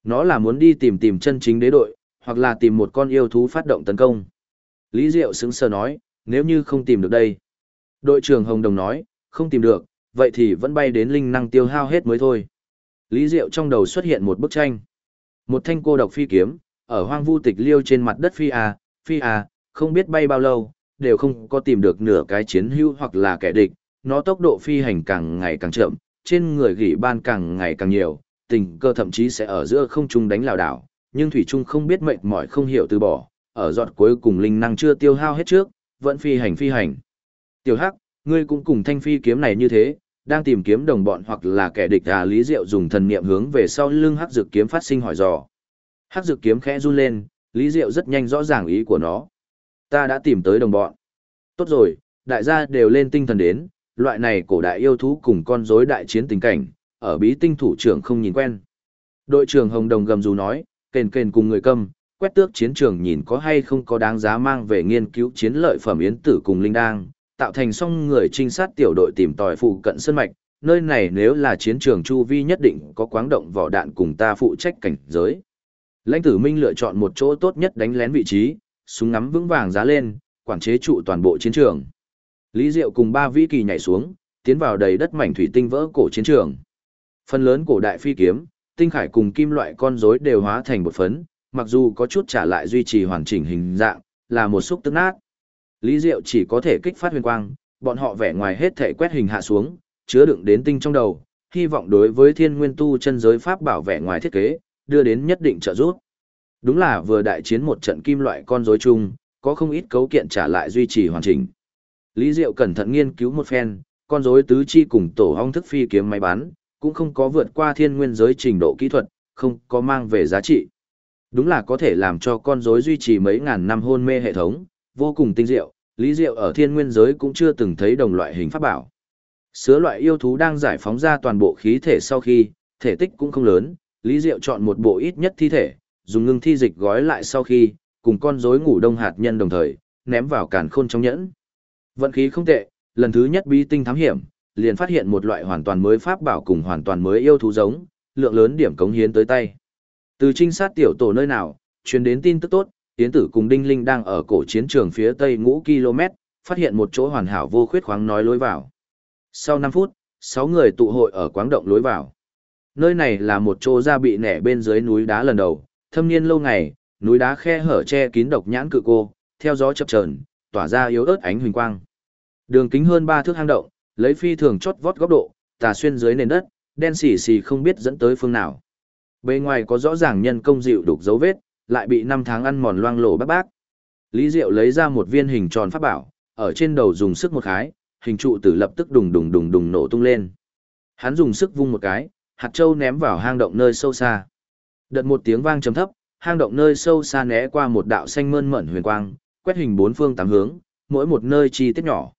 Nó là muốn đi tìm chân chính đế đội, hoặc là tìm một con yêu thú phát động tấn công. Lý Diệu sững sờ nói, nếu như không tìm được đây. Đội trưởng Hồng Đồng nói, không tìm được, vậy thì vẫn bay đến linh năng tiêu hao hết mới thôi. Lý Diệu trong đầu xuất hiện một bức tranh. Một thanh cô độc phi kiếm, ở hoang vu tịch liêu trên mặt đất phi à, không biết bay bao lâu, đều không có tìm được nửa cái chiến hữu hoặc là kẻ địch, nó tốc độ phi hành càng ngày càng chậm, trên người gỉ ban càng ngày càng nhiều, tình cơ thậm chí sẽ ở giữa không trung đánh lảo đảo, nhưng thủy trung không biết mệt mỏi không hiểu từ bỏ, ở giọt cuối cùng linh năng chưa tiêu hao hết trước, vẫn phi hành. Tiểu Hắc, ngươi cũng cùng thanh phi kiếm này như thế, đang tìm kiếm đồng bọn hoặc là kẻ địch à? Lý Diệu dùng thần niệm hướng về sau lưng Hắc Dược kiếm phát sinh hỏi dò. Hắc Dược kiếm khẽ run lên, Lý Diệu rất nhanh rõ ràng ý của nó. Ta đã tìm tới đồng bọn. Tốt rồi, đại gia đều lên tinh thần đến, loại này cổ đại yêu thú cùng con rối đại chiến tình cảnh, ở bí tinh thủ trưởng không nhìn quen. Đội trưởng Hồng Đồng gầm rú nói, kền cùng người câm, quét tước chiến trường nhìn có hay không có đáng giá mang về nghiên cứu chiến lợi phẩm yến tử cùng linh đang, tạo thành xong người trinh sát tiểu đội tìm tòi phụ cận sơn mạch, nơi này nếu là chiến trường chu vi nhất định có quáng động vỏ đạn cùng ta phụ trách cảnh giới. Lãnh Tử Minh lựa chọn một chỗ tốt nhất đánh lén vị trí, súng ngắm vững vàng giá lên, quản chế trụ toàn bộ chiến trường. Lý Diệu cùng ba vĩ kỳ nhảy xuống, tiến vào đầy đất mảnh thủy tinh vỡ cổ chiến trường. Phần lớn cổ đại phi kiếm, tinh khải cùng kim loại con rối đều hóa thành bột phấn, mặc dù có chút trả lại duy trì hoàn chỉnh hình dạng, là một xúc tức nát. Lý Diệu chỉ có thể kích phát huyền quang, bọn họ vẻ ngoài hết thể quét hình hạ xuống, chứa đựng đến tinh trong đầu, hy vọng đối với thiên nguyên tu chân giới pháp bảo vẻ ngoài thiết kế, đưa đến nhất định trợ giúp. Đúng là vừa đại chiến một trận kim loại con rối chung, có không ít cấu kiện trả lại duy trì hoàn chỉnh. Lý Diệu cẩn thận nghiên cứu một phen, con rối tứ chi cùng tổ ong thức phi kiếm máy bắn, cũng không có vượt qua thiên nguyên giới trình độ kỹ thuật, không có mang về giá trị. Đúng là có thể làm cho con rối duy trì mấy ngàn năm hôn mê hệ thống, vô cùng tinh diệu, Lý Diệu ở thiên nguyên giới cũng chưa từng thấy đồng loại hình pháp bảo. Sứa loại yêu thú đang giải phóng ra toàn bộ khí thể sau khi, thể tích cũng không lớn, Lý Diệu chọn một bộ ít nhất thi thể, dùng ngưng thi dịch gói lại sau khi, cùng con rối ngủ đông hạt nhân đồng thời, ném vào càn khôn trong nhẫn. Vận khí không tệ, lần thứ nhất bí tinh thám hiểm, liền phát hiện một loại hoàn toàn mới pháp bảo cùng hoàn toàn mới yêu thú giống, lượng lớn điểm cống hiến tới tay. Từ trinh sát tiểu tổ nơi nào, truyền đến tin tức tốt, Yến Tử cùng Đinh Linh đang ở cổ chiến trường phía tây ngũ km, phát hiện một chỗ hoàn hảo vô khuyết khoáng nói lối vào. Sau 5 phút, 6 người tụ hội ở quáng động lối vào. Nơi này là một chỗ ra bị nẻ bên dưới núi đá lần đầu, thâm niên lâu ngày, núi đá khe hở che kín độc nhãn cự cô, theo gió chập chờn, tỏa ra yếu ớt ánh huỳnh quang. Đường kính hơn 3 thước hang động, lấy phi thường chót vót góc độ, tà xuyên dưới nền đất, đen xì xì không biết dẫn tới phương nào. Bên ngoài có rõ ràng nhân công dịu đục dấu vết, lại bị 5 tháng ăn mòn loang lổ bác. Lý Diệu lấy ra một viên hình tròn pháp bảo, ở trên đầu dùng sức một khái, hình trụ tử lập tức đùng nổ tung lên. Hắn dùng sức vung một cái, hạt châu ném vào hang động nơi sâu xa. Đợt một tiếng vang trầm thấp, hang động nơi sâu xa né qua một đạo xanh mơn mởn huyền quang, quét hình bốn phương tám hướng, mỗi một nơi chi tiết nhỏ.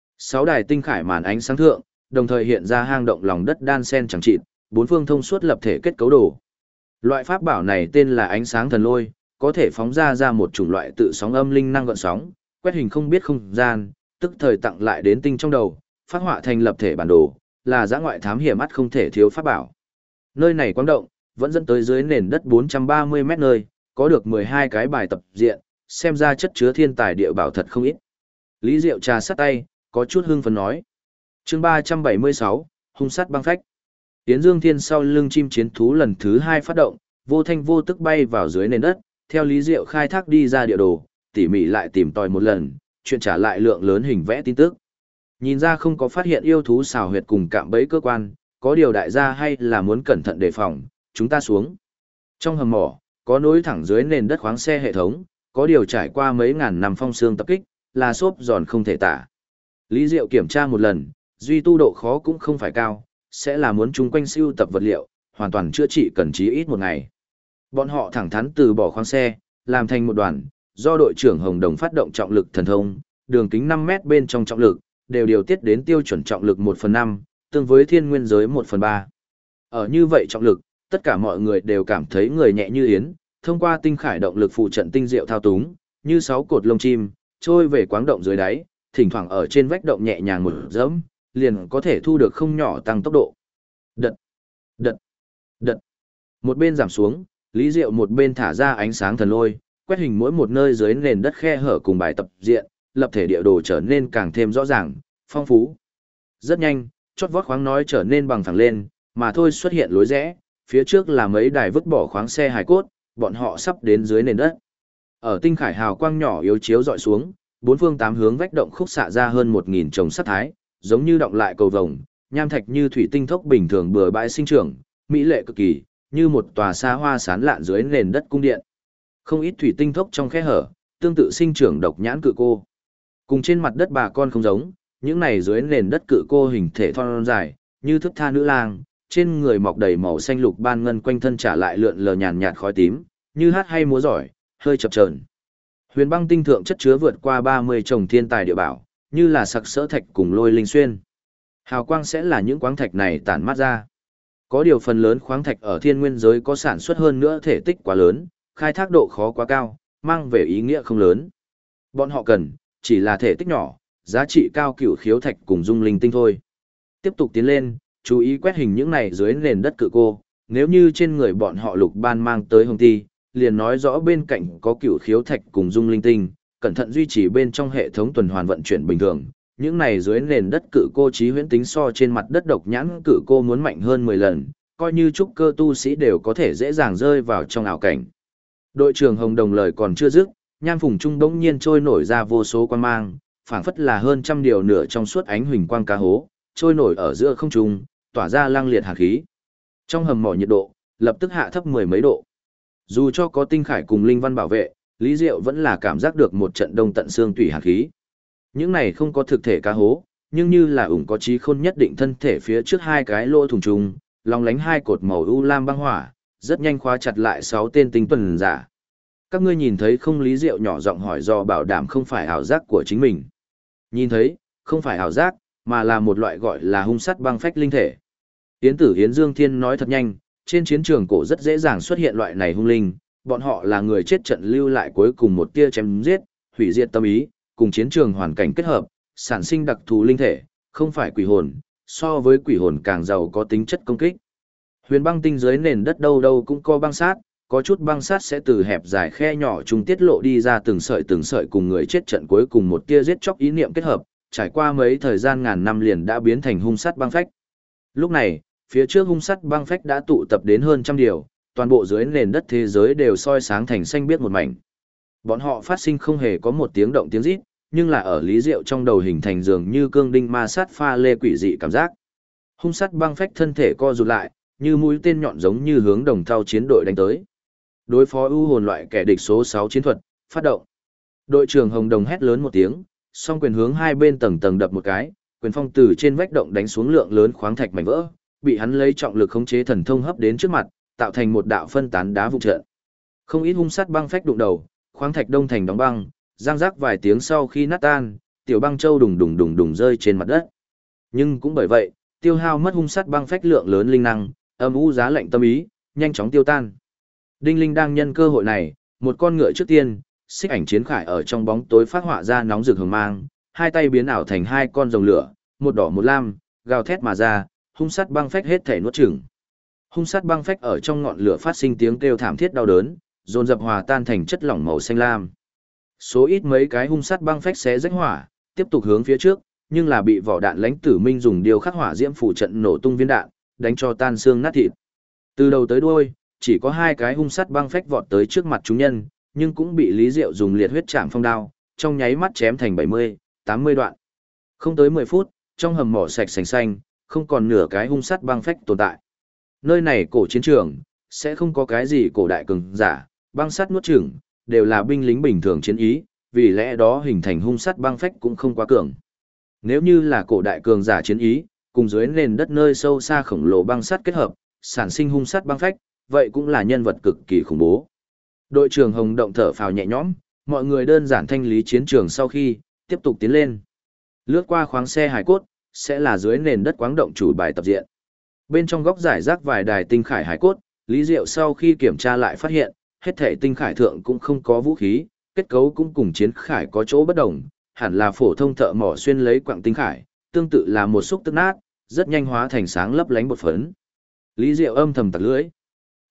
6 đài tinh khải màn ánh sáng thượng, đồng thời hiện ra hang động lòng đất đan sen chẳng chịt, bốn phương thông suốt lập thể kết cấu đồ. Loại pháp bảo này tên là ánh sáng thần lôi, có thể phóng ra một chủng loại tự sóng âm linh năng gợn sóng, quét hình không biết không gian, tức thời tặng lại đến tinh trong đầu, phát họa thành lập thể bản đồ, là dã ngoại thám hiểm ắt không thể thiếu pháp bảo. Nơi này quáng động, vẫn dẫn tới dưới nền đất 430 mét nơi, có được 12 cái bài tập diện, xem ra chất chứa thiên tài địa bảo thật không ít. Lý Diệu trà sát tay, có chút hưng phấn nói. Chương 376, hung sát băng phách. Tiến Dương Thiên sau lưng chim chiến thú lần thứ 2 phát động, vô thanh vô tức bay vào dưới nền đất, theo Lý Diệu khai thác đi ra địa đồ, tỉ mỉ lại tìm tòi một lần, chuyện trả lại lượng lớn hình vẽ tin tức. Nhìn ra không có phát hiện yêu thú xào huyệt cùng cạm bẫy cơ quan, có điều đại gia hay là muốn cẩn thận đề phòng, chúng ta xuống. Trong hầm mỏ, có nối thẳng dưới nền đất khoáng xe hệ thống, có điều trải qua mấy ngàn năm phong xương tập kích, là xốp giòn không thể tả. Lý Diệu kiểm tra một lần, duy tu độ khó cũng không phải cao, sẽ là muốn chung quanh siêu tập vật liệu, hoàn toàn chữa trị cần chí ít một ngày. Bọn họ thẳng thắn từ bỏ khoáng xe, làm thành một đoàn, do đội trưởng Hồng Đồng phát động trọng lực thần thông, đường kính 5 mét bên trong trọng lực, đều điều tiết đến tiêu chuẩn trọng lực 1/5, tương với thiên nguyên giới 1/3. Ở như vậy trọng lực, tất cả mọi người đều cảm thấy người nhẹ như yến, thông qua tinh khải động lực phụ trận tinh diệu thao túng, như 6 cột lông chim, trôi về quáng động dưới đáy, thỉnh thoảng ở trên vách động nhẹ nhàng một dẫm, liền có thể thu được không nhỏ tăng tốc độ. Đật, đật, đật. Một bên giảm xuống, Lý Diệu một bên thả ra ánh sáng thần lôi, quét hình mỗi một nơi dưới nền đất khe hở cùng bài tập diện, lập thể địa đồ trở nên càng thêm rõ ràng, phong phú. Rất nhanh, chót vót khoáng nói trở nên bằng phẳng lên, mà thôi xuất hiện lối rẽ, phía trước là mấy đài vứt bỏ khoáng xe hài cốt, bọn họ sắp đến dưới nền đất. Ở tinh khải hào quang nhỏ yếu chiếu dọi xuống, bốn phương tám hướng vách động khúc xạ ra hơn 1000 chồng sắt thái, giống như động lại cầu vồng, nham thạch như thủy tinh thốc bình thường bừa bãi sinh trưởng, mỹ lệ cực kỳ, như một tòa xa hoa sán lạn dưới nền đất cung điện. Không ít thủy tinh thốc trong khe hở, tương tự sinh trưởng độc nhãn cự cô. Cùng trên mặt đất bà con không giống, những này dưới nền đất cự cô hình thể thon dài, như thức tha nữ lang, trên người mọc đầy màu xanh lục ban ngân quanh thân trả lại lượn lờ nhàn nhạt khói tím, như hát hay múa giỏi, hơi chập chờn. Huyền băng tinh thượng chất chứa vượt qua 30 chồng thiên tài địa bảo, như là sặc sỡ thạch cùng lôi linh xuyên. Hào quang sẽ là những khoáng thạch này tản mát ra. Có điều phần lớn khoáng thạch ở thiên nguyên giới có sản xuất hơn nữa thể tích quá lớn, khai thác độ khó quá cao, mang về ý nghĩa không lớn. Bọn họ cần, chỉ là thể tích nhỏ, giá trị cao cửu khiếu thạch cùng dung linh tinh thôi. Tiếp tục tiến lên, chú ý quét hình những này dưới nền đất cự cô, nếu như trên người bọn họ lục ban mang tới hồng ti, liền nói rõ bên cạnh có cửu khiếu thạch cùng dung linh tinh, cẩn thận duy trì bên trong hệ thống tuần hoàn vận chuyển bình thường. Những này dưới nền đất cự cô trí huyễn tính so trên mặt đất độc nhãn cự cô muốn mạnh hơn 10 lần, coi như trúc cơ tu sĩ đều có thể dễ dàng rơi vào trong ảo cảnh. Đội trưởng Hồng Đồng lời còn chưa dứt, nham phùng trung bỗng nhiên trôi nổi ra vô số quan mang, phảng phất là hơn trăm điều nửa trong suốt ánh huỳnh quang cá hố, trôi nổi ở giữa không trung, tỏa ra lăng liệt hàn khí. Trong hầm mỏ nhiệt độ lập tức hạ thấp mười mấy độ. Dù cho có tinh khải cùng linh văn bảo vệ, Lý Diệu vẫn là cảm giác được một trận đông tận xương tủy hàn khí. Những này không có thực thể cá hố, nhưng như là ủng có trí khôn nhất định thân thể phía trước hai cái lỗ thủng trùng, long lánh hai cột màu u lam băng hỏa, rất nhanh khóa chặt lại 6 tên tinh tuần giả. Các ngươi nhìn thấy không? Lý Diệu nhỏ giọng hỏi do bảo đảm không phải ảo giác của chính mình. Nhìn thấy, không phải ảo giác, mà là một loại gọi là hung sắt băng phách linh thể. Yến Tử Yến Dương Thiên nói thật nhanh, trên chiến trường cổ rất dễ dàng xuất hiện loại này hung linh, bọn họ là người chết trận lưu lại cuối cùng một tia chém giết, hủy diệt tâm ý, cùng chiến trường hoàn cảnh kết hợp, sản sinh đặc thù linh thể, không phải quỷ hồn, so với quỷ hồn càng giàu có tính chất công kích. Huyền băng tinh dưới nền đất đâu đâu cũng có băng sát, có chút băng sát sẽ từ hẹp dài khe nhỏ trung tiết lộ đi ra từng sợi cùng người chết trận cuối cùng một tia giết chóc ý niệm kết hợp, trải qua mấy thời gian ngàn năm liền đã biến thành hung sắt băng phách. Lúc này, phía trước hung sắt băng phách đã tụ tập đến hơn trăm điều, toàn bộ dưới nền đất thế giới đều soi sáng thành xanh biếc một mảnh. Bọn họ phát sinh không hề có một tiếng động tiếng rít, nhưng là ở Lý Diệu trong đầu hình thành dường như cương đinh ma sát pha lê quỷ dị cảm giác. Hung sắt băng phách thân thể co rụt lại, như mũi tên nhọn giống như hướng đồng thau chiến đội đánh tới. Đối phó ưu hồn loại kẻ địch số 6 chiến thuật, phát động. Đội trưởng Hồng Đồng hét lớn một tiếng, song quyền hướng hai bên tầng tầng đập một cái, quyền phong từ trên vách động đánh xuống lượng lớn khoáng thạch mảnh vỡ, bị hắn lấy trọng lực khống chế thần thông hấp đến trước mặt, tạo thành một đạo phân tán đá vụn trận. Không ít hung sắt băng phách đụng đầu, khoáng thạch đông thành đóng băng, răng rác vài tiếng sau khi nát tan, tiểu băng châu đùng đùng rơi trên mặt đất. Nhưng cũng bởi vậy, tiêu hao mất hung sắt băng phách lượng lớn linh năng, âm u giá lạnh tâm ý, nhanh chóng tiêu tan. Đinh Linh đang nhân cơ hội này, một con ngựa trước tiên, xích ảnh chiến khải ở trong bóng tối phát họa ra nóng rực hừng mang, hai tay biến ảo thành hai con rồng lửa, một đỏ một lam, gào thét mà ra, hung sắt băng phách hết thể nuốt chửng. Hung sắt băng phách ở trong ngọn lửa phát sinh tiếng kêu thảm thiết đau đớn, dồn dập hòa tan thành chất lỏng màu xanh lam. Số ít mấy cái hung sắt băng phách xé rách hỏa, tiếp tục hướng phía trước, nhưng là bị vỏ đạn lãnh tử minh dùng điều khắc hỏa diễm phủ trận nổ tung viên đạn, đánh cho tan xương nát thịt. Từ đầu tới đuôi, chỉ có hai cái hung sắt băng phách vọt tới trước mặt chúng nhân, nhưng cũng bị Lý Diệu dùng liệt huyết chạm phong đao, trong nháy mắt chém thành 70, 80 đoạn. Không tới 10 phút, trong hầm mỏ sạch sành xanh, không còn nửa cái hung sắt băng phách tồn tại. Nơi này cổ chiến trường, sẽ không có cái gì cổ đại cường giả, băng sắt nuốt chửng, đều là binh lính bình thường chiến ý, vì lẽ đó hình thành hung sắt băng phách cũng không quá cường. Nếu như là cổ đại cường giả chiến ý, cùng dưới nền đất nơi sâu xa khổng lồ băng sắt kết hợp, sản sinh hung sắt băng phách, vậy cũng là nhân vật cực kỳ khủng bố. Đội trưởng Hồng Động thở phào nhẹ nhõm, mọi người đơn giản thanh lý chiến trường sau khi tiếp tục tiến lên. Lướt qua khoáng xe hải cốt, sẽ là dưới nền đất quáng động chủ bài tập diện. Bên trong góc giải rác vài đài tinh khải hải cốt, Lý Diệu sau khi kiểm tra lại phát hiện, hết thể tinh khải thượng cũng không có vũ khí, kết cấu cũng cùng chiến khải có chỗ bất đồng, hẳn là phổ thông thợ mỏ xuyên lấy quặng tinh khải, tương tự là một xúc tức nát, rất nhanh hóa thành sáng lấp lánh bột phấn. Lý Diệu âm thầm tặc lưỡi.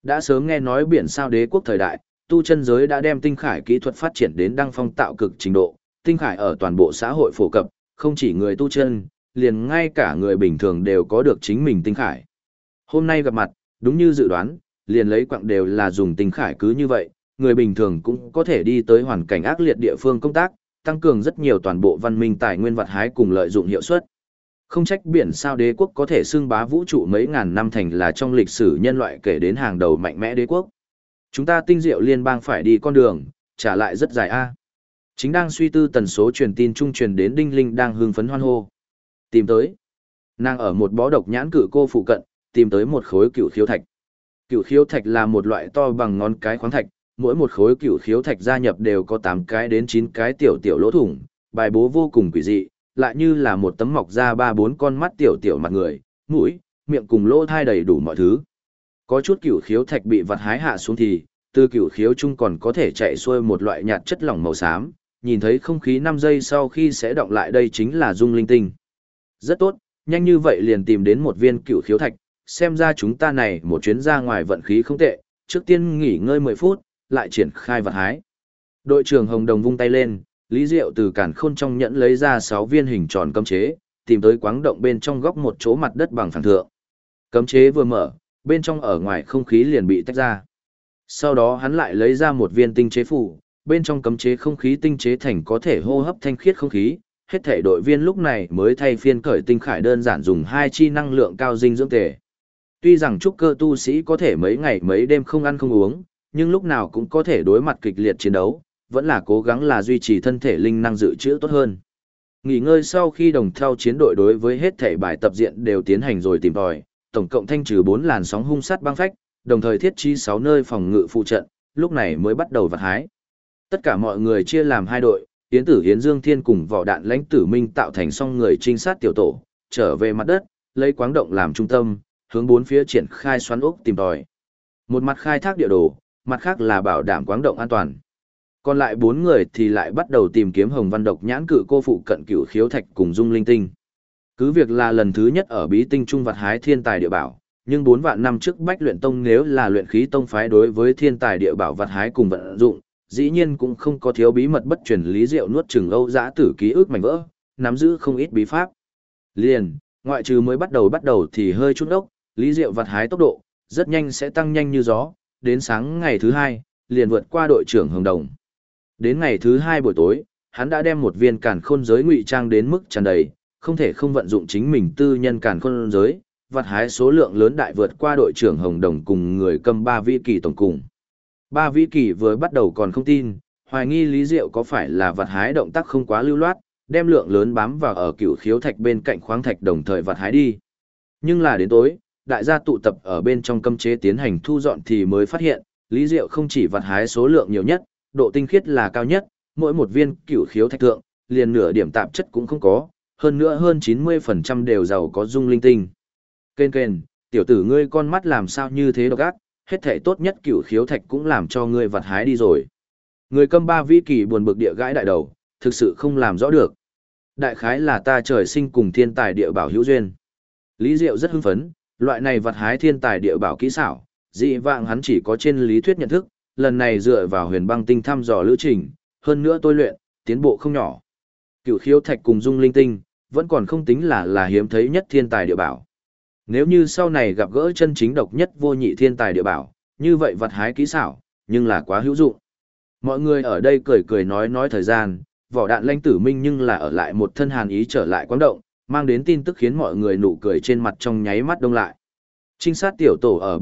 Đã sớm nghe nói biển sao đế quốc thời đại, tu chân giới đã đem tinh khải kỹ thuật phát triển đến đăng phong tạo cực trình độ, tinh khải ở toàn bộ xã hội phổ cập, không chỉ người tu chân, liền ngay cả người bình thường đều có được chính mình tinh khải. Hôm nay gặp mặt, đúng như dự đoán, liền lấy quặng đều là dùng tinh khải cứ như vậy, người bình thường cũng có thể đi tới hoàn cảnh ác liệt địa phương công tác, tăng cường rất nhiều toàn bộ văn minh tài nguyên vật hái cùng lợi dụng hiệu suất. Không trách biển sao đế quốc có thể xưng bá vũ trụ mấy ngàn năm thành là trong lịch sử nhân loại kể đến hàng đầu mạnh mẽ đế quốc. Chúng ta tinh diệu liên bang phải đi con đường, trả lại rất dài a. Chính đang suy tư tần số truyền tin trung truyền đến Đinh Linh đang hưng phấn hoan hô. Tìm tới. Nàng ở một bó độc nhãn cự cô phụ cận, tìm tới một khối cựu khiếu thạch. Cựu khiếu thạch là một loại to bằng ngón cái khoáng thạch, mỗi một khối cựu khiếu thạch gia nhập đều có 8 cái đến 9 cái tiểu tiểu lỗ thủng, bài bố vô cùng quỷ dị, lại như là một tấm mọc ra 3-4 con mắt tiểu tiểu mặt người, mũi, miệng cùng lỗ thai đầy đủ mọi thứ. Có chút cựu khiếu thạch bị vặt hái hạ xuống thì, từ cựu khiếu chung còn có thể chạy xuôi một loại nhạt chất lỏng màu xám, nhìn thấy không khí 5 giây sau khi sẽ đọng lại đây chính là dung linh tinh. Rất tốt, nhanh như vậy liền tìm đến một viên cựu khiếu thạch, xem ra chúng ta này một chuyến ra ngoài vận khí không tệ, trước tiên nghỉ ngơi 10 phút, lại triển khai vặt hái. Đội trưởng Hồng Đồng vung tay lên, Lý Diệu từ càn khôn trong nhẫn lấy ra 6 viên hình tròn cấm chế, tìm tới quáng động bên trong góc một chỗ mặt đất bằng phẳng thượng. Cấm chế vừa mở, bên trong ở ngoài không khí liền bị tách ra. Sau đó hắn lại lấy ra một viên tinh chế phủ, bên trong cấm chế không khí tinh chế thành có thể hô hấp thanh khiết không khí. Hết thể đội viên lúc này mới thay phiên cởi tinh khải đơn giản dùng 2 chi năng lượng cao dinh dưỡng tề. Tuy rằng trúc cơ tu sĩ có thể mấy ngày mấy đêm không ăn không uống, nhưng lúc nào cũng có thể đối mặt kịch liệt chiến đấu, vẫn là cố gắng là duy trì thân thể linh năng dự trữ tốt hơn. Nghỉ ngơi sau khi đồng theo chiến đội đối với hết thể bài tập diện đều tiến hành rồi tìm tòi, tổng cộng thanh trừ 4 làn sóng hung sát băng phách, đồng thời thiết trí 6 nơi phòng ngự phụ trận, lúc này mới bắt đầu vặt hái. Tất cả mọi người chia làm 2 đội, Yến Tử Yến Dương Thiên cùng vỏ đạn lãnh tử Minh tạo thành song người trinh sát tiểu tổ, trở về mặt đất, lấy quáng động làm trung tâm, hướng 4 phía triển khai xoắn ốc tìm tòi. Một mặt khai thác địa đồ, mặt khác là bảo đảm quáng động an toàn. Còn lại 4 người thì lại bắt đầu tìm kiếm Hồng Văn độc nhãn cự cô phụ cận cửu khiếu thạch cùng dung linh tinh. Cứ việc là lần thứ nhất ở bí tinh trung vặt hái thiên tài địa bảo, nhưng 4 vạn năm trước Bách Luyện Tông nếu là luyện khí tông phái đối với thiên tài địa bảo vặt hái cùng vận dụng, dĩ nhiên cũng không có thiếu bí mật bất truyền Lý Diệu nuốt chửng Âu Dã Tử ký ức mảnh vỡ, nắm giữ không ít bí pháp. Liền, ngoại trừ mới bắt đầu thì hơi chút ốc, Lý Diệu vặt hái tốc độ, rất nhanh sẽ tăng nhanh như gió, đến sáng ngày thứ 2, liền vượt qua đội trưởng Hồng Đồng. Đến ngày thứ 2 buổi tối, hắn đã đem một viên càn khôn giới ngụy trang đến mức tràn đầy, không thể không vận dụng chính mình tư nhân càn khôn giới, vặt hái số lượng lớn đại vượt qua đội trưởng Hồng Đồng cùng người cầm 3 vĩ kỳ tổng cùng. 3 vĩ kỳ vừa bắt đầu còn không tin, hoài nghi Lý Diệu có phải là vặt hái động tác không quá lưu loát, đem lượng lớn bám vào ở cửu khiếu thạch bên cạnh khoáng thạch đồng thời vặt hái đi. Nhưng là đến tối, đại gia tụ tập ở bên trong cấm chế tiến hành thu dọn thì mới phát hiện, Lý Diệu không chỉ vặt hái số lượng nhiều nhất, độ tinh khiết là cao nhất, mỗi một viên cửu khiếu thạch thượng, liền nửa điểm tạp chất cũng không có, hơn nữa hơn 90% đều giàu có dung linh tinh. Kên, tiểu tử ngươi con mắt làm sao như thế độc ác, hết thể tốt nhất cửu khiếu thạch cũng làm cho ngươi vặt hái đi rồi. Người cầm 3 vĩ kỳ buồn bực địa gãi đại đầu, thực sự không làm rõ được. Đại khái là ta trời sinh cùng thiên tài địa bảo hữu duyên. Lý Diệu rất hưng phấn, loại này vặt hái thiên tài địa bảo kỹ xảo, dị vãng hắn chỉ có trên lý thuyết nhận thức, lần này dựa vào huyền băng tinh thăm dò lữ trình, hơn nữa tôi luyện, tiến bộ không nhỏ. Cửu khiếu thạch cùng dung linh tinh, vẫn còn không tính là hiếm thấy nhất thiên tài địa bảo. Nếu như sau này gặp gỡ chân chính độc nhất vô nhị thiên tài địa bảo, như vậy vặt hái kỹ xảo, nhưng là quá hữu dụng. Mọi người ở đây cười nói thời gian, vỏ đạn lãnh tử Minh nhưng là ở lại một thân hàn ý trở lại quán động, mang đến tin tức khiến mọi người nụ cười trên mặt trong nháy mắt đông lại. Trinh sát tiểu tổ ở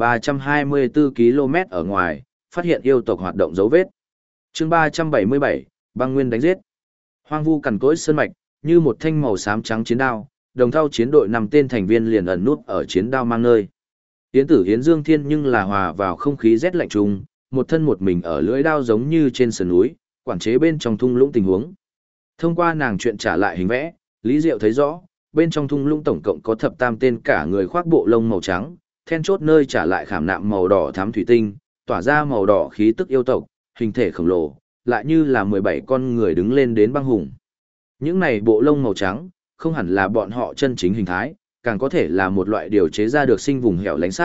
324 km ở ngoài, phát hiện yêu tộc hoạt động dấu vết. Chương 377, băng nguyên đánh giết. Hoang vu cằn cỗi sơn mạch, như một thanh màu xám trắng chiến đao, đồng thau chiến đội 5 tên thành viên liền ẩn nút ở chiến đao mang nơi. Yến Tử Yến Dương Thiên nhưng là hòa vào không khí rét lạnh trùng, một thân một mình ở lưỡi đao giống như trên sườn núi, quản chế bên trong thung lũng tình huống. Thông qua nàng chuyện trả lại hình vẽ, Lý Diệu thấy rõ, bên trong thung lũng tổng cộng có thập tam tên cả người khoác bộ lông màu trắng, then chốt nơi trả lại khảm nạm màu đỏ thắm thủy tinh, tỏa ra màu đỏ khí tức yêu tộc, hình thể khổng lồ, lại như là 17 con người đứng lên đến băng hùng. Những này bộ lông màu trắng, không hẳn là bọn họ chân chính hình thái, càng có thể là một loại điều chế ra được sinh vùng hẻo lánh xác,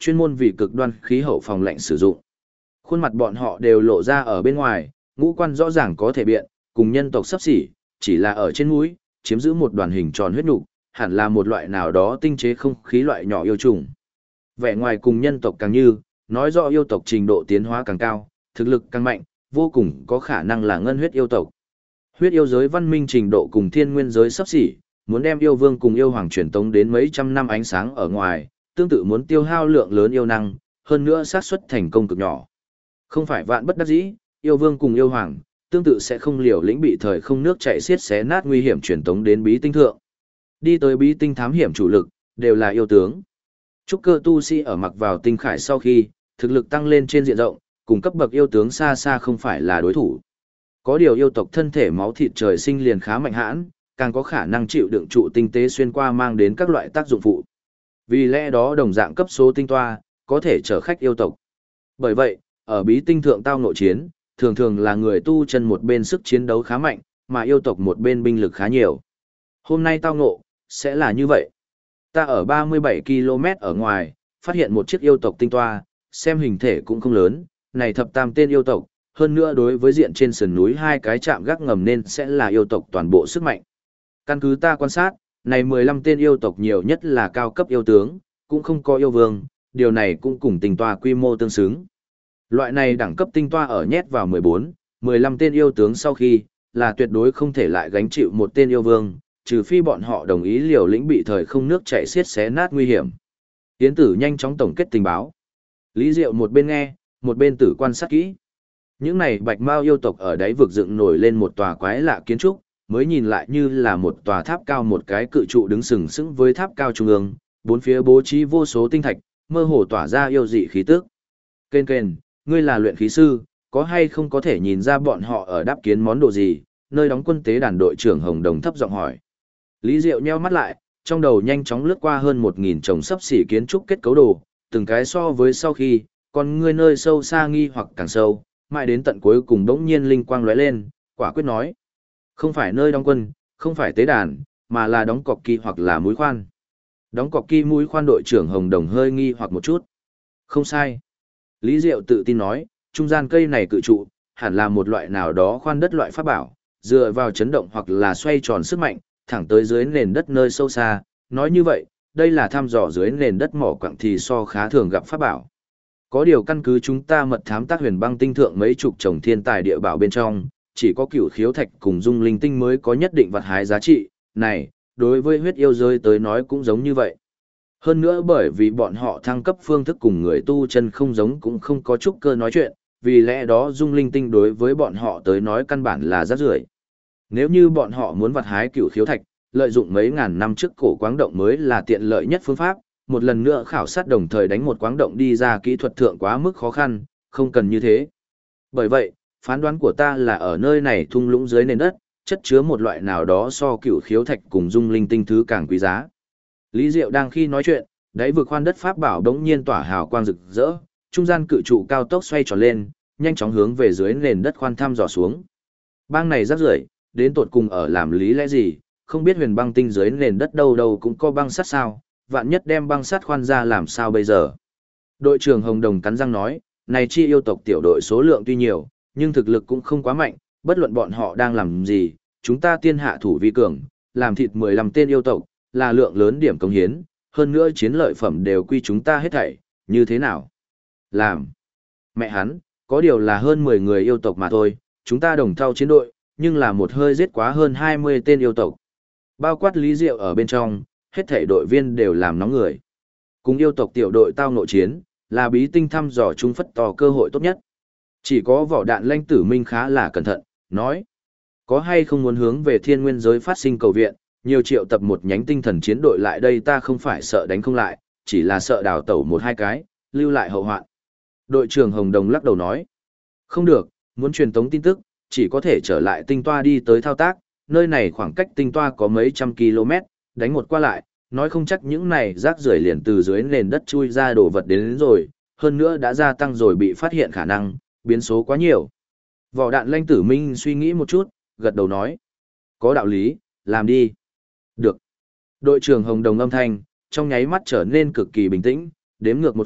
chuyên môn vì cực đoan khí hậu phòng lạnh sử dụng. Khuôn mặt bọn họ đều lộ ra ở bên ngoài, ngũ quan rõ ràng có thể biện, cùng nhân tộc sắp xỉ, chỉ là ở trên mũi, chiếm giữ một đoàn hình tròn huyết nục, hẳn là một loại nào đó tinh chế không khí loại nhỏ yêu trùng. Vẻ ngoài cùng nhân tộc càng như, nói rõ yêu tộc trình độ tiến hóa càng cao, thực lực càng mạnh, vô cùng có khả năng là ngân huyết yêu tộc. Huyết yêu giới văn minh trình độ cùng thiên nguyên giới sắp xỉ, muốn đem yêu vương cùng yêu hoàng truyền tống đến mấy trăm năm ánh sáng ở ngoài, tương tự muốn tiêu hao lượng lớn yêu năng, hơn nữa xác suất thành công cực nhỏ. Không phải vạn bất đắc dĩ, yêu vương cùng yêu hoàng, tương tự sẽ không liều lĩnh bị thời không nước chảy xiết xé nát nguy hiểm truyền tống đến bí tinh thượng. Đi tới bí tinh thám hiểm chủ lực, đều là yêu tướng. Trúc cơ tu sĩ ở mặc vào tinh khải sau khi, thực lực tăng lên trên diện rộng, cùng cấp bậc yêu tướng xa xa không phải là đối thủ. Có điều yêu tộc thân thể máu thịt trời sinh liền khá mạnh hãn, càng có khả năng chịu đựng trụ tinh tế xuyên qua mang đến các loại tác dụng phụ. Vì lẽ đó đồng dạng cấp số tinh toa, có thể chở khách yêu tộc. Bởi vậy, ở bí tinh thượng tao nội chiến, thường thường là người tu chân một bên sức chiến đấu khá mạnh, mà yêu tộc một bên binh lực khá nhiều. Hôm nay tao ngộ, sẽ là như vậy. Ta ở 37 km ở ngoài, phát hiện một chiếc yêu tộc tinh toa, xem hình thể cũng không lớn, này thập tam tên yêu tộc, hơn nữa đối với diện trên sườn núi hai cái chạm gác ngầm nên sẽ là yêu tộc toàn bộ sức mạnh. Căn cứ ta quan sát, này 15 tên yêu tộc nhiều nhất là cao cấp yêu tướng, cũng không có yêu vương, điều này cũng cùng tinh toa quy mô tương xứng. Loại này đẳng cấp tinh toa ở nhét vào 14, 15 tên yêu tướng sau khi, là tuyệt đối không thể lại gánh chịu một tên yêu vương, trừ phi bọn họ đồng ý liều lĩnh bị thời không nước chảy xiết xé nát nguy hiểm. Tiến tử nhanh chóng tổng kết tình báo. Lý Diệu một bên nghe, một bên tử quan sát kỹ. Những này bạch mao yêu tộc ở đáy vực dựng nổi lên một tòa quái lạ kiến trúc, mới nhìn lại như là một tòa tháp cao, một cái cự trụ đứng sừng sững với tháp cao trung ương, bốn phía bố trí vô số tinh thạch, mơ hồ tỏa ra yêu dị khí tức. Kên kên, ngươi là luyện khí sư, có hay không có thể nhìn ra bọn họ ở đáp kiến món đồ gì? Nơi đóng quân tế đàn đội trưởng Hồng Đồng thấp giọng hỏi. Lý Diệu nheo mắt lại, trong đầu nhanh chóng lướt qua hơn 1000 chồng sắp xỉ kiến trúc kết cấu đồ, từng cái so với sau khi, còn ngươi nơi sâu xa nghi hoặc càng sâu, mãi đến tận cuối cùng đống nhiên linh quang lóe lên, quả quyết nói. Không phải nơi đóng quân, không phải tế đàn, mà là đóng cọc kỳ hoặc là mũi khoan. Đóng cọc kỳ mũi khoan đội trưởng Hồng Đồng hơi nghi hoặc một chút. Không sai. Lý Diệu tự tin nói, trung gian cây này cự trụ, hẳn là một loại nào đó khoan đất loại pháp bảo, dựa vào chấn động hoặc là xoay tròn sức mạnh, thẳng tới dưới nền đất nơi sâu xa. Nói như vậy, đây là thăm dò dưới nền đất mỏ quặng thì so khá thường gặp pháp bảo. Có điều căn cứ chúng ta mật thám tác huyền băng tinh thượng mấy chục trồng thiên tài địa bảo bên trong, chỉ có cửu khiếu thạch cùng dung linh tinh mới có nhất định vật hái giá trị, này, đối với huyết yêu giới tới nói cũng giống như vậy. Hơn nữa bởi vì bọn họ thăng cấp phương thức cùng người tu chân không giống cũng không có chút cơ nói chuyện, vì lẽ đó dung linh tinh đối với bọn họ tới nói căn bản là rác rưởi. Nếu như bọn họ muốn vật hái cửu khiếu thạch, lợi dụng mấy ngàn năm trước cổ quáng động mới là tiện lợi nhất phương pháp, một lần nữa khảo sát đồng thời đánh một quáng động đi ra kỹ thuật thượng quá mức khó khăn, không cần như thế. Bởi vậy, phán đoán của ta là ở nơi này thung lũng dưới nền đất, chất chứa một loại nào đó so cửu khiếu thạch cùng dung linh tinh thứ càng quý giá. Lý Diệu đang khi nói chuyện, đáy vực khoan đất pháp bảo đống nhiên tỏa hào quang rực rỡ, trung gian cự trụ cao tốc xoay tròn lên, nhanh chóng hướng về dưới nền đất khoan thăm dò xuống. Bang này rắc rưởi, đến tột cùng ở làm lý lẽ gì, không biết huyền băng tinh dưới nền đất đâu đâu cũng có băng sắt sao, vạn nhất đem băng sắt khoan ra làm sao bây giờ. Đội trưởng Hồng Đồng cắn răng nói, này chi yêu tộc tiểu đội số lượng tuy nhiều, nhưng thực lực cũng không quá mạnh, bất luận bọn họ đang làm gì, chúng ta tiên hạ thủ vi cường, làm thịt 15 tên yêu tộc, là lượng lớn điểm công hiến, hơn nữa chiến lợi phẩm đều quy chúng ta hết thảy, như thế nào? Làm. Mẹ hắn, có điều là hơn 10 người yêu tộc mà thôi, chúng ta đồng thao chiến đội, nhưng là một hơi giết quá hơn 20 tên yêu tộc. Bao quát Lý Diệu ở bên trong, hết thảy đội viên đều làm nóng người. Cùng yêu tộc tiểu đội tao nội chiến, là bí tinh thăm dò trung phất to cơ hội tốt nhất. Chỉ có vỏ đạn Lanh Tử Minh khá là cẩn thận, nói. Có hay không muốn hướng về thiên nguyên giới phát sinh cầu viện, nhiều triệu tập một nhánh tinh thần chiến đội lại đây ta không phải sợ đánh không lại, chỉ là sợ đào tẩu một hai cái, lưu lại hậu hoạn. Đội trưởng Hồng Đồng lắc đầu nói. Không được, muốn truyền tống tin tức, chỉ có thể trở lại tinh toa đi tới thao tác, nơi này khoảng cách tinh toa có mấy trăm km, đánh một qua lại, nói không chắc những này rác rưởi liền từ dưới nền đất chui ra đổ vật đến rồi, hơn nữa đã gia tăng rồi bị phát hiện khả năng, biến số quá nhiều. Vỏ đạn Lanh Tử Minh suy nghĩ một chút, gật đầu nói. Có đạo lý, làm đi. Được. Đội trưởng Hồng Đồng âm thanh, trong nháy mắt trở nên cực kỳ bình tĩnh, đếm ngược 1 phút,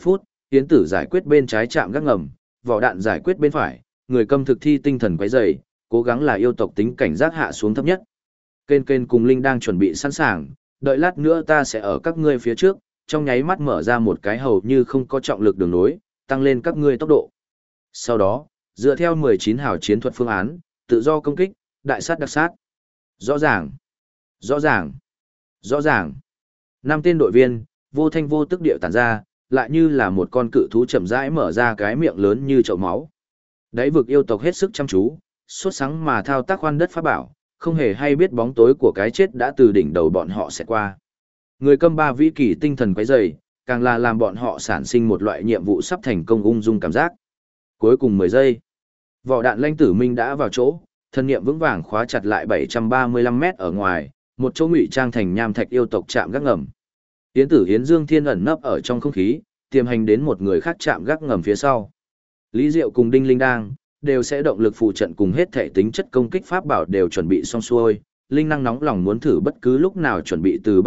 Yến Tử giải quyết bên trái trạm gác ngầm, vỏ đạn giải quyết bên phải, người Câm thực thi tinh thần quấy rầy, cố gắng là yêu tộc tính cảnh giác hạ xuống thấp nhất. Kên Kên cùng Linh đang chuẩn bị sẵn sàng, đợi lát nữa ta sẽ ở các ngươi phía trước, trong nháy mắt mở ra một cái hầu như không có trọng lực đường nối, tăng lên các ngươi tốc độ. Sau đó, dựa theo 19 hào chiến thuật phương án, tự do công kích, đại sát đặc sát. Rõ ràng, rõ ràng, rõ ràng. 5 tên đội viên, vô thanh vô tức điệu tản ra, lại như là một con cự thú chậm rãi mở ra cái miệng lớn như chậu máu. Đáy vực yêu tộc hết sức chăm chú, sốt sắng mà thao tác khoan đất pháp bảo, không hề hay biết bóng tối của cái chết đã từ đỉnh đầu bọn họ sẽ qua. Người Câm ba vĩ kỳ tinh thần quấy rầy, càng là làm bọn họ sản sinh một loại nhiệm vụ sắp thành công ung dung cảm giác. Cuối cùng 10 giây, vỏ đạn Lãnh Tử Minh đã vào chỗ, thân niệm vững vàng khóa chặt lại 735 mét ở ngoài, một chỗ ngụy trang thành nham thạch yêu tộc trạm gác ngầm. Yến Tử Yến Dương Thiên ẩn nấp ở trong không khí, tiềm hành đến một người khác trạm gác ngầm phía sau. Lý Diệu cùng Đinh Linh Đang đều sẽ động lực phụ trận cùng hết thể tính chất công kích pháp bảo đều chuẩn bị xong xuôi. Linh năng nóng lòng muốn thử bất cứ lúc nào chuẩn bị từ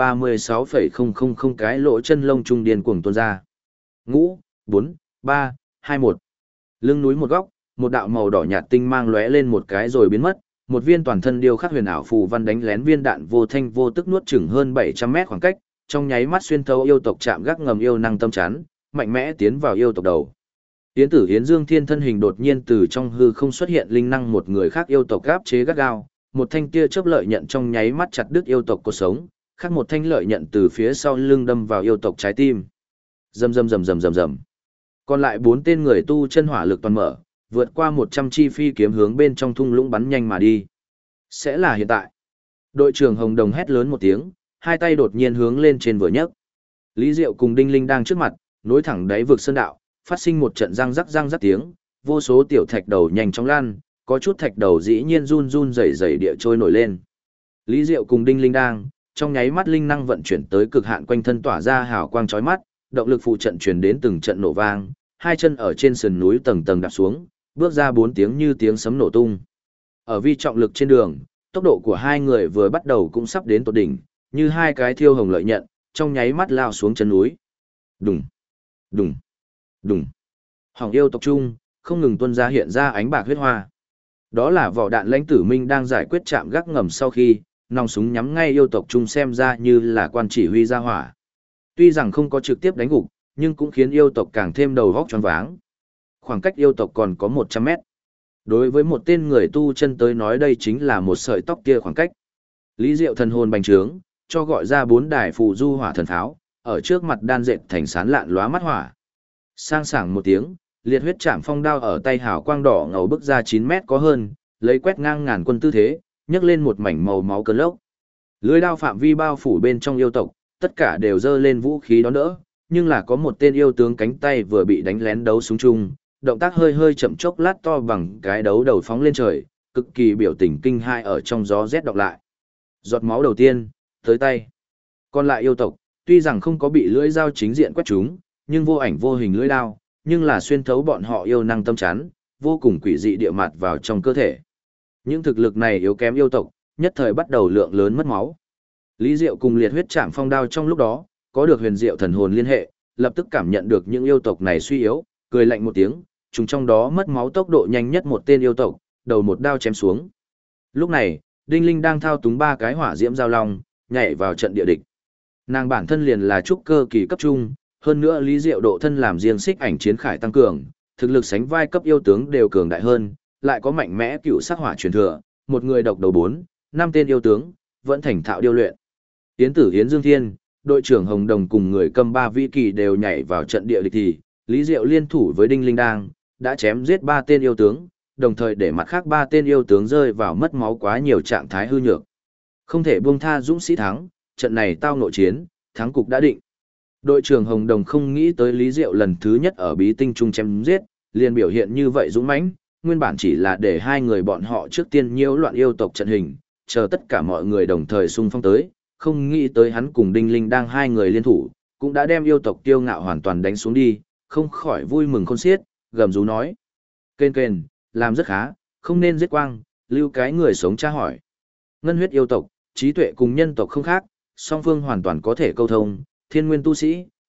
36,000 cái lỗ chân lông trung điên cuồng tuôn ra. Ngũ, 4, 3, 2, 1. Lưng núi một góc, một đạo màu đỏ nhạt tinh mang lóe lên một cái rồi biến mất, một viên toàn thân điêu khắc huyền ảo phù văn đánh lén viên đạn vô thanh vô tức nuốt chửng hơn 700 mét khoảng cách, trong nháy mắt xuyên thấu yêu tộc chạm gác ngầm yêu năng tâm chắn, mạnh mẽ tiến vào yêu tộc đầu. Yến Tử Yến Dương Thiên thân hình đột nhiên từ trong hư không xuất hiện linh năng một người khác yêu tộc áp chế gắt gao, một thanh tia chớp lợi nhận trong nháy mắt chặt đứt yêu tộc cột sống, khác một thanh lợi nhận từ phía sau lưng đâm vào yêu tộc trái tim. Rầm rầm rầm rầm rầm rầm. Còn lại 4 tên người tu chân hỏa lực toàn mở, vượt qua 100 chi phi kiếm hướng bên trong thung lũng bắn nhanh mà đi. Sẽ là hiện tại. Đội trưởng Hồng Đồng hét lớn một tiếng, hai tay đột nhiên hướng lên trên vừa nhấc. Lý Diệu cùng Đinh Linh đang trước mặt, nối thẳng đáy vực sơn đạo, phát sinh một trận răng rắc tiếng, vô số tiểu thạch đầu nhanh chóng lan, có chút thạch đầu dĩ nhiên run run rẩy rẩy địa trôi nổi lên. Lý Diệu cùng Đinh Linh đang, trong nháy mắt linh năng vận chuyển tới cực hạn quanh thân tỏa ra hào quang chói mắt, động lực phụ trận truyền đến từng trận nổ vang, hai chân ở trên sườn núi tầng tầng đạp xuống, bước ra 4 tiếng như tiếng sấm nổ tung. Ở vi trọng lực trên đường, tốc độ của hai người vừa bắt đầu cũng sắp đến tột đỉnh, như hai cái thiêu hồng lợi nhận, trong nháy mắt lao xuống chân núi. Đùng, đùng, đùng. Hỏng yêu tộc trung, không ngừng tuôn ra hiện ra ánh bạc huyết hoa. Đó là vỏ đạn Lãnh Tử Minh đang giải quyết chạm gác ngầm sau khi, nòng súng nhắm ngay yêu tộc trung xem ra như là quan chỉ huy ra hỏa. Tuy rằng không có trực tiếp đánh gục, nhưng cũng khiến yêu tộc càng thêm đầu vóc choáng váng. Khoảng cách yêu tộc còn có 100 mét. Đối với một tên người tu chân tới nói đây chính là một sợi tóc kia khoảng cách. Lý Diệu thần hồn bành trướng, cho gọi ra 4 đài phù du hỏa thần pháo, ở trước mặt đan dệt thành sán lạn lóa mắt hỏa. Sang sảng một tiếng, liệt huyết chạm phong đao ở tay hào quang đỏ ngầu bước ra 9 mét có hơn, lấy quét ngang ngàn quân tư thế, nhấc lên một mảnh màu máu cơn lốc. Lưỡi đao phạm vi bao phủ bên trong yêu tộc, tất cả đều giơ lên vũ khí đón đỡ, nhưng là có một tên yêu tướng cánh tay vừa bị đánh lén đấu súng chung, động tác hơi hơi chậm chốc lát to bằng cái đấu đầu phóng lên trời, cực kỳ biểu tình kinh hai ở trong gió rét đọc lại. Giọt máu đầu tiên, tới tay. Còn lại yêu tộc, tuy rằng không có bị lưỡi dao chính diện quét chúng, nhưng vô ảnh vô hình lưỡi đao, nhưng là xuyên thấu bọn họ yêu năng tâm chắn, vô cùng quỷ dị địa mặt vào trong cơ thể. Những thực lực này yếu kém yêu tộc, nhất thời bắt đầu lượng lớn mất máu. Lý Diệu cùng liệt huyết chạm phong đao trong lúc đó, có được huyền diệu thần hồn liên hệ, lập tức cảm nhận được những yêu tộc này suy yếu, cười lạnh một tiếng, chúng trong đó mất máu tốc độ nhanh nhất một tên yêu tộc, đầu một đao chém xuống. Lúc này, Đinh Linh đang thao túng 3 cái hỏa diễm giao long, nhảy vào trận địa địch. Nàng bản thân liền là trúc cơ kỳ cấp trung, hơn nữa Lý Diệu độ thân làm riêng xích ảnh chiến khải tăng cường, thực lực sánh vai cấp yêu tướng đều cường đại hơn, lại có mạnh mẽ cựu sắc hỏa truyền thừa, một người độc đầu 4, 5 tên yêu tướng, vẫn thành thạo điêu luyện. Yến Tử Yến Dương Thiên, đội trưởng Hồng Đồng cùng người Câm ba vĩ kỳ đều nhảy vào trận địa địch thì, Lý Diệu liên thủ với Đinh Linh Đang, đã chém giết 3 tên yêu tướng, đồng thời để mặt khác 3 tên yêu tướng rơi vào mất máu quá nhiều trạng thái hư nhược. Không thể buông tha dũng sĩ thắng, trận này tao nội chiến, thắng cục đã định. Đội trưởng Hồng Đồng không nghĩ tới Lý Diệu lần thứ nhất ở bí tinh trung chém giết, liền biểu hiện như vậy dũng mãnh, nguyên bản chỉ là để hai người bọn họ trước tiên nhiễu loạn yêu tộc trận hình, chờ tất cả mọi người đồng thời xung phong tới, không nghĩ tới hắn cùng Đinh Linh đang hai người liên thủ, cũng đã đem yêu tộc kiêu ngạo hoàn toàn đánh xuống đi, không khỏi vui mừng khôn xiết, gầm rú nói: "Kên kên, làm rất khá, không nên giết quang, lưu cái người sống tra hỏi." Ngân huyết yêu tộc, trí tuệ cùng nhân tộc không khác, song phương hoàn toàn có thể câu thông, thiên nguyên tu sĩ,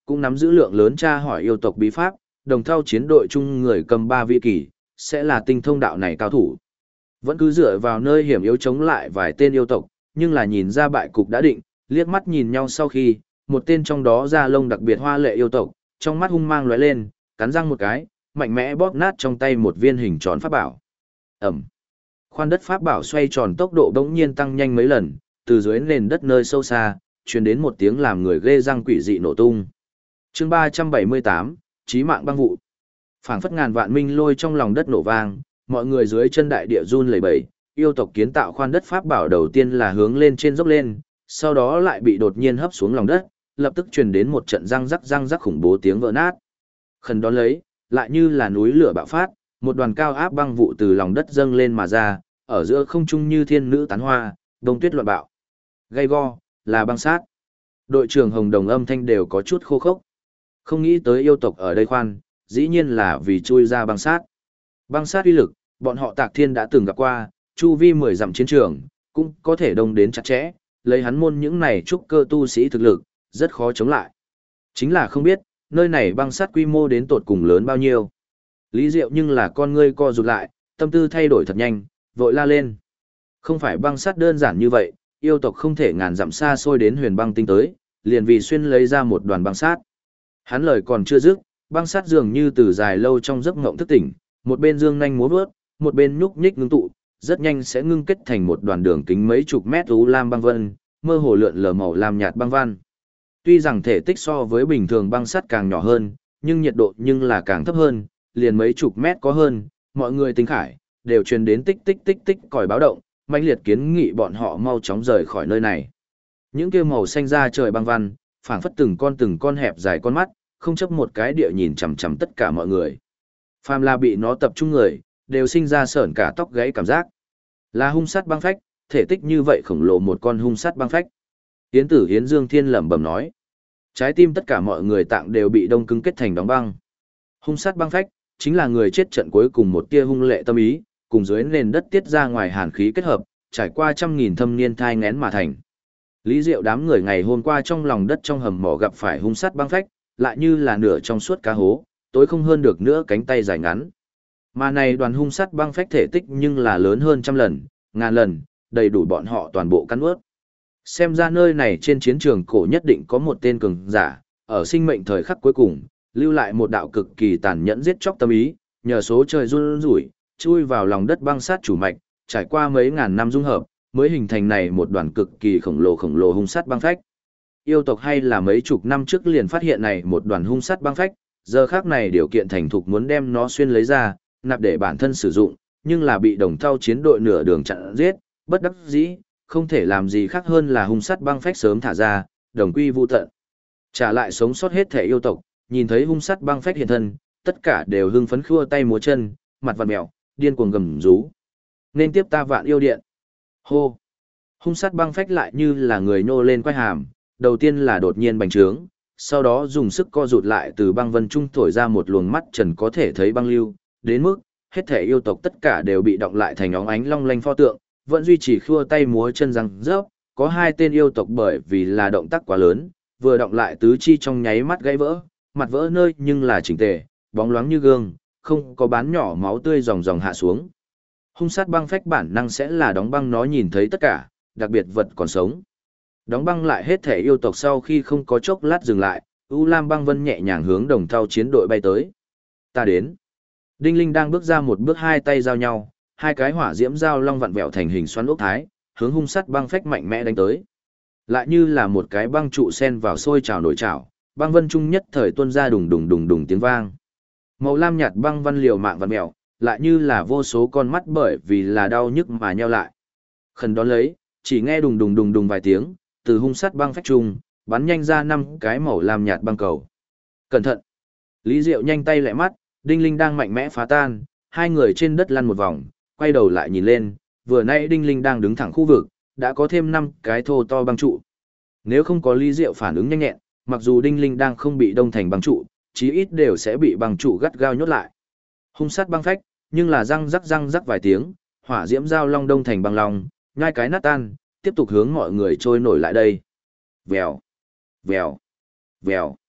cũng nắm giữ lượng lớn tra hỏi yêu tộc bí pháp, đồng thao chiến đội chung người cầm 3 vị kỳ, sẽ là tinh thông đạo này cao thủ. Vẫn cứ dựa vào nơi hiểm yếu chống lại vài tên yêu tộc, nhưng là nhìn ra bại cục đã định, liếc mắt nhìn nhau sau khi, một tên trong đó da lông đặc biệt hoa lệ yêu tộc, trong mắt hung mang lóe lên, cắn răng một cái, mạnh mẽ bóp nát trong tay một viên hình tròn pháp bảo. Ẩm. Khoan đất pháp bảo xoay tròn tốc độ bỗng nhiên tăng nhanh mấy lần, từ dưới nền đất nơi sâu xa, truyền đến một tiếng làm người ghê răng quỷ dị nổ tung. Chương 378, chí mạng băng vụ. Phảng phất ngàn vạn minh lôi trong lòng đất nổ vang, mọi người dưới chân đại địa run lẩy bẩy, yêu tộc kiến tạo khoan đất pháp bảo đầu tiên là hướng lên trên dốc lên, sau đó lại bị đột nhiên hấp xuống lòng đất, lập tức truyền đến một trận răng rắc khủng bố tiếng vỡ nát. Khẩn đón lấy, lại như là núi lửa bạo phát, một đoàn cao áp băng vụ từ lòng đất dâng lên mà ra, ở giữa không trung như thiên nữ tán hoa, đông tuyết loạn bạo. Gay go, là băng sát. Đội trưởng Hồng Đồng âm thanh đều có chút khô khốc. Không nghĩ tới yêu tộc ở đây khoan, dĩ nhiên là vì chui ra băng sát. Băng sát uy lực, bọn họ Tạc Thiên đã từng gặp qua, chu vi 10 dặm chiến trường, cũng có thể đông đến chặt chẽ, lấy hắn môn những này trúc cơ tu sĩ thực lực, rất khó chống lại. Chính là không biết, nơi này băng sát quy mô đến tột cùng lớn bao nhiêu. Lý Diệu nhưng là con ngươi co rụt lại, tâm tư thay đổi thật nhanh, vội la lên. Không phải băng sát đơn giản như vậy, yêu tộc không thể ngàn dặm xa xôi đến huyền băng tinh tới, liền vì xuyên lấy ra một đoàn băng sát. Hắn lời còn chưa dứt, băng sát dường như từ dài lâu trong giấc ngộng thức tỉnh, một bên dương nhanh múa vớt, một bên nhúc nhích ngưng tụ, rất nhanh sẽ ngưng kết thành một đoàn đường kính mấy chục mét u lam băng vân, mơ hồ lượn lờ màu lam nhạt băng văn. Tuy rằng thể tích so với bình thường băng sắt càng nhỏ hơn, nhưng nhiệt độ nhưng là càng thấp hơn, liền mấy chục mét có hơn, mọi người tinh khải, đều truyền đến tích tích tích tích còi báo động, mãnh liệt kiến nghị bọn họ mau chóng rời khỏi nơi này. Những kia màu xanh da trời băng văn, phảng phất từng con hẹp dài con mắt, không chấp một cái địa nhìn chằm chằm tất cả mọi người. Phàm là bị nó tập trung người, đều sinh ra sởn cả tóc gáy cảm giác. Là hung sát băng phách, thể tích như vậy khổng lồ một con hung sát băng phách. Yến Tử Yến Dương Thiên lẩm bẩm nói. Trái tim tất cả mọi người tạng đều bị đông cứng kết thành đóng băng. Hung sát băng phách, chính là người chết trận cuối cùng một tia hung lệ tâm ý, cùng dưới nền đất tiết ra ngoài hàn khí kết hợp, trải qua trăm nghìn thâm niên thai nghén mà thành. Lý Diệu đám người ngày hôm qua trong lòng đất trong hầm mỏ gặp phải hung sát băng phách, lại như là nửa trong suốt cá hố, tối không hơn được nữa cánh tay dài ngắn. Mà này đoàn hung sát băng phách thể tích nhưng là lớn hơn trăm lần, ngàn lần, đầy đủ bọn họ toàn bộ cắn ướt. Xem ra nơi này trên chiến trường cổ nhất định có một tên cường giả, ở sinh mệnh thời khắc cuối cùng, lưu lại một đạo cực kỳ tàn nhẫn giết chóc tâm ý, nhờ số trời run rủi, chui vào lòng đất băng sát chủ mạch, trải qua mấy ngàn năm dung hợp, mới hình thành này một đoàn cực kỳ khổng lồ hung sát băng phách. Yêu tộc hay là mấy chục năm trước liền phát hiện này một đoàn hung sát băng phách, giờ khác này điều kiện thành thục muốn đem nó xuyên lấy ra, nạp để bản thân sử dụng, nhưng là bị đồng thau chiến đội nửa đường chặn giết, bất đắc dĩ, không thể làm gì khác hơn là hung sát băng phách sớm thả ra, đồng quy vu tận. Trả lại sống sót hết thể yêu tộc, nhìn thấy hung sát băng phách hiện thân, tất cả đều hưng phấn khua tay múa chân, mặt vặn mèo, điên cuồng gầm rú. Nên tiếp ta vạn yêu điện. Hô. Hung sát băng phách lại như là người nô lên quay hàm, đầu tiên là đột nhiên bành trướng, sau đó dùng sức co rụt lại từ băng vân trung thổi ra một luồng mắt trần có thể thấy băng lưu, đến mức hết thể yêu tộc tất cả đều bị động lại thành óng ánh long lanh pho tượng, vẫn duy trì khua tay múa chân răng rớp, có hai tên yêu tộc bởi vì là động tác quá lớn, vừa động lại tứ chi trong nháy mắt gãy vỡ, mặt vỡ nơi nhưng là chỉnh tề, bóng loáng như gương, không có bán nhỏ máu tươi ròng hạ xuống. Hung sát băng phách bản năng sẽ là đóng băng nó nhìn thấy tất cả, đặc biệt vật còn sống. Đóng băng lại hết thể yêu tộc sau khi không có chốc lát dừng lại, U Lam băng vân nhẹ nhàng hướng đồng thau chiến đội bay tới. Ta đến. Đinh Linh đang bước ra một bước hai tay giao nhau, hai cái hỏa diễm giao long vặn vẹo thành hình xoắn ốc thái, hướng hung sát băng phách mạnh mẽ đánh tới. Lại như là một cái băng trụ sen vào sôi trào nổi trào, băng vân trung nhất thời tuôn ra đùng tiếng vang. Màu lam nhạt băng vân liều mạng vặn vẹo, lại như là vô số con mắt bởi vì là đau nhức mà nheo lại. Khẩn đón lấy, chỉ nghe đùng vài tiếng, từ hung sát băng phách trung, bắn nhanh ra 5 cái màu lam nhạt băng cầu. Cẩn thận! Lý Diệu nhanh tay lẹ mắt, Đinh Linh đang mạnh mẽ phá tan, hai người trên đất lăn một vòng, quay đầu lại nhìn lên, vừa nãy Đinh Linh đang đứng thẳng khu vực, đã có thêm 5 cái thô to băng trụ. Nếu không có Lý Diệu phản ứng nhanh nhẹn, mặc dù Đinh Linh đang không bị đông thành băng trụ, chí ít đều sẽ bị băng trụ gắt gao nhốt lại. Hung sát băng phách, nhưng là răng rắc vài tiếng, hỏa diễm giao long đông thành băng long, nhai cái nát tan, tiếp tục hướng mọi người trôi nổi lại đây. Vèo, vèo, vèo,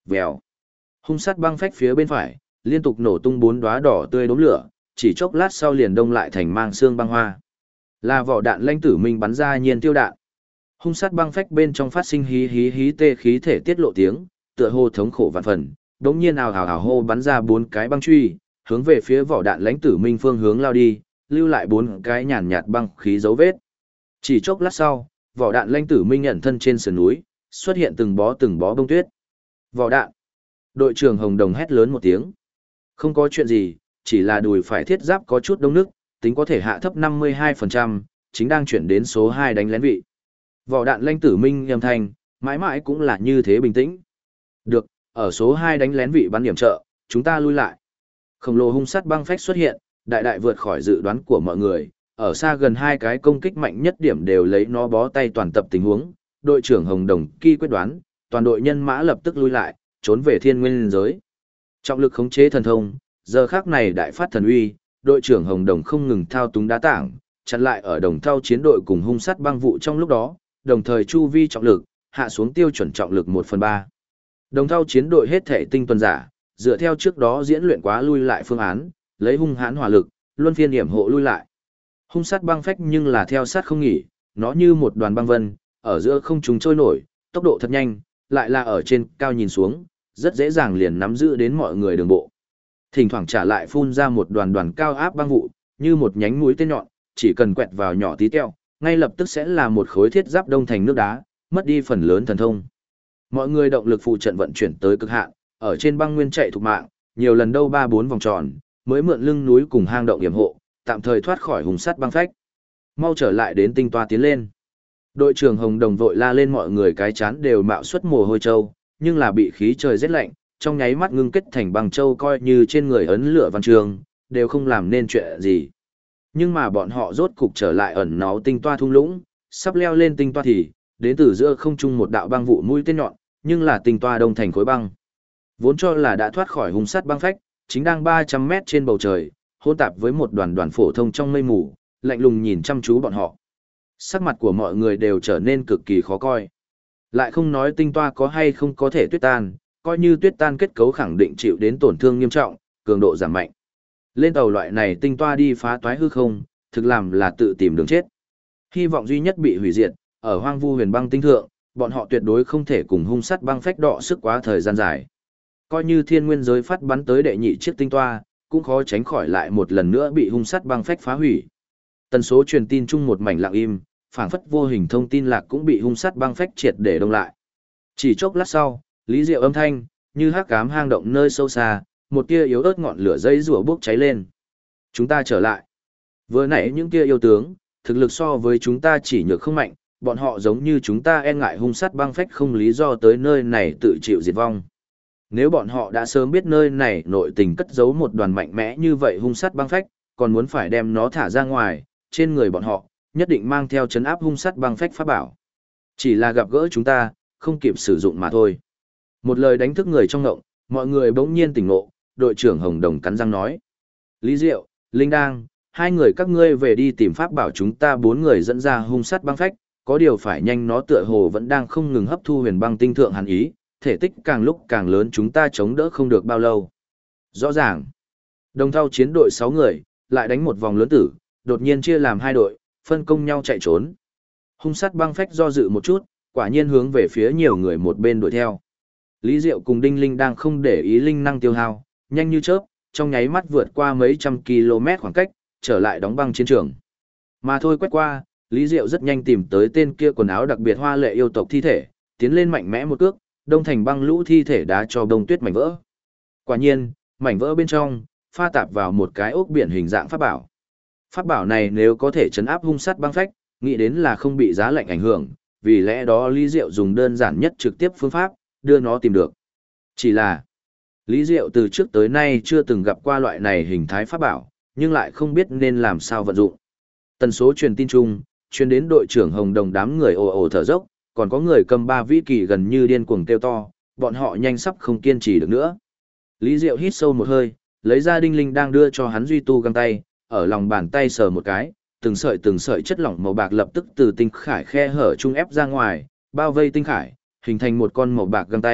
Vèo. Hung sắt băng phách phía bên phải, liên tục nổ tung 4 đóa đỏ tươi đốm lửa, chỉ chốc lát sau liền đông lại thành mang xương băng hoa. Là vỏ đạn lãnh tử minh bắn ra nhiên tiêu đạn. Hung sắt băng phách bên trong phát sinh hí hí hí tê khí thể tiết lộ tiếng, tựa hồ thống khổ vạn phần, đống nhiên ào ào ào hô bắn ra 4 cái băng truy, hướng về phía vỏ đạn lãnh tử minh phương hướng lao đi, lưu lại 4 cái nhàn nhạt băng khí dấu vết. Chỉ chốc lát sau, vỏ đạn lãnh tử minh ẩn thân trên sườn núi, xuất hiện từng bó bông tuyết. Vỏ đạn. Đội trưởng Hồng Đồng hét lớn một tiếng. Không có chuyện gì, chỉ là đùi phải thiết giáp có chút đông nước, tính có thể hạ thấp 52%, chính đang chuyển đến số 2 đánh lén vị. Vỏ đạn lãnh tử minh âm thanh, mãi mãi cũng là như thế bình tĩnh. Được, ở số 2 đánh lén vị bắn điểm trợ, chúng ta lui lại. Khổng lồ hung sắt băng phách xuất hiện, đại đại vượt khỏi dự đoán của mọi người, ở xa gần 2 cái công kích mạnh nhất điểm đều lấy nó bó tay toàn tập tình huống. Đội trưởng Hồng Đồng kỳ quyết đoán, toàn đội nhân mã lập tức lui lại, trốn về thiên nguyên giới. Trọng lực khống chế thần thông, giờ khắc này đại phát thần uy, đội trưởng Hồng Đồng không ngừng thao túng đá tảng, chặn lại ở đồng thau chiến đội cùng hung sắt băng vụ trong lúc đó, đồng thời chu vi trọng lực, hạ xuống tiêu chuẩn trọng lực 1/3. Đồng thau chiến đội hết thể tinh tuần giả, dựa theo trước đó diễn luyện quá lui lại phương án, lấy hung hãn hỏa lực, luân phiên điểm hộ lui lại. Hung sắt băng phách nhưng là theo sát không nghỉ, nó như một đoàn băng vân, ở giữa không trung trôi nổi, tốc độ thật nhanh, lại là ở trên cao nhìn xuống, rất dễ dàng liền nắm giữ đến mọi người đường bộ. Thỉnh thoảng trả lại phun ra một đoàn đoàn cao áp băng vụ, như một nhánh mũi tên nhọn, chỉ cần quẹt vào nhỏ tí teo, ngay lập tức sẽ là một khối thiết giáp đông thành nước đá, mất đi phần lớn thần thông. Mọi người động lực phụ trận vận chuyển tới cực hạn, ở trên băng nguyên chạy thục mạng, nhiều lần đâu 3-4 vòng tròn, mới mượn lưng núi cùng hang động yểm hộ, tạm thời thoát khỏi hùng sắt băng phách. Mau trở lại đến tinh toa tiến lên. Đội trưởng Hồng Đồng vội la lên, mọi người cái chán đều mạo xuất mồ hôi trâu, nhưng là bị khí trời rét lạnh, trong nháy mắt ngưng kết thành băng châu coi như trên người ấn lửa văn trường, đều không làm nên chuyện gì. Nhưng mà bọn họ rốt cục trở lại ẩn náu tinh toa thung lũng, sắp leo lên tinh toa thì, đến từ giữa không trung một đạo băng vụ mũi tên nhọn, nhưng là tinh toa đông thành khối băng. Vốn cho là đã thoát khỏi hung sắt băng phách, chính đang 300 mét trên bầu trời, hỗn tạp với một đoàn đoàn phổ thông trong mây mù, lạnh lùng nhìn chăm chú bọn họ. Sắc mặt của mọi người đều trở nên cực kỳ khó coi. Lại không nói tinh toa có hay không có thể tuyết tan, coi như tuyết tan kết cấu khẳng định chịu đến tổn thương nghiêm trọng, cường độ giảm mạnh. Lên tàu loại này tinh toa đi phá toái hư không, thực làm là tự tìm đường chết. Hy vọng duy nhất bị hủy diệt, ở hoang vu huyền băng tinh thượng, bọn họ tuyệt đối không thể cùng hung sắt băng phách đọ sức quá thời gian dài. Coi như thiên nguyên giới phát bắn tới đệ nhị chiếc tinh toa, cũng khó tránh khỏi lại một lần nữa bị hung sắt băng phách phá hủy. Tần số truyền tin chung một mảnh lặng im, phảng phất vô hình thông tin lạc cũng bị hung sắt băng phách triệt để đông lại. Chỉ chốc lát sau, Lý Diệu âm thanh, như hắc ám hang động nơi sâu xa, một tia yếu ớt ngọn lửa dây rủa bốc cháy lên. Chúng ta trở lại. Vừa nãy những tia yêu tướng, thực lực so với chúng ta chỉ nhược không mạnh, bọn họ giống như chúng ta e ngại hung sắt băng phách không lý do tới nơi này tự chịu diệt vong. Nếu bọn họ đã sớm biết nơi này nội tình cất giấu một đoàn mạnh mẽ như vậy hung sắt băng phách, còn muốn phải đem nó thả ra ngoài, trên người bọn họ, nhất định mang theo chấn áp hung sắt băng phách pháp bảo. Chỉ là gặp gỡ chúng ta, không kịp sử dụng mà thôi. Một lời đánh thức người trong ngộng, mọi người bỗng nhiên tỉnh ngộ, đội trưởng Hồng Đồng cắn răng nói. Lý Diệu, Linh Đang, hai người các ngươi về đi tìm pháp bảo, chúng ta 4 người dẫn ra hung sắt băng phách, có điều phải nhanh, nó tựa hồ vẫn đang không ngừng hấp thu huyền băng tinh thượng hàn ý, thể tích càng lúc càng lớn, chúng ta chống đỡ không được bao lâu. Rõ ràng, đồng thau chiến đội 6 người, lại đánh một vòng lớn tử, đột nhiên chia làm 2 đội, phân công nhau chạy trốn. Hung sắt băng phách do dự một chút, quả nhiên hướng về phía nhiều người một bên đuổi theo. Lý Diệu cùng Đinh Linh đang không để ý linh năng tiêu hao, nhanh như chớp, trong nháy mắt vượt qua mấy trăm km khoảng cách, trở lại đóng băng chiến trường. Mà thôi quét qua, Lý Diệu rất nhanh tìm tới tên kia quần áo đặc biệt hoa lệ yêu tộc thi thể, tiến lên mạnh mẽ một cước, đông thành băng lũ thi thể đá cho đông tuyết mảnh vỡ. Quả nhiên, mảnh vỡ bên trong, pha tạp vào một cái ốc biển hình dạng pháp bảo. Pháp bảo này nếu có thể chấn áp hung sắt băng phách, nghĩ đến là không bị giá lạnh ảnh hưởng, vì lẽ đó Lý Diệu dùng đơn giản nhất trực tiếp phương pháp, đưa nó tìm được. Chỉ là, Lý Diệu từ trước tới nay chưa từng gặp qua loại này hình thái pháp bảo, nhưng lại không biết nên làm sao vận dụng. Tần số truyền tin chung, truyền đến đội trưởng Hồng Đồng, đám người ồ ồ thở dốc, còn có người cầm 3 vĩ kỳ gần như điên cuồng kêu to, bọn họ nhanh sắp không kiên trì được nữa. Lý Diệu hít sâu một hơi, lấy ra Đinh Linh đang đưa cho hắn duy tu găng tay, ở lòng bàn tay sờ một cái, từng sợi chất lỏng màu bạc lập tức từ tinh khải khe hở trung ép ra ngoài, bao vây tinh khải, hình thành một con màu bạc găng tay,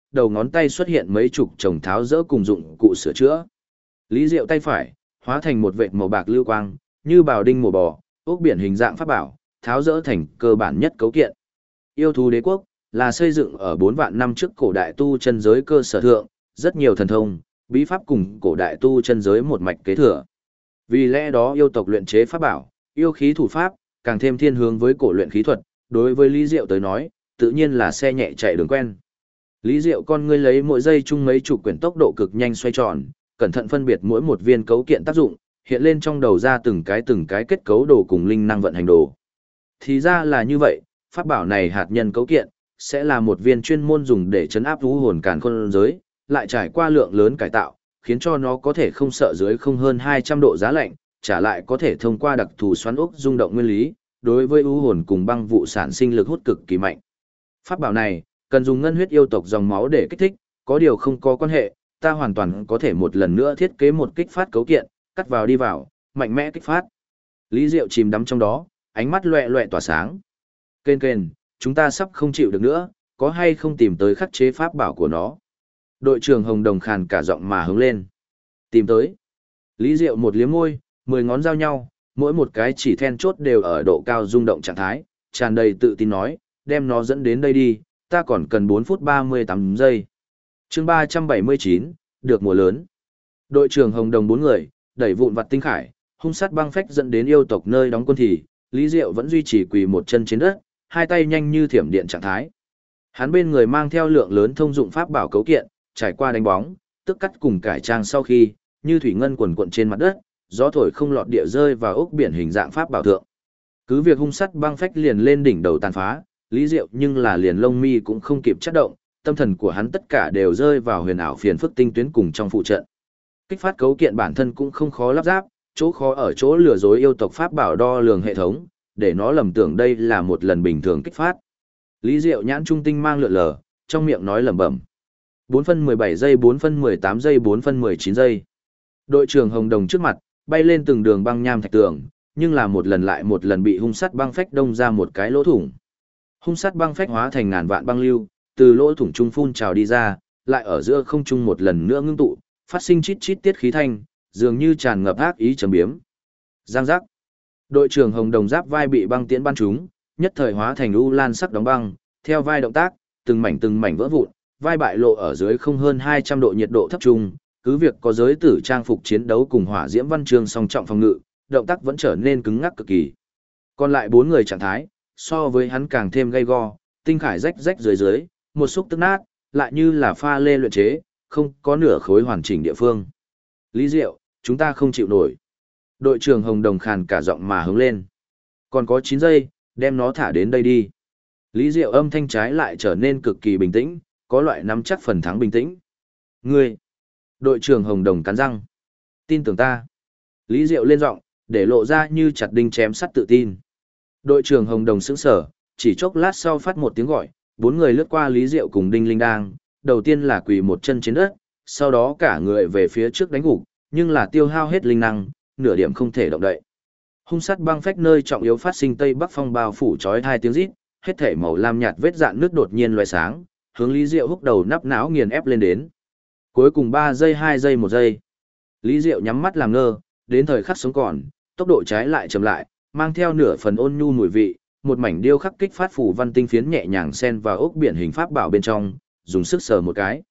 đầu ngón tay xuất hiện mấy chục chồng tháo dỡ cùng dụng cụ sửa chữa. Lý Diệu tay phải, hóa thành một vệt màu bạc lưu quang, như bào đinh mổ bò, ốc biển hình dạng pháp bảo, tháo dỡ thành cơ bản nhất cấu kiện. Yêu thú đế quốc là xây dựng ở 4 vạn năm trước cổ đại tu chân giới cơ sở thượng, rất nhiều thần thông, bí pháp cùng cổ đại tu chân giới một mạch kế thừa. Vì lẽ đó yêu tộc luyện chế pháp bảo, yêu khí thủ pháp, càng thêm thiên hướng với cổ luyện khí thuật, đối với Lý Diệu tới nói, tự nhiên là xe nhẹ chạy đường quen. Lý Diệu con ngươi lấy mỗi giây chung mấy chục quyển tốc độ cực nhanh xoay tròn, cẩn thận phân biệt mỗi một viên cấu kiện tác dụng, hiện lên trong đầu ra từng cái kết cấu đồ cùng linh năng vận hành đồ. Thì ra là như vậy, pháp bảo này hạt nhân cấu kiện, sẽ là một viên chuyên môn dùng để chấn áp vũ hồn càn khôn giới, lại trải qua lượng lớn cải tạo, khiến cho nó có thể không sợ dưới không hơn 200 độ giá lạnh, trả lại có thể thông qua đặc thù xoắn ốc rung động nguyên lý, đối với vũ hồn cùng băng vụ sản sinh lực hút cực kỳ mạnh. Pháp bảo này, cần dùng ngân huyết yêu tộc dòng máu để kích thích, có điều không có quan hệ, ta hoàn toàn có thể một lần nữa thiết kế một kích phát cấu kiện, cắt vào đi vào, mạnh mẽ kích phát. Lý Diệu chìm đắm trong đó, ánh mắt loẹ loẹ tỏa sáng. Kên, chúng ta sắp không chịu được nữa, có hay không tìm tới khắc chế pháp bảo của nó. Đội trưởng Hồng Đồng khàn cả giọng mà hướng lên. Tìm tới. Lý Diệu một liếm môi, 10 ngón giao nhau, mỗi một cái chỉ then chốt đều ở độ cao rung động trạng thái, tràn đầy tự tin nói, đem nó dẫn đến đây đi, ta còn cần 4 phút 38 giây. Chương 379, được mùa lớn. Đội trưởng Hồng Đồng 4 người, đẩy vụn vặt tinh khải, hung sát băng phách dẫn đến yêu tộc nơi đóng quân thì, Lý Diệu vẫn duy trì quỳ một chân trên đất, hai tay nhanh như thiểm điện trạng thái. Hắn bên người mang theo lượng lớn thông dụng pháp bảo cấu kiện, trải qua đánh bóng, tức cắt cùng cải trang sau khi, như thủy ngân quần quận trên mặt đất, gió thổi không lọt địa rơi vào ốc biển hình dạng pháp bảo thượng. Cứ việc hung sắt băng phách liền lên đỉnh đầu tàn phá, Lý Diệu nhưng là liền lông mi cũng không kịp chất động, tâm thần của hắn tất cả đều rơi vào huyền ảo phiền phức tinh tuyến cùng trong phụ trận. Kích phát cấu kiện bản thân cũng không khó lắp ráp, chỗ khó ở chỗ lừa dối yêu tộc pháp bảo đo lường hệ thống, để nó lầm tưởng đây là một lần bình thường kích phát. Lý Diệu nhãn trung tinh mang lượn lờ, trong miệng nói lẩm bẩm. 4 phân 17 giây, 4 phân 18 giây, 4 phân 19 giây. Đội trưởng Hồng Đồng trước mặt, bay lên từng đường băng nham thạch tường, nhưng là một lần lại một lần bị hung sắt băng phách đông ra một cái lỗ thủng. Hung sắt băng phách hóa thành ngàn vạn băng lưu, từ lỗ thủng trung phun trào đi ra, lại ở giữa không trung một lần nữa ngưng tụ, phát sinh chít chít tiết khí thanh, dường như tràn ngập ác ý trầm biếm. Giang giác. Đội trưởng Hồng Đồng giáp vai bị băng tiễn bắn trúng, nhất thời hóa thành u lan sắc đóng băng, theo vai động tác, từng mảnh vỡ vụn, vai bại lộ ở dưới không hơn 200 độ nhiệt độ thấp trung, cứ việc có giới tử trang phục chiến đấu cùng hỏa diễm văn chương song trọng phòng ngự, động tác vẫn trở nên cứng ngắc cực kỳ. Còn lại 4 người trạng thái, so với hắn càng thêm gay go, tinh khải rách rách dưới, một xúc tức nát, lại như là pha lê luyện chế, không có nửa khối hoàn chỉnh địa phương. Lý Diệu, chúng ta không chịu nổi. Đội trưởng Hồng Đồng khàn cả giọng mà hướng lên. Còn có 9 giây, đem nó thả đến đây đi. Lý Diệu âm thanh trái lại trở nên cực kỳ bình tĩnh, có loại nắm chắc phần thắng bình tĩnh. Ngươi! Đội trưởng Hồng Đồng cắn răng. Tin tưởng ta. Lý Diệu lên giọng, để lộ ra như chặt đinh chém sắt tự tin. Đội trưởng Hồng Đồng sững sờ, chỉ chốc lát sau phát một tiếng gọi, 4 người lướt qua Lý Diệu cùng Đinh Linh Đang, đầu tiên là quỳ một chân trên đất, sau đó cả người về phía trước đánh gục, nhưng là tiêu hao hết linh năng, nửa điểm không thể động đậy. Hung sắt băng phách nơi trọng yếu phát sinh tây bắc phong bao phủ chói hai tiếng rít, hết thể màu lam nhạt vết dạn nước đột nhiên loé sáng, hướng Lý Diệu húc đầu nắp não nghiền ép lên đến. Cuối cùng 3 giây 2 giây 1 giây. Lý Diệu nhắm mắt làm ngơ, đến thời khắc sống còn, tốc độ trái lại chậm lại, mang theo nửa phần ôn nhu mùi vị, một mảnh điêu khắc kích phát phủ văn tinh phiến nhẹ nhàng xen vào ốc biển hình pháp bảo bên trong, dùng sức sờ một cái.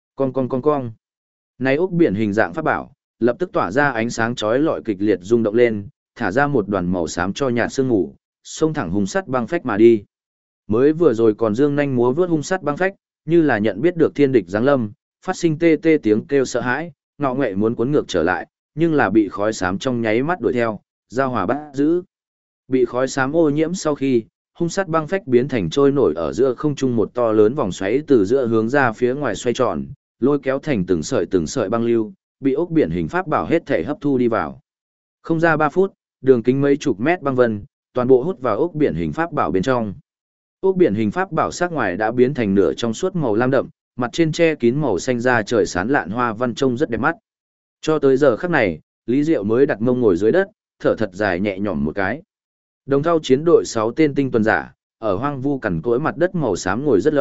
Con. Này ốc biển hình dạng pháp bảo, lập tức tỏa ra ánh sáng chói lọi kịch liệt rung động lên, thả ra một đoàn màu xám cho nhạt sương ngủ, xông thẳng hung sắt băng phách mà đi. Mới vừa rồi còn dương nhanh múa vướt hung sắt băng phách, như là nhận biết được thiên địch giáng lâm, phát sinh tê tê tiếng kêu sợ hãi, ngọ nghệ muốn cuốn ngược trở lại, nhưng là bị khói xám trong nháy mắt đuổi theo, giao hòa bắt giữ. Bị khói xám ô nhiễm sau khi, hung sắt băng phách biến thành trôi nổi ở giữa không trung một to lớn vòng xoáy từ giữa hướng ra phía ngoài xoay tròn, lôi kéo thành từng sợi băng lưu, bị ốc biển hình pháp bảo hết thể hấp thu đi vào. Không ra 3 phút, đường kính mấy chục mét băng vân, toàn bộ hút vào ốc biển hình pháp bảo bên trong. Ốc biển hình pháp bảo sắc ngoài đã biến thành nửa trong suốt màu lam đậm, mặt trên che kín màu xanh da trời sán lạn hoa văn trông rất đẹp mắt. Cho tới giờ khắc này, Lý Diệu mới đặt mông ngồi dưới đất, thở thật dài nhẹ nhõm một cái. Đồng thau chiến đội 6 tên tinh tuần giả, ở hoang vu cằn cỗi mặt đất màu xám ngồi rất lâu,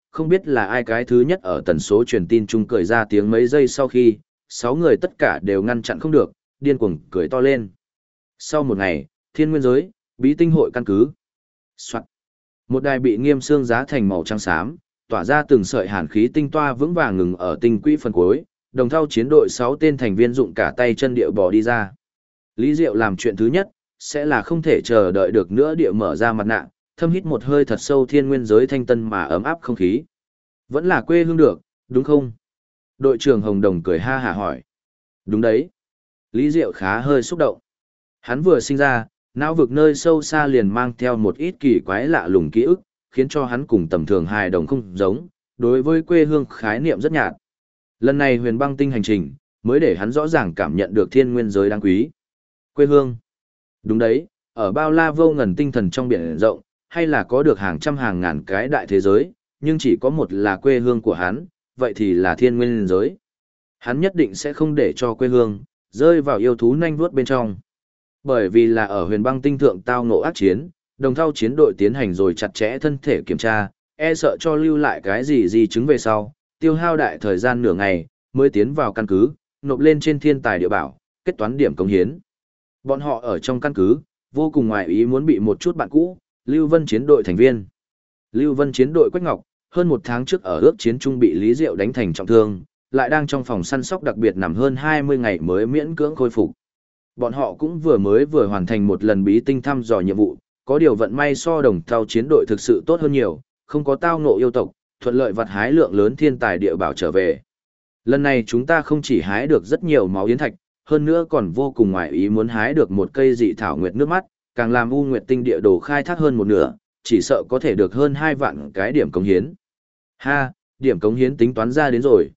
không biết là ai cái thứ nhất ở tần số truyền tin chung cười ra tiếng mấy giây sau khi, 6 người tất cả đều ngăn chặn không được, điên cuồng cười to lên. Sau một ngày, thiên nguyên giới, bí tinh hội căn cứ. Soạn. Một đài bị nghiêm xương giá thành màu trắng xám, tỏa ra từng sợi hàn khí tinh toa vững vàng ngừng ở tinh quỹ phần cuối, đồng thau chiến đội 6 tên thành viên dụng cả tay chân địa bò đi ra. Lý Diệu làm chuyện thứ nhất, sẽ là không thể chờ đợi được nữa địa mở ra mặt nạ, thâm hít một hơi thật sâu thiên nguyên giới thanh tân mà ấm áp không khí. Vẫn là quê hương được, đúng không? Đội trưởng Hồng Đồng cười ha hả hỏi. Đúng đấy. Lý Diệu khá hơi xúc động. Hắn vừa sinh ra, não vực nơi sâu xa liền mang theo một ít kỳ quái lạ lùng ký ức, khiến cho hắn cùng tầm thường hài đồng không giống, đối với quê hương khái niệm rất nhạt. Lần này huyền băng tinh hành trình, mới để hắn rõ ràng cảm nhận được thiên nguyên giới đáng quý. Quê hương. Đúng đấy, ở bao la vô ngần tinh thần trong biển rộng, hay là có được hàng trăm hàng ngàn cái đại thế giới, nhưng chỉ có một là quê hương của hắn, vậy thì là thiên nguyên giới. Hắn nhất định sẽ không để cho quê hương rơi vào yêu thú nanh vuốt bên trong. Bởi vì là ở huyền băng tinh thượng tao ngộ ác chiến, đồng thau chiến đội tiến hành rồi chặt chẽ thân thể kiểm tra, e sợ cho lưu lại cái gì di chứng về sau, tiêu hao đại thời gian nửa ngày, mới tiến vào căn cứ, nộp lên trên thiên tài địa bảo, kết toán điểm công hiến. Bọn họ ở trong căn cứ, vô cùng ngoài ý muốn bị một chút bạn cũ, Lưu Vân chiến đội thành viên. Lưu Vân chiến đội Quách Ngọc, hơn một tháng trước ở ước chiến trung bị Lý Diệu đánh thành trọng thương, lại đang trong phòng săn sóc đặc biệt nằm hơn 20 ngày mới miễn cưỡng khôi phục. Bọn họ cũng vừa hoàn thành một lần bí tinh thăm dò nhiệm vụ, có điều vận may so đồng thau chiến đội thực sự tốt hơn nhiều, không có tao ngộ yêu tộc, thuận lợi vặt hái lượng lớn thiên tài địa bảo trở về. Lần này chúng ta không chỉ hái được rất nhiều máu yến thạch, hơn nữa còn vô cùng ngoại ý muốn hái được một cây dị thảo nguyệt nước mắt, càng làm U Nguyệt tinh địa đồ khai thác hơn một nửa, chỉ sợ có thể được hơn 2 vạn cái điểm cống hiến. Ha, điểm cống hiến tính toán ra đến rồi,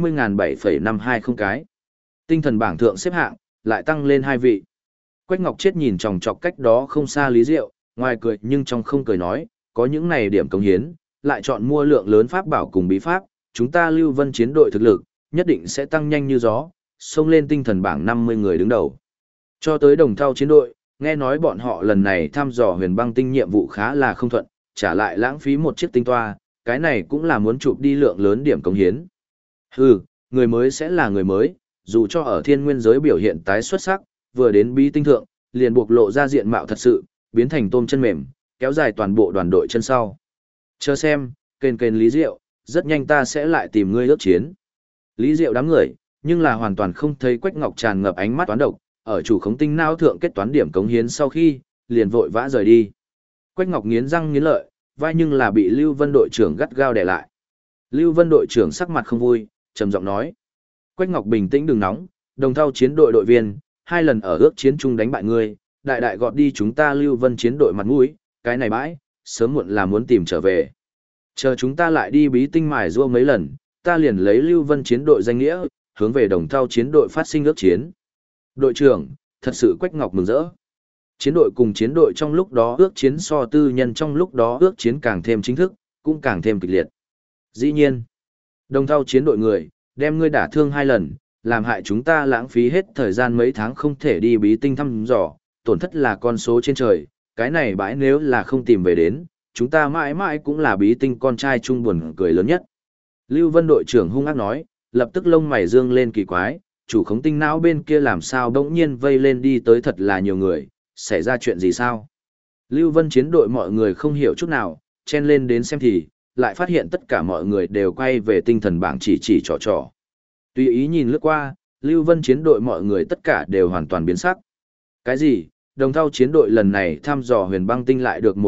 20.750 cái. Tinh thần bảng thượng xếp hạng, lại tăng lên 2 vị. Quách Ngọc Chết nhìn chòng chọc cách đó không xa Lý Diệu, ngoài cười nhưng trong không cười nói, có những này điểm cống hiến, lại chọn mua lượng lớn pháp bảo cùng bí pháp, chúng ta Lưu Vân chiến đội thực lực, nhất định sẽ tăng nhanh như gió, xông lên tinh thần bảng 50 người đứng đầu. Cho tới đồng thau chiến đội, nghe nói bọn họ lần này thăm dò huyền băng tinh nhiệm vụ khá là không thuận, trả lại lãng phí một chiếc tinh toa, cái này cũng là muốn chụp đi lượng lớn điểm cống hiến. Hừ, người mới sẽ là người mới, dù cho ở thiên nguyên giới biểu hiện tái xuất sắc, vừa đến bí tinh thượng, liền buộc lộ ra diện mạo thật sự, biến thành tôm chân mềm, kéo dài toàn bộ đoàn đội chân sau. Chờ xem, kênh Lý Diệu, rất nhanh ta sẽ lại tìm ngươi ước chiến. Lý Diệu đám người, nhưng là hoàn toàn không thấy Quách Ngọc tràn ngập ánh mắt toán độc, ở chủ khống tinh não thượng kết toán điểm cống hiến sau khi, liền vội vã rời đi. Quách Ngọc nghiến răng nghiến lợi, vai nhưng là bị Lưu Vân đội trưởng gắt gao đè lại. Lưu Vân đội trưởng sắc mặt không vui, trầm giọng nói: Quách Ngọc bình tĩnh đừng nóng, đồng thau chiến đội đội viên, 2 lần ở ước chiến chung đánh bại ngươi, đại đại gọt đi chúng ta Lưu Vân chiến đội mặt mũi, cái này bãi, sớm muộn là muốn tìm trở về. Chờ chúng ta lại đi bí tinh mài rua mấy lần, ta liền lấy Lưu Vân chiến đội danh nghĩa, hướng về đồng thau chiến đội phát sinh ước chiến. Đội trưởng, thật sự Quách Ngọc mừng rỡ. Chiến đội cùng chiến đội trong lúc đó ước chiến so tư nhân trong lúc đó ước chiến càng thêm chính thức, cũng càng thêm kịch liệt. Dĩ nhiên, đồng thau chiến đội người, đem ngươi đả thương 2 lần, làm hại chúng ta lãng phí hết thời gian mấy tháng không thể đi bí tinh thăm dò, tổn thất là con số trên trời, cái này bãi nếu là không tìm về đến, chúng ta mãi mãi cũng là bí tinh con trai chung buồn cười lớn nhất. Lưu Vân đội trưởng hung ác nói, lập tức lông mày dương lên kỳ quái, chủ khống tinh não bên kia làm sao bỗng nhiên vây lên đi tới thật là nhiều người, xảy ra chuyện gì sao? Lưu Vân chiến đội mọi người không hiểu chút nào, chen lên đến xem thì, lại phát hiện tất cả mọi người đều quay về tinh thần bảng chỉ trò. Tùy ý nhìn lướt qua, Lưu Vân chiến đội mọi người tất cả đều hoàn toàn biến sắc. Cái gì? Đồng thau chiến đội lần này thăm dò huyền băng tinh lại được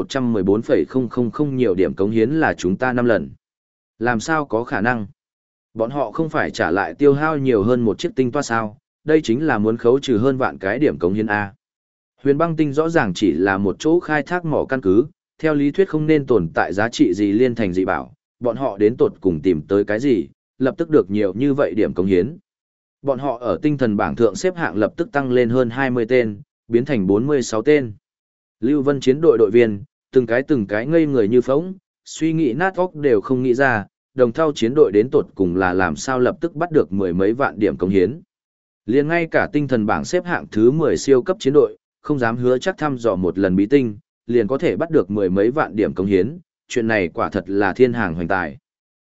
114,000 nhiều điểm cống hiến là chúng ta 5 lần. Làm sao có khả năng? Bọn họ không phải trả lại tiêu hao nhiều hơn một chiếc tinh toa sao? Đây chính là muốn khấu trừ hơn vạn cái điểm cống hiến A. Huyền băng tinh rõ ràng chỉ là một chỗ khai thác mỏ căn cứ, theo lý thuyết không nên tồn tại giá trị gì liên thành dị bảo, bọn họ đến tột cùng tìm tới cái gì, lập tức được nhiều như vậy điểm cống hiến. Bọn họ ở tinh thần bảng thượng xếp hạng lập tức tăng lên hơn 20 tên, biến thành 46 tên. Lưu Vân chiến đội đội viên, từng cái ngây người như phỗng, suy nghĩ nát óc đều không nghĩ ra, đồng thau chiến đội đến tột cùng là làm sao lập tức bắt được 10 mấy vạn điểm cống hiến. Liền ngay cả tinh thần bảng xếp hạng thứ 10 siêu cấp chiến đội, không dám hứa chắc thăm dò một lần bí tinh, liền có thể bắt được 10 mấy vạn điểm cống hiến, chuyện này quả thật là thiên hàng hoành tài.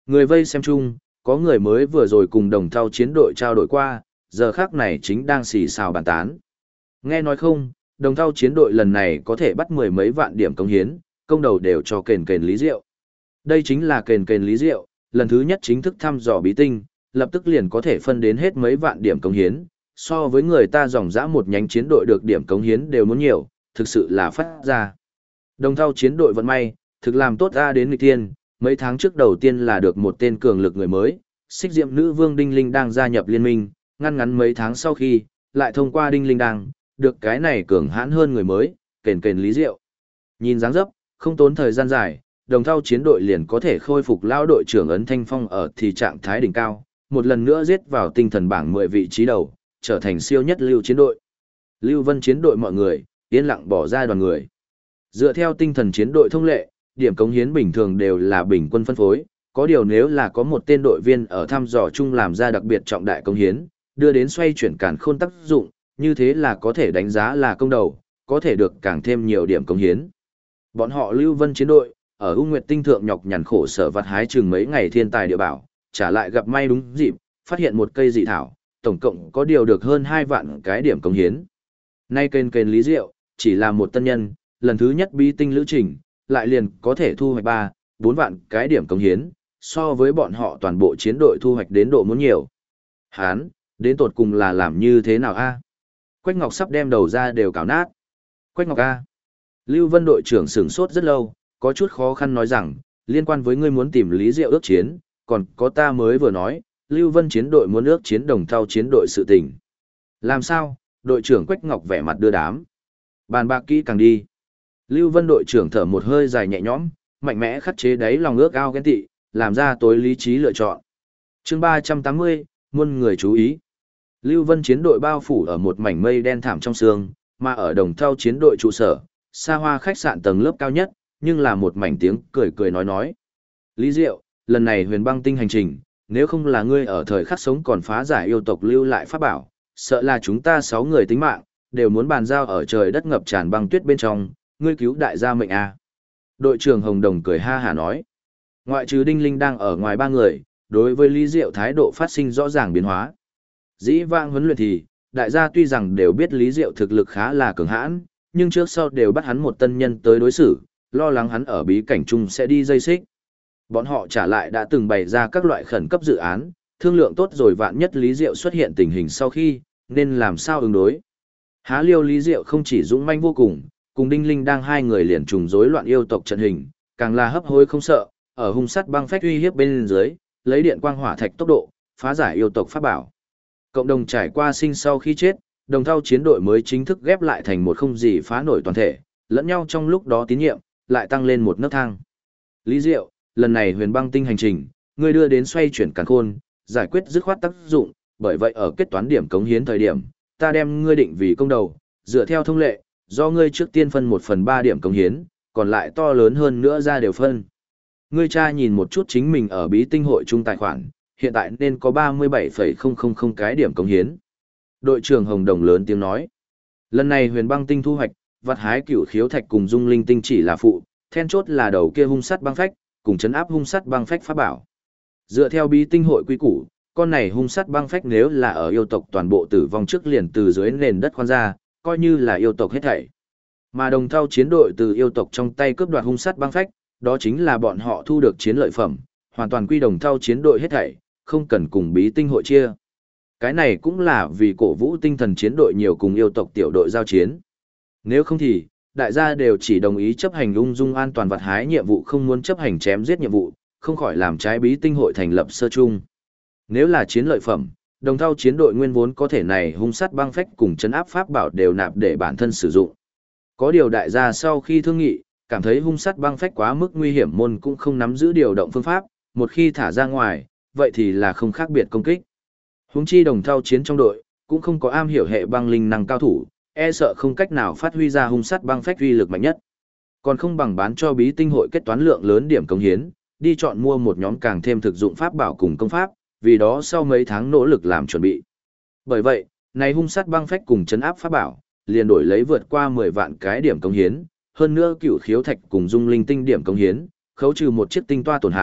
Người vây xem chung, có người mới vừa rồi cùng đồng thau chiến đội trao đổi qua, giờ khác này chính đang xì xào bàn tán. Nghe nói không, đồng thau chiến đội lần này có thể bắt mười mấy vạn điểm cống hiến, công đầu đều cho kền kền Lý Diệu. Đây chính là kền kền Lý Diệu, lần thứ nhất chính thức thăm dò bí tinh, lập tức liền có thể phân đến hết mấy vạn điểm cống hiến, so với người ta dòng dã một nhánh chiến đội được điểm cống hiến đều muốn nhiều, thực sự là phát ra. Đồng thau chiến đội vận may, thực làm tốt ra đến nghịch tiên, mấy tháng trước đầu tiên là được một tên cường lực người mới, xích diệm nữ vương Đinh Linh đang gia nhập liên minh, ngăn ngắn mấy tháng sau khi, lại thông qua Đinh Linh đang, được cái này cường hãn hơn người mới, kền kền Lý Diệu. Nhìn dáng dấp, không tốn thời gian dài, đồng thau chiến đội liền có thể khôi phục lao đội trưởng ấn Thanh Phong ở thì trạng thái đỉnh cao, một lần nữa giết vào tinh thần bảng 10 vị trí đầu, trở thành siêu nhất lưu chiến đội. Lưu Vân chiến đội mọi người, yên lặng bỏ ra đoàn người. Dựa theo tinh thần chiến đội thông lệ, điểm cống hiến bình thường đều là bình quân phân phối, có điều nếu là có một tên đội viên ở thăm dò chung làm ra đặc biệt trọng đại cống hiến, đưa đến xoay chuyển càn khôn tác dụng, như thế là có thể đánh giá là công đầu, có thể được càng thêm nhiều điểm cống hiến. Bọn họ Lưu Vân chiến đội, ở U Nguyệt tinh thượng nhọc nhằn khổ sở vặt hái chừng mấy ngày thiên tài địa bảo, trả lại gặp may đúng dịp, phát hiện một cây dị thảo, tổng cộng có điều được hơn 2 vạn cái điểm cống hiến. Nay kênh kênh Lý Diệu, chỉ là một tân nhân, lần thứ nhất bí tinh lữ trình, lại liền có thể thu hoạch 3, 4 vạn cái điểm cống hiến, so với bọn họ toàn bộ chiến đội thu hoạch đến độ muốn nhiều. Hán, đến tột cùng là làm như thế nào a? Quách Ngọc sắp đem đầu ra đều cào nát. Quách Ngọc a. Lưu Vân đội trưởng sửng sốt rất lâu, có chút khó khăn nói rằng, liên quan với ngươi muốn tìm Lý Diệu ước chiến, còn có ta mới vừa nói, Lưu Vân chiến đội muốn ước chiến đồng thau chiến đội sự tình. Làm sao? Đội trưởng Quách Ngọc vẻ mặt đưa đám. Bàn bạc kỹ càng đi. Lưu Vân đội trưởng thở một hơi dài nhẹ nhõm, mạnh mẽ khắc chế đáy lòng ước ao ghen tị, làm ra tối lý trí lựa chọn. Chương 380, muôn người chú ý. Lưu Vân chiến đội bao phủ ở một mảnh mây đen thảm trong sương, mà ở đồng thau chiến đội trụ sở, xa hoa khách sạn tầng lớp cao nhất, nhưng là một mảnh tiếng cười cười nói. Lý Diệu, lần này huyền băng tinh hành trình, nếu không là ngươi ở thời khắc sống còn phá giải yêu tộc lưu lại pháp bảo, sợ là chúng ta 6 người tính mạng, đều muốn bàn giao ở trời đất ngập tràn băng tuyết bên trong, ngươi cứu đại gia mệnh a. Đội trưởng Hồng Đồng cười ha hả nói. Ngoại trừ Đinh Linh đang ở ngoài 3 người, đối với Lý Diệu thái độ phát sinh rõ ràng biến hóa. Dĩ vãng huấn luyện thì, đại gia tuy rằng đều biết Lý Diệu thực lực khá là cường hãn, nhưng trước sau đều bắt hắn một tân nhân tới đối xử, lo lắng hắn ở bí cảnh chung sẽ đi dây xích. Bọn họ trả lại đã từng bày ra các loại khẩn cấp dự án, thương lượng tốt rồi vạn nhất Lý Diệu xuất hiện tình hình sau khi, nên làm sao ứng đối. Há liêu Lý Diệu không chỉ dũng manh vô cùng Đinh Linh đang hai người liền trùng rối loạn yêu tộc trận hình, càng là hấp hối không sợ, ở hung sắt băng phách uy hiếp bên dưới, lấy điện quang hỏa thạch tốc độ, phá giải yêu tộc pháp bảo. Cộng đồng trải qua sinh sau khi chết, đồng thau chiến đội mới chính thức ghép lại thành một không gì phá nổi toàn thể, lẫn nhau trong lúc đó tín nhiệm, lại tăng lên một nấc thang. Lý Diệu, lần này huyền băng tinh hành trình, ngươi đưa đến xoay chuyển càn khôn, giải quyết dứt khoát tác dụng, bởi vậy ở kết toán điểm cống hiến thời điểm, ta đem ngươi định vì công đầu, dựa theo thông lệ, do ngươi trước tiên phân 1/3 điểm cống hiến, còn lại to lớn hơn nữa ra đều phân. Ngươi tra nhìn một chút chính mình ở bí tinh hội chung tài khoản, hiện tại nên có 37,000 cái điểm cống hiến. Đội trưởng Hồng Đồng lớn tiếng nói. Lần này huyền băng tinh thu hoạch, vặt hái cửu khiếu thạch cùng dung linh tinh chỉ là phụ, then chốt là đầu kia hung sắt băng phách, cùng chấn áp hung sắt băng phách pháp bảo. Dựa theo bí tinh hội quy củ, con này hung sắt băng phách nếu là ở yêu tộc toàn bộ tử vong trước liền từ dưới nền đất khoan ra, coi như là yêu tộc hết thảy. Mà đồng thau chiến đội từ yêu tộc trong tay cướp đoạt hung sắt băng phách, đó chính là bọn họ thu được chiến lợi phẩm, hoàn toàn quy đồng thau chiến đội hết thảy, không cần cùng bí tinh hội chia. Cái này cũng là vì cổ vũ tinh thần chiến đội nhiều cùng yêu tộc tiểu đội giao chiến. Nếu không thì, đại gia đều chỉ đồng ý chấp hành ung dung an toàn vặt hái nhiệm vụ, không muốn chấp hành chém giết nhiệm vụ, không khỏi làm trái bí tinh hội thành lập sơ chung. Nếu là chiến lợi phẩm, đồng thau chiến đội nguyên vốn có thể này hung sắt băng phách cùng chấn áp pháp bảo đều nạp để bản thân sử dụng. Có điều đại gia sau khi thương nghị, cảm thấy hung sắt băng phách quá mức nguy hiểm, môn cũng không nắm giữ điều động phương pháp, một khi thả ra ngoài, vậy thì là không khác biệt công kích. Huống chi đồng thau chiến trong đội, cũng không có am hiểu hệ băng linh năng cao thủ, e sợ không cách nào phát huy ra hung sắt băng phách uy lực mạnh nhất. Còn không bằng bán cho bí tinh hội kết toán lượng lớn điểm cống hiến, đi chọn mua một nhóm càng thêm thực dụng pháp bảo cùng công pháp, vì đó sau mấy tháng nỗ lực làm chuẩn bị. Bởi vậy, này hung sắt băng phách cùng chấn áp pháp bảo, liền đổi lấy vượt qua 10 vạn cái điểm cống hiến, hơn nữa cửu khiếu thạch cùng dung linh tinh điểm cống hiến, khấu trừ một chiếc tinh toa tổn hại,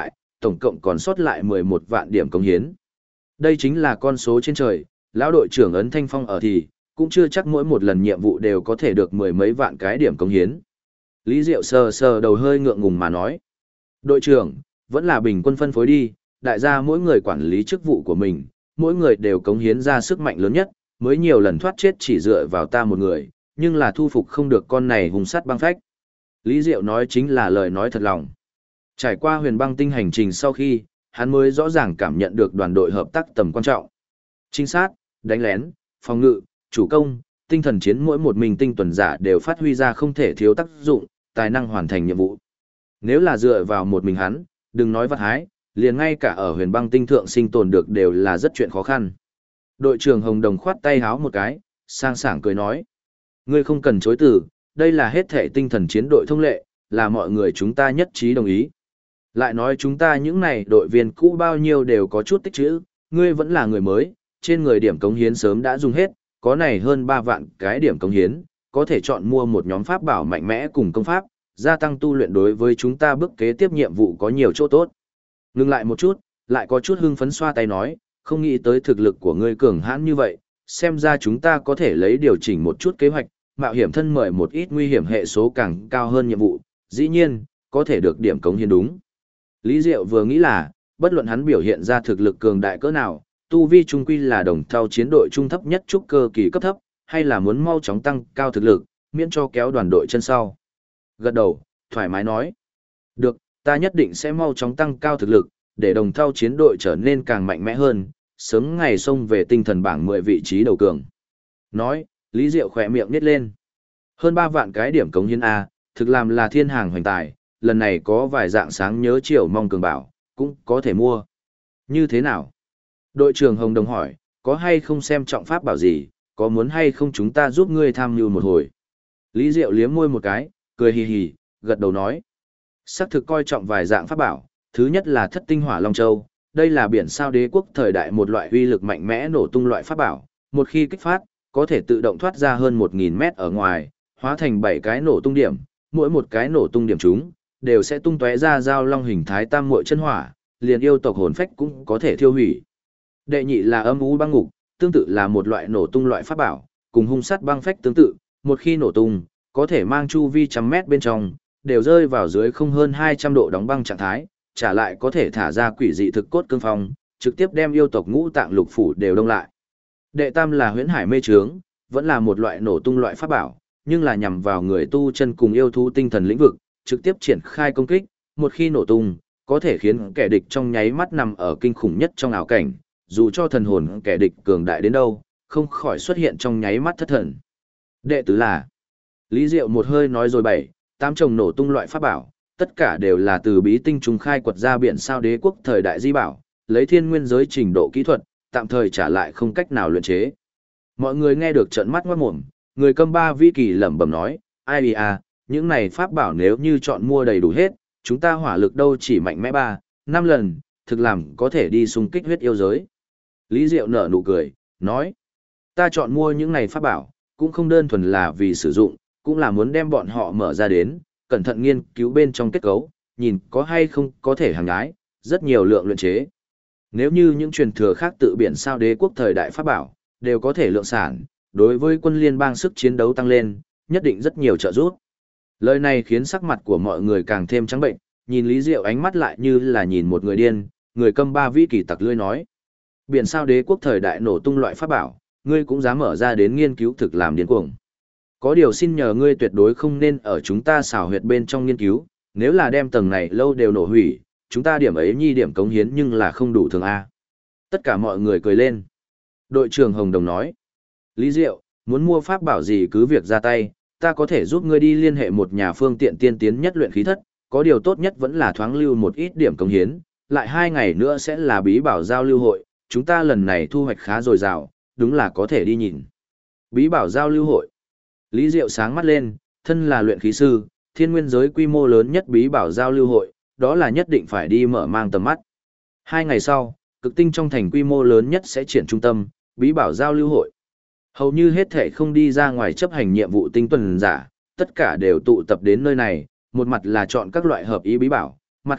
tổng cộng còn sót lại 11 vạn điểm cống hiến. Đây chính là con số trên trời, lão đội trưởng Ấn Thanh Phong ở thì, cũng chưa chắc mỗi một lần nhiệm vụ đều có thể được mười mấy vạn cái điểm cống hiến. Lý Diệu sờ sờ đầu hơi ngượng ngùng mà nói. Đội trưởng, vẫn là bình quân phân phối đi, đại gia mỗi người quản lý chức vụ của mình, mỗi người đều cống hiến ra sức mạnh lớn nhất, mới nhiều lần thoát chết chỉ dựa vào ta một người, nhưng là thu phục không được con này hung sát băng phách. Lý Diệu nói chính là lời nói thật lòng. Trải qua huyền băng tinh hành trình sau khi, hắn mới rõ ràng cảm nhận được đoàn đội hợp tác tầm quan trọng. Trinh sát, đánh lén, phòng ngự, chủ công, tinh thần chiến mỗi một mình tinh tuần giả đều phát huy ra không thể thiếu tác dụng, tài năng hoàn thành nhiệm vụ. Nếu là dựa vào một mình hắn, đừng nói vật hái, liền ngay cả ở huyền băng tinh thượng sinh tồn được đều là rất chuyện khó khăn. Đội trưởng Hồng Đồng khoát tay háo một cái, sang sảng cười nói. Ngươi không cần chối từ, đây là hết thể tinh thần chiến đội thông lệ, là mọi người chúng ta nhất trí đồng ý. Lại nói chúng ta những này đội viên cũ bao nhiêu đều có chút tích trữ, ngươi vẫn là người mới, trên người điểm cống hiến sớm đã dùng hết, có này hơn 3 vạn cái điểm cống hiến, có thể chọn mua một nhóm pháp bảo mạnh mẽ cùng công pháp, gia tăng tu luyện đối với chúng ta bước kế tiếp nhiệm vụ có nhiều chỗ tốt. Ngừng lại một chút, lại có chút hưng phấn xoa tay nói, không nghĩ tới thực lực của ngươi cường hãn như vậy, xem ra chúng ta có thể lấy điều chỉnh một chút kế hoạch, mạo hiểm thân mời một ít nguy hiểm hệ số càng cao hơn nhiệm vụ, dĩ nhiên, có thể được điểm cống hiến đúng. Lý Diệu vừa nghĩ là, bất luận hắn biểu hiện ra thực lực cường đại cỡ nào, tu vi trung quy là đồng thau chiến đội trung thấp nhất trúc cơ kỳ cấp thấp, hay là muốn mau chóng tăng cao thực lực, miễn cho kéo đoàn đội chân sau. Gật đầu, thoải mái nói. Được, ta nhất định sẽ mau chóng tăng cao thực lực, để đồng thau chiến đội trở nên càng mạnh mẽ hơn, sớm ngày xông về tinh thần bảng 10 vị trí đầu cường. Nói, Lý Diệu khỏe miệng nít lên. Hơn 3 vạn cái điểm cống hiến A, thực làm là thiên hàng hoành tài, lần này có vài dạng sáng nhớ chiều mong cường bảo, cũng có thể mua. Như thế nào? Đội trưởng Hồng Đồng hỏi, có hay không xem trọng pháp bảo gì, có muốn hay không chúng ta giúp ngươi tham mưu một hồi. Lý Diệu liếm môi một cái, cười hì hì, gật đầu nói. Sắc thực coi trọng vài dạng pháp bảo, thứ nhất là Thất Tinh Hỏa Long Châu, đây là biển sao đế quốc thời đại một loại uy lực mạnh mẽ nổ tung loại pháp bảo, một khi kích phát, có thể tự động thoát ra hơn 1000 mét ở ngoài, hóa thành 7 cái nổ tung điểm, mỗi một cái nổ tung điểm chúng đều sẽ tung tóe ra dao long hình thái tam muội chân hỏa, liền yêu tộc hồn phách cũng có thể thiêu hủy. Đệ nhị là Âm U Băng Ngục, tương tự là một loại nổ tung loại pháp bảo, cùng hung sát băng phách tương tự, một khi nổ tung, có thể mang chu vi trăm mét bên trong, đều rơi vào dưới không hơn 200 độ đóng băng trạng thái, trả lại có thể thả ra quỷ dị thực cốt cương phong, trực tiếp đem yêu tộc ngũ tạng lục phủ đều đông lại. Đệ tam là Huyễn Hải Mê Trướng, vẫn là một loại nổ tung loại pháp bảo, nhưng là nhằm vào người tu chân cùng yêu thú tinh thần lĩnh vực, trực tiếp triển khai công kích, một khi nổ tung, có thể khiến kẻ địch trong nháy mắt nằm ở kinh khủng nhất trong ảo cảnh, dù cho thần hồn kẻ địch cường đại đến đâu, không khỏi xuất hiện trong nháy mắt thất thần. Đệ tứ là Lý Diệu một hơi nói rồi 7, 8 chồng nổ tung loại pháp bảo, tất cả đều là từ bí tinh trùng khai quật ra biển sao đế quốc thời đại di bảo, lấy thiên nguyên giới trình độ kỹ thuật, tạm thời trả lại không cách nào luyện chế. Mọi người nghe được trợn mắt ngoát mồm, người Câm Ba Vĩ Kỳ lẩm bẩm nói, ai à, những này pháp bảo nếu như chọn mua đầy đủ hết, chúng ta hỏa lực đâu chỉ mạnh mẽ 3, 5 lần, thực làm có thể đi xung kích huyết yêu giới. Lý Diệu nở nụ cười, nói, ta chọn mua những này pháp bảo, cũng không đơn thuần là vì sử dụng, cũng là muốn đem bọn họ mở ra đến, cẩn thận nghiên cứu bên trong kết cấu, nhìn có hay không có thể hàng ái, rất nhiều lượng luyện chế. Nếu như những truyền thừa khác tự biển sao đế quốc thời đại pháp bảo, đều có thể lượng sản, đối với quân liên bang sức chiến đấu tăng lên, nhất định rất nhiều trợ giúp. Lời này khiến sắc mặt của mọi người càng thêm trắng bệnh, nhìn Lý Diệu ánh mắt lại như là nhìn một người điên, người Câm Ba Vĩ Kỳ tặc lưỡi nói. Biển sao đế quốc thời đại nổ tung loại pháp bảo, ngươi cũng dám mở ra đến nghiên cứu thực làm điên cuồng. Có điều xin nhờ ngươi tuyệt đối không nên ở chúng ta xào huyệt bên trong nghiên cứu, nếu là đem tầng này lâu đều nổ hủy, chúng ta điểm ấy nhi điểm cống hiến nhưng là không đủ thường A. Tất cả mọi người cười lên. Đội trưởng Hồng Đồng nói. Lý Diệu, muốn mua pháp bảo gì cứ việc ra tay, ta có thể giúp ngươi đi liên hệ một nhà phương tiện tiên tiến nhất luyện khí thất, có điều tốt nhất vẫn là thoáng lưu một ít điểm cống hiến, lại 2 ngày nữa sẽ là bí bảo giao lưu hội, chúng ta lần này thu hoạch khá dồi dào, đúng là có thể đi nhìn. Bí bảo giao lưu hội. Lý Diệu sáng mắt lên, thân là luyện khí sư, thiên nguyên giới quy mô lớn nhất bí bảo giao lưu hội, đó là nhất định phải đi mở mang tầm mắt. 2 ngày sau, cực tinh trong thành quy mô lớn nhất sẽ triển trung tâm, bí bảo giao lưu hội. Hầu như hết thể không đi ra ngoài chấp hành nhiệm vụ tinh tuần giả, tất cả đều tụ tập đến nơi này, một mặt là chọn các loại hợp ý bí bảo, mặt khác,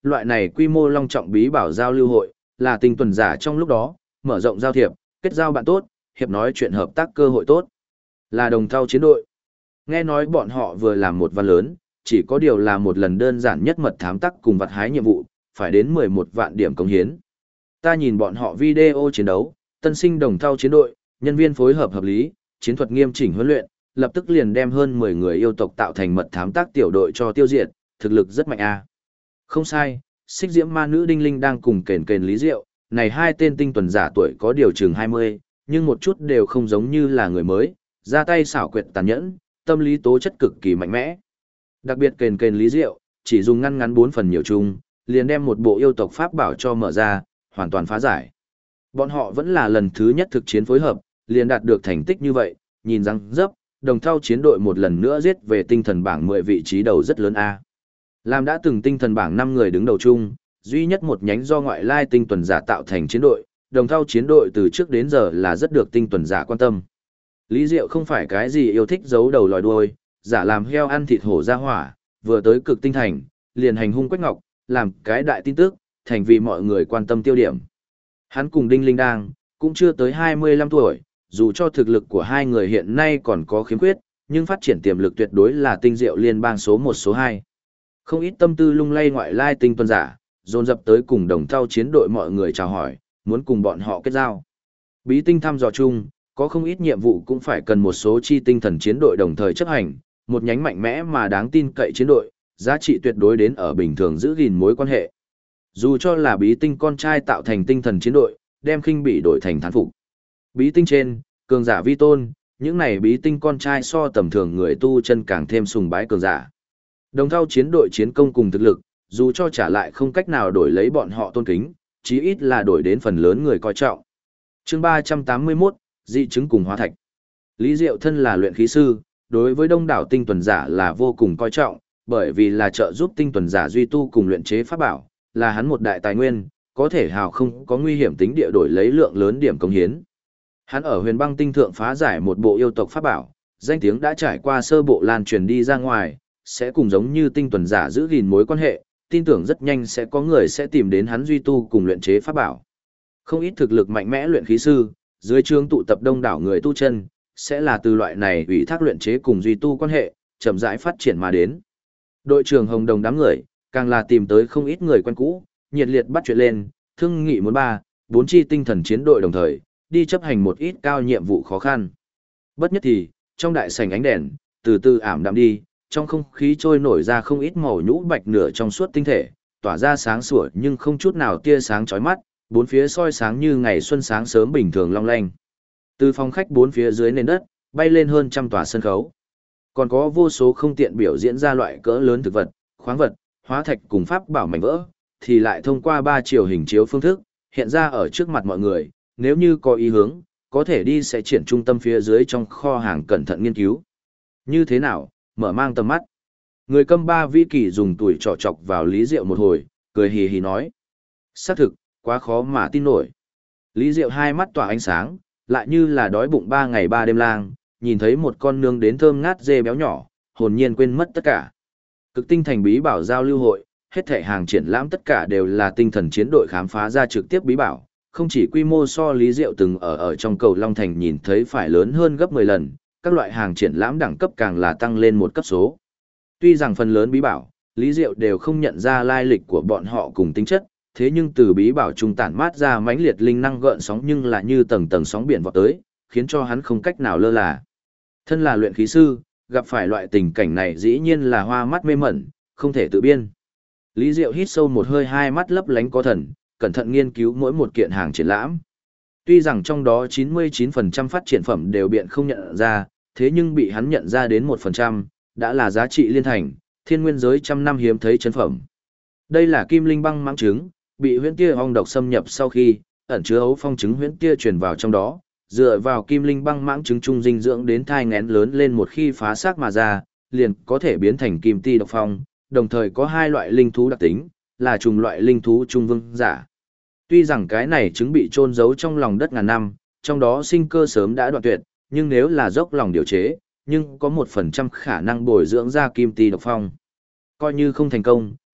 loại này quy mô long trọng bí bảo giao lưu hội, là tinh tuần giả trong lúc đó, mở rộng giao thiệp, kết giao bạn tốt, hiệp nói chuyện hợp tác cơ hội tốt. Là đồng thau chiến đội. Nghe nói bọn họ vừa làm một văn lớn, chỉ có điều là một lần đơn giản nhất mật thám tắc cùng vặt hái nhiệm vụ, phải đến 11 vạn điểm cống hiến. Ta nhìn bọn họ video chiến đấu, tân sinh đồng thau chiến đội, nhân viên phối hợp hợp lý, chiến thuật nghiêm chỉnh huấn luyện, lập tức liền đem hơn 10 người yêu tộc tạo thành mật thám tác tiểu đội cho tiêu diệt, thực lực rất mạnh a. Không sai, xích diễm ma nữ Đinh Linh đang cùng kền kền Lý Diệu, này hai tên tinh tuần giả tuổi có điều chừng 20, nhưng một chút đều không giống như là người mới, ra tay xảo quyệt tàn nhẫn, tâm lý tố chất cực kỳ mạnh mẽ. Đặc biệt kền kền Lý Diệu, chỉ dùng ngăn 4 phần nhiều chung, liền đem một bộ yêu tộc pháp bảo cho mở ra, hoàn toàn phá giải. Bọn họ vẫn là lần thứ nhất thực chiến phối hợp, liền đạt được thành tích như vậy, nhìn răng dấp, đồng thau chiến đội một lần nữa giết về tinh thần bảng 10 vị trí đầu rất lớn a. Làm đã từng tinh thần bảng 5 người đứng đầu chung, duy nhất một nhánh do ngoại lai tinh tuần giả tạo thành chiến đội, đồng thau chiến đội từ trước đến giờ là rất được tinh tuần giả quan tâm. Lý Diệu không phải cái gì yêu thích giấu đầu lòi đuôi, giả làm heo ăn thịt hổ ra hỏa, vừa tới cực tinh thành, liền hành hung Quách Ngọc, làm cái đại tin tức, thành vì mọi người quan tâm tiêu điểm. Hắn cùng Đinh Linh Đang, cũng chưa tới 25 tuổi, dù cho thực lực của hai người hiện nay còn có khiếm khuyết, nhưng phát triển tiềm lực tuyệt đối là tinh diệu liên bang số 1 số 2. Không ít tâm tư lung lay ngoại lai tinh tuần giả, dồn dập tới cùng đồng thau chiến đội mọi người chào hỏi, muốn cùng bọn họ kết giao. Bí tinh thăm dò chung, có không ít nhiệm vụ cũng phải cần một số chi tinh thần chiến đội đồng thời chấp hành, một nhánh mạnh mẽ mà đáng tin cậy chiến đội, giá trị tuyệt đối đến ở bình thường giữ gìn mối quan hệ. Dù cho là bí tinh con trai tạo thành tinh thần chiến đội, đem khinh bị đổi thành thán phục. Bí tinh trên, cường giả vi tôn, những này bí tinh con trai so tầm thường người tu chân càng thêm sùng bái cường giả. Đồng thau chiến đội chiến công cùng thực lực, dù cho trả lại không cách nào đổi lấy bọn họ tôn kính, chí ít là đổi đến phần lớn người coi trọng. Chương 381, dị chứng cùng hóa thạch. Lý Diệu thân là luyện khí sư, đối với đông đảo tinh tuần giả là vô cùng coi trọng, bởi vì là trợ giúp tinh tuần giả duy tu cùng luyện chế pháp bảo, là hắn một đại tài nguyên, có thể hào không có nguy hiểm tính địa đổi lấy lượng lớn điểm công hiến. Hắn ở Huyền Băng Tinh thượng phá giải một bộ yêu tộc pháp bảo, danh tiếng đã trải qua sơ bộ lan truyền đi ra ngoài, sẽ cùng giống như tinh tuần giả giữ gìn mối quan hệ, tin tưởng rất nhanh sẽ có người sẽ tìm đến hắn duy tu cùng luyện chế pháp bảo. Không ít thực lực mạnh mẽ luyện khí sư, dưới trướng tụ tập đông đảo người tu chân, sẽ là từ loại này ủy thác luyện chế cùng duy tu quan hệ, chậm rãi phát triển mà đến. Đội trưởng Hồng Đồng đám người, càng là tìm tới không ít người quen cũ, nhiệt liệt bắt chuyện lên, thương nghị muốn 4 chi tinh thần chiến đội đồng thời, đi chấp hành một ít cao nhiệm vụ khó khăn. Bất nhất thì, trong đại sảnh ánh đèn, từ từ ảm đạm đi, trong không khí trôi nổi ra không ít màu nhũ bạch nửa trong suốt tinh thể, tỏa ra sáng sủa nhưng không chút nào tia sáng chói mắt, bốn phía soi sáng như ngày xuân sáng sớm bình thường long lanh. Từ phòng khách bốn phía dưới nền đất, bay lên hơn trăm tòa sân khấu. Còn có vô số không tiện biểu diễn ra loại cỡ lớn thực vật, khoáng vật, hóa thạch cùng pháp bảo mảnh vỡ, thì lại thông qua 3 chiều hình chiếu phương thức, hiện ra ở trước mặt mọi người, nếu như có ý hướng, có thể đi sẽ triển trung tâm phía dưới trong kho hàng cẩn thận nghiên cứu. Như thế nào, mở mang tầm mắt. Người câm ba vĩ kỳ dùng tuổi trọ chọc vào Lý Diệu một hồi, cười hì hì nói. Xác thực, quá khó mà tin nổi. Lý Diệu hai mắt tỏa ánh sáng, lại như là đói bụng 3 ngày 3 đêm lang, nhìn thấy một con nướng đến thơm ngát dê béo nhỏ, hồn nhiên quên mất tất cả. Cực tinh thành bí bảo giao lưu hội, hết thảy hàng triển lãm tất cả đều là tinh thần chiến đội khám phá ra trực tiếp bí bảo, không chỉ quy mô so Lý Diệu từng ở trong cầu Long Thành nhìn thấy phải lớn hơn gấp 10 lần, các loại hàng triển lãm đẳng cấp càng là tăng lên một cấp số. Tuy rằng phần lớn bí bảo, Lý Diệu đều không nhận ra lai lịch của bọn họ cùng tính chất, thế nhưng từ bí bảo trung tản mát ra mãnh liệt linh năng gợn sóng nhưng là như tầng tầng sóng biển vọt tới, khiến cho hắn không cách nào lơ là. Thân là luyện khí sư, gặp phải loại tình cảnh này dĩ nhiên là hoa mắt mê mẩn, không thể tự biên. Lý Diệu hít sâu một hơi, hai mắt lấp lánh có thần, cẩn thận nghiên cứu mỗi một kiện hàng triển lãm. Tuy rằng trong đó 99% phát triển phẩm đều biện không nhận ra, thế nhưng bị hắn nhận ra đến 1%, đã là giá trị liên thành, thiên nguyên giới trăm năm hiếm thấy chân phẩm. Đây là kim linh băng mãng trứng, bị huyễn tia ong độc xâm nhập sau khi, ẩn chứa ấu phong trứng huyễn tia truyền vào trong đó, dựa vào kim linh băng mãng trứng trung dinh dưỡng đến thai nghén lớn lên một khi phá xác mà ra, liền có thể biến thành kim ti độc phong, đồng thời có 2 loại linh thú đặc tính, là trùng loại linh thú trung vương giả. Tuy rằng cái này trứng bị chôn giấu trong lòng đất ngàn năm, trong đó sinh cơ sớm đã đoạn tuyệt, nhưng nếu là dốc lòng điều chế, nhưng có 1% khả năng bồi dưỡng ra kim ti độc phong. Coi như không thành công,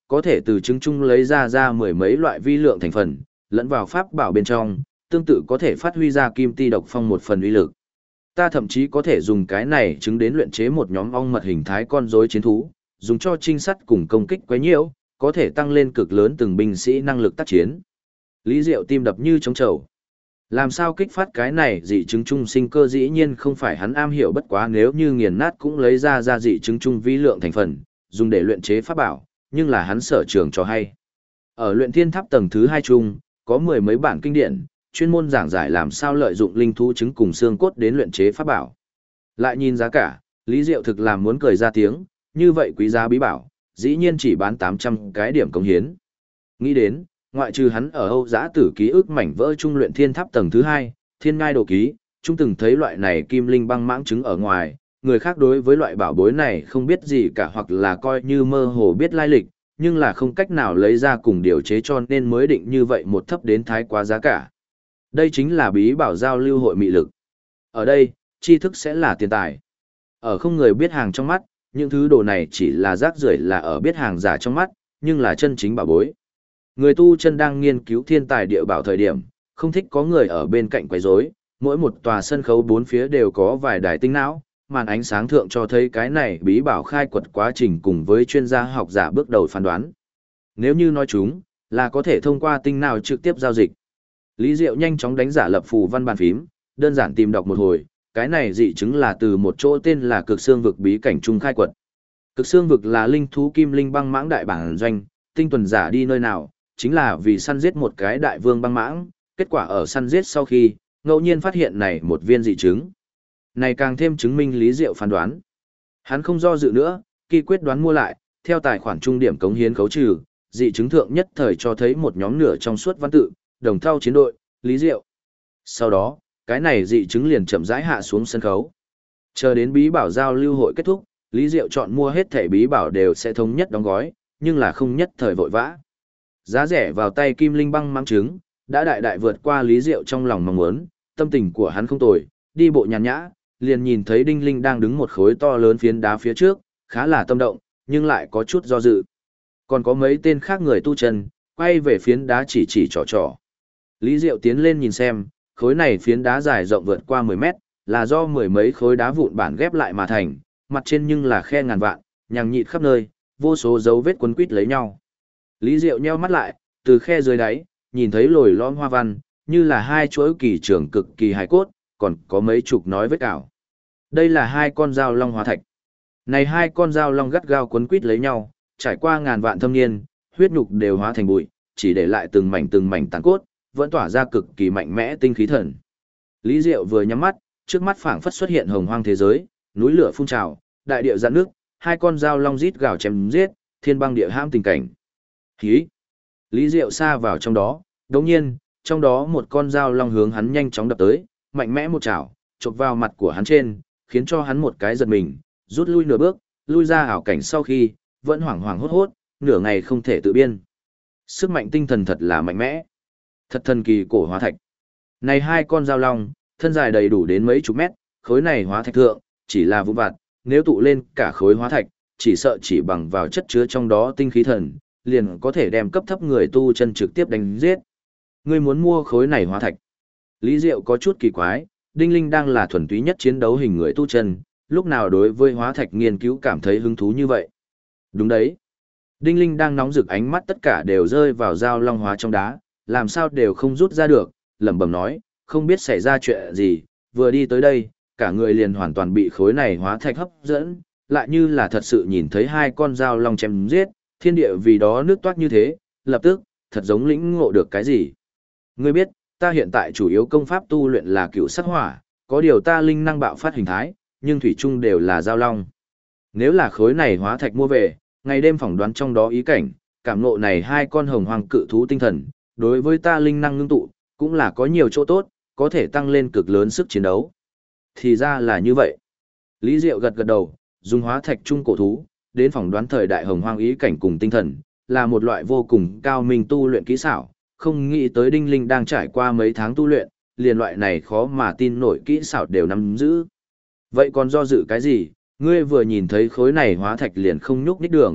có thể từ trứng chung lấy ra mười mấy loại vi lượng thành phần, lẫn vào pháp bảo bên trong, tương tự có thể phát huy ra kim ti độc phong một phần uy lực. Ta thậm chí có thể dùng cái này trứng đến luyện chế một nhóm ong mật hình thái con rối chiến thú, dùng cho trinh sát cùng công kích quấy nhiễu, có thể tăng lên cực lớn từng binh sĩ năng lực tác chiến. Lý Diệu tim đập như trống trầu. Làm sao kích phát cái này dị chứng chung sinh cơ dĩ nhiên không phải hắn am hiểu, bất quá nếu như nghiền nát cũng lấy ra dị chứng chung vi lượng thành phần, dùng để luyện chế pháp bảo, nhưng là hắn sở trường cho hay. Ở luyện thiên tháp tầng thứ 2 chung, có mười mấy bản kinh điển, chuyên môn giảng giải làm sao lợi dụng linh thú trứng cùng xương cốt đến luyện chế pháp bảo. Lại nhìn giá cả, Lý Diệu thực làm muốn cười ra tiếng, như vậy quý giá bí bảo, dĩ nhiên chỉ bán 800 cái điểm công hiến. Nghĩ đến, ngoại trừ hắn ở Âu Giã Tử ký ức mảnh vỡ trung luyện thiên tháp tầng thứ 2, thiên ngai đồ ký, chúng từng thấy loại này kim linh băng mãng trứng ở ngoài, người khác đối với loại bảo bối này không biết gì cả hoặc là coi như mơ hồ biết lai lịch, nhưng là không cách nào lấy ra cùng điều chế cho nên mới định như vậy một thấp đến thái quá giá cả. Đây chính là bí bảo giao lưu hội mị lực. Ở đây, tri thức sẽ là tiền tài. Ở không người biết hàng trong mắt, những thứ đồ này chỉ là rác rưởi là ở biết hàng giả trong mắt, nhưng là chân chính bảo bối. Người tu chân đang nghiên cứu thiên tài địa bảo thời điểm, không thích có người ở bên cạnh quấy rối, mỗi một tòa sân khấu bốn phía đều có vài đài tinh não, màn ánh sáng thượng cho thấy cái này bí bảo khai quật quá trình cùng với chuyên gia học giả bước đầu phán đoán. Nếu như nói chúng, là có thể thông qua tinh não trực tiếp giao dịch. Lý Diệu nhanh chóng đánh giả lập phù văn bàn phím, đơn giản tìm đọc một hồi, cái này dị chứng là từ một chỗ tên là Cực Xương vực bí cảnh trung khai quật. Cực Xương vực là linh thú kim linh băng mãng đại bản doanh, tinh tuần giả đi nơi nào, chính là vì săn giết một cái đại vương băng mãng, kết quả ở săn giết sau khi, ngẫu nhiên phát hiện này một viên dị chứng. Này càng thêm chứng minh Lý Diệu phán đoán. Hắn không do dự nữa, khi quyết đoán mua lại, theo tài khoản trung điểm cống hiến khấu trừ, dị chứng thượng nhất thời cho thấy một nhóm nửa trong suốt văn tự, đồng thau chiến đội, Lý Diệu. Sau đó, cái này dị chứng liền chậm rãi hạ xuống sân khấu. Chờ đến bí bảo giao lưu hội kết thúc, Lý Diệu chọn mua hết thẻ bí bảo đều sẽ thống nhất đóng gói, nhưng là không nhất thời vội vã. Giá rẻ vào tay kim linh băng mãng trứng, đã đại đại vượt qua Lý Diệu trong lòng mong muốn, tâm tình của hắn không tồi, đi bộ nhàn nhã, liền nhìn thấy Đinh Linh đang đứng một khối to lớn phiến đá phía trước, khá là tâm động, nhưng lại có chút do dự. Còn có mấy tên khác người tu chân, quay về phiến đá chỉ trò trò. Lý Diệu tiến lên nhìn xem, khối này phiến đá dài rộng vượt qua 10 mét, là do mười mấy khối đá vụn bản ghép lại mà thành, mặt trên nhưng là khe ngàn vạn, nhằng nhịt khắp nơi, vô số dấu vết quấn quít lấy nhau. Lý Diệu nheo mắt lại, từ khe dưới đáy, nhìn thấy lồi lõm hoa văn, như là hai chuỗi kỳ trường cực kỳ hài cốt, còn có mấy chục nói vết cào. Đây là hai con dao long hóa thạch. Này hai con dao long gắt gao quấn quít lấy nhau, trải qua ngàn vạn thâm niên, huyết nhục đều hóa thành bụi, chỉ để lại từng mảnh tàn cốt, vẫn tỏa ra cực kỳ mạnh mẽ tinh khí thần. Lý Diệu vừa nhắm mắt, trước mắt phảng phất xuất hiện hồng hoang thế giới, núi lửa phun trào, đại địa giãn nước, hai con dao long rít gào chém giết, thiên băng địa hãm tình cảnh. Hí! Lý Diệu xa vào trong đó, đồng nhiên, trong đó một con dao long hướng hắn nhanh chóng đập tới, mạnh mẽ một chảo, chộp vào mặt của hắn trên, khiến cho hắn một cái giật mình, rút lui nửa bước, lui ra ảo cảnh sau khi, vẫn hoảng hoảng hốt hốt, nửa ngày không thể tự biên. Sức mạnh tinh thần thật là mạnh mẽ. Thật thần kỳ cổ hóa thạch. Này hai con dao long, thân dài đầy đủ đến mấy chục mét, khối này hóa thạch thượng, chỉ là vụn vặt, nếu tụ lên cả khối hóa thạch, chỉ sợ chỉ bằng vào chất chứa trong đó tinh khí thần, liền có thể đem cấp thấp người tu chân trực tiếp đánh giết. Ngươi muốn mua khối này hóa thạch. Lý Diệu có chút kỳ quái, Đinh Linh đang là thuần túy nhất chiến đấu hình người tu chân, lúc nào đối với hóa thạch nghiên cứu cảm thấy hứng thú như vậy. Đúng đấy. Đinh Linh đang nóng rực ánh mắt tất cả đều rơi vào dao long hóa trong đá, làm sao đều không rút ra được, lẩm bẩm nói, không biết xảy ra chuyện gì, vừa đi tới đây, cả người liền hoàn toàn bị khối này hóa thạch hấp dẫn, lại như là thật sự nhìn thấy hai con dao long chém giết, thiên địa vì đó nước toát như thế, lập tức, thật giống lĩnh ngộ được cái gì. Ngươi biết, ta hiện tại chủ yếu công pháp tu luyện là cựu sắc hỏa, có điều ta linh năng bạo phát hình thái, nhưng thủy chung đều là dao long. Nếu là khối này hóa thạch mua về, ngày đêm phỏng đoán trong đó ý cảnh, cảm ngộ này hai con hồng hoàng cự thú tinh thần, đối với ta linh năng ngưng tụ, cũng là có nhiều chỗ tốt, có thể tăng lên cực lớn sức chiến đấu. Thì ra là như vậy. Lý Diệu gật gật đầu, dùng hóa thạch trung cổ thú, đến phỏng đoán thời đại hồng hoang ý cảnh cùng tinh thần, là một loại vô cùng cao minh tu luyện kỹ xảo, không nghĩ tới Đinh Linh đang trải qua mấy tháng tu luyện, liền loại này khó mà tin nổi kỹ xảo đều nắm giữ. Vậy còn do dự cái gì, ngươi vừa nhìn thấy khối này hóa thạch liền không nhúc nhích đường,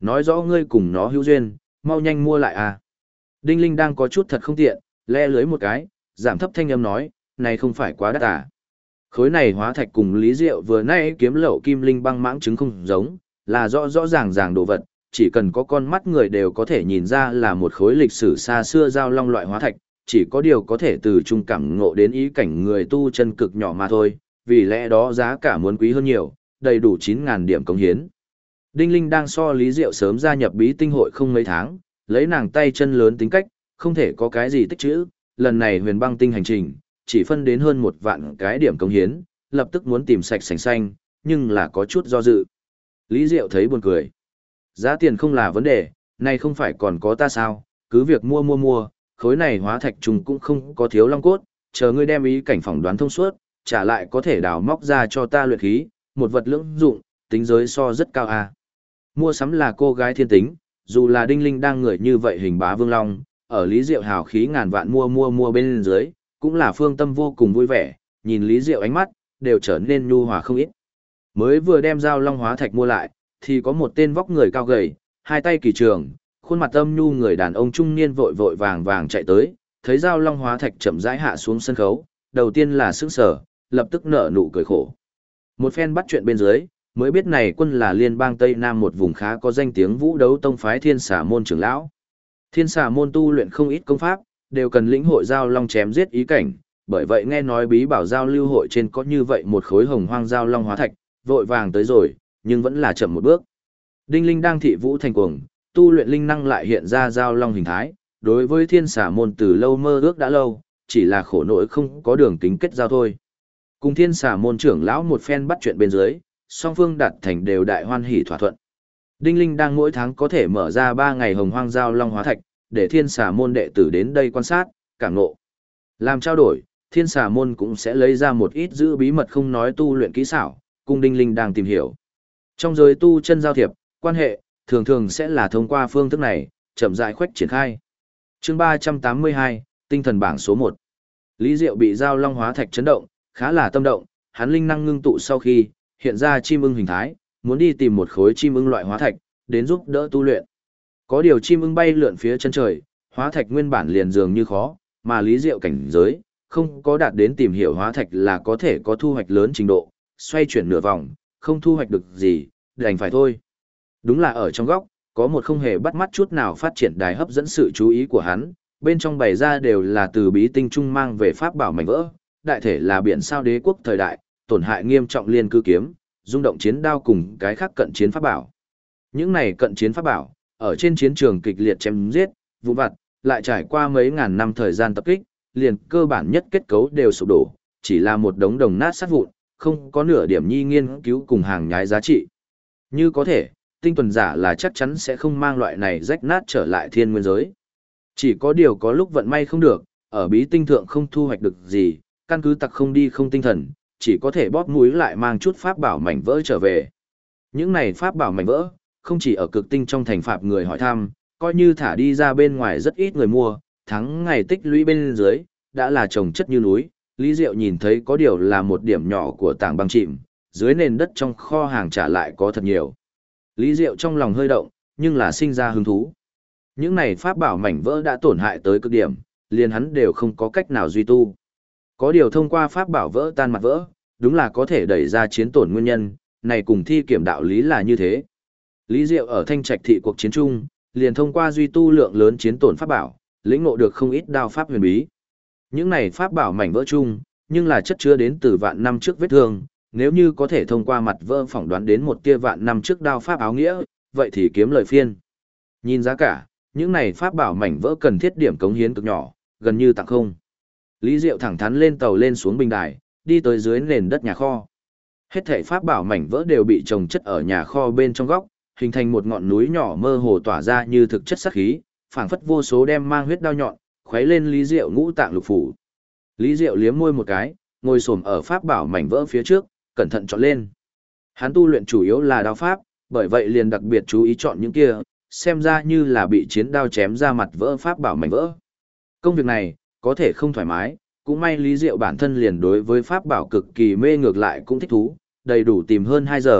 nói rõ ngươi cùng nó hữu duyên, mau nhanh mua lại à. Đinh Linh đang có chút thật không tiện, le lưới một cái, giảm thấp thanh âm nói, này không phải quá đắt à. Khối này hóa thạch cùng Lý Diệu vừa nãy kiếm lậu kim linh băng mãng trứng không giống, là rõ rõ ràng đồ vật, chỉ cần có con mắt người đều có thể nhìn ra là một khối lịch sử xa xưa giao long loại hóa thạch, chỉ có điều có thể từ trung cảm ngộ đến ý cảnh người tu chân cực nhỏ mà thôi, vì lẽ đó giá cả muốn quý hơn nhiều, đầy đủ 9.000 điểm cống hiến. Đinh Linh đang so Lý Diệu sớm gia nhập bí tinh hội không mấy tháng, lấy nàng tay chân lớn tính cách, không thể có cái gì tích trữ, lần này huyền băng tinh hành trình, chỉ phân đến hơn 1 vạn cái điểm cống hiến, lập tức muốn tìm sạch sành xanh, nhưng là có chút do dự. Lý Diệu thấy buồn cười. Giá tiền không là vấn đề, này không phải còn có ta sao, cứ việc mua, khối này hóa thạch trùng cũng không có thiếu long cốt, chờ ngươi đem ý cảnh phỏng đoán thông suốt, trả lại có thể đào móc ra cho ta luyện khí, một vật lưỡng dụng, tính giới so rất cao à. Mua sắm là cô gái thiên tính, dù là Đinh Linh đang người như vậy hình bá vương long, ở Lý Diệu hào khí ngàn vạn mua bên dưới, cũng là phương tâm vô cùng vui vẻ, nhìn Lý Diệu ánh mắt, đều trở nên nhu hòa không ít. Mới vừa đem giao long hóa thạch mua lại, thì có một tên vóc người cao gầy, hai tay kỳ trường, khuôn mặt âm nhu người đàn ông trung niên vội vàng chạy tới, thấy giao long hóa thạch chậm rãi hạ xuống sân khấu, đầu tiên là sững sờ, lập tức nở nụ cười khổ. Một phen bắt chuyện bên dưới, mới biết này quân là liên bang Tây Nam một vùng khá có danh tiếng vũ đấu tông phái Thiên Xà môn trưởng lão. Thiên Xà môn tu luyện không ít công pháp, đều cần lĩnh hội giao long chém giết ý cảnh, bởi vậy nghe nói bí bảo giao lưu hội trên có như vậy một khối hồng hoang giao long hóa thạch, vội vàng tới rồi, nhưng vẫn là chậm một bước. Đinh Linh đang thị vũ thành cuồng, tu luyện linh năng lại hiện ra giao long hình thái, đối với Thiên Xà môn từ lâu mơ ước đã lâu, chỉ là khổ nỗi không có đường kính kết giao thôi. Cùng Thiên Xà môn trưởng lão một phen bắt chuyện bên dưới, song phương đạt thành đều đại hoan hỉ thỏa thuận. Đinh Linh đang mỗi tháng có thể mở ra 3 ngày hồng hoang giao long hóa thạch, để Thiên Xà môn đệ tử đến đây quan sát, cảm ngộ. Làm trao đổi, Thiên Xà môn cũng sẽ lấy ra một ít giữ bí mật không nói tu luyện kỹ xảo, cùng Đinh Linh đang tìm hiểu. Trong giới tu chân giao thiệp, quan hệ, thường sẽ là thông qua phương thức này, chậm rãi khuếch triển khai. Chương 382, tinh thần bảng số 1. Lý Diệu bị giao long hóa thạch chấn động, khá là tâm động, hắn linh năng ngưng tụ sau khi hiện ra chim ưng hình thái, muốn đi tìm một khối chim ưng loại hóa thạch, đến giúp đỡ tu luyện. Có điều chim ưng bay lượn phía chân trời, hóa thạch nguyên bản liền dường như khó, mà Lý Diệu cảnh giới, không có đạt đến tìm hiểu hóa thạch là có thể có thu hoạch lớn trình độ, xoay chuyển nửa vòng, không thu hoạch được gì, đành phải thôi. Đúng là ở trong góc, có một không hề bắt mắt chút nào phát triển đài hấp dẫn sự chú ý của hắn, bên trong bày ra đều là từ bí tinh trung mang về pháp bảo mảnh vỡ, đại thể là biển sao đế quốc thời đại, tổn hại nghiêm trọng liên cư kiếm, rung động chiến đao cùng cái khác cận chiến pháp bảo. Những này cận chiến pháp bảo, ở trên chiến trường kịch liệt chém giết, vụn vặt, lại trải qua mấy ngàn năm thời gian tập kích, liền cơ bản nhất kết cấu đều sụp đổ, chỉ là một đống đồng nát sát vụn, không có nửa điểm nhi nghiên cứu cùng hàng nhái giá trị. Như có thể, tinh tuần giả là chắc chắn sẽ không mang loại này rách nát trở lại thiên nguyên giới. Chỉ có điều có lúc vận may không được, ở bí tinh thượng không thu hoạch được gì, căn cứ tặc không đi không tinh thần, chỉ có thể bóp mũi lại mang chút pháp bảo mảnh vỡ trở về. Những này pháp bảo mảnh vỡ, không chỉ ở cực tinh trong thành phạm người hỏi thăm, coi như thả đi ra bên ngoài rất ít người mua, tháng ngày tích lũy bên dưới, đã là trồng chất như núi. Lý Diệu nhìn thấy có điều là một điểm nhỏ của tảng băng chìm, dưới nền đất trong kho hàng trả lại có thật nhiều. Lý Diệu trong lòng hơi động, nhưng là sinh ra hứng thú. Những này pháp bảo mảnh vỡ đã tổn hại tới cực điểm, liền hắn đều không có cách nào duy tu. Có điều thông qua pháp bảo vỡ tan mặt vỡ, đúng là có thể đẩy ra chiến tổn nguyên nhân, này cùng thi kiểm đạo lý là như thế. Lý Diệu ở Thanh Trạch thị cuộc chiến trung, liền thông qua duy tu lượng lớn chiến tổn pháp bảo, lĩnh ngộ được không ít đao pháp huyền bí. Những này pháp bảo mảnh vỡ chung, nhưng là chất chứa đến từ vạn năm trước vết thương, nếu như có thể thông qua mặt vỡ phỏng đoán đến một tia vạn năm trước đao pháp áo nghĩa, vậy thì kiếm lời phiên. Nhìn giá cả, những này pháp bảo mảnh vỡ cần thiết điểm cống hiến cực nhỏ, gần như tặng không. Lý Diệu thẳng thắn lên tàu lên xuống bình đài, đi tới dưới nền đất nhà kho. Hết thảy pháp bảo mảnh vỡ đều bị chồng chất ở nhà kho bên trong góc, hình thành một ngọn núi nhỏ mơ hồ tỏa ra như thực chất sát khí, phảng phất vô số đem mang huyết đao nhọn, khuấy lên Lý Diệu ngũ tạng lục phủ. Lý Diệu liếm môi một cái, ngồi xổm ở pháp bảo mảnh vỡ phía trước, cẩn thận chọn lên. Hắn tu luyện chủ yếu là đao pháp, bởi vậy liền đặc biệt chú ý chọn những kia, xem ra như là bị chiến đao chém ra mặt vỡ pháp bảo mảnh vỡ. Công việc này, có thể không thoải mái, cũng may Lý Diệu bản thân liền đối với pháp bảo cực kỳ mê ngược lại cũng thích thú, đầy đủ tìm hơn 2 giờ,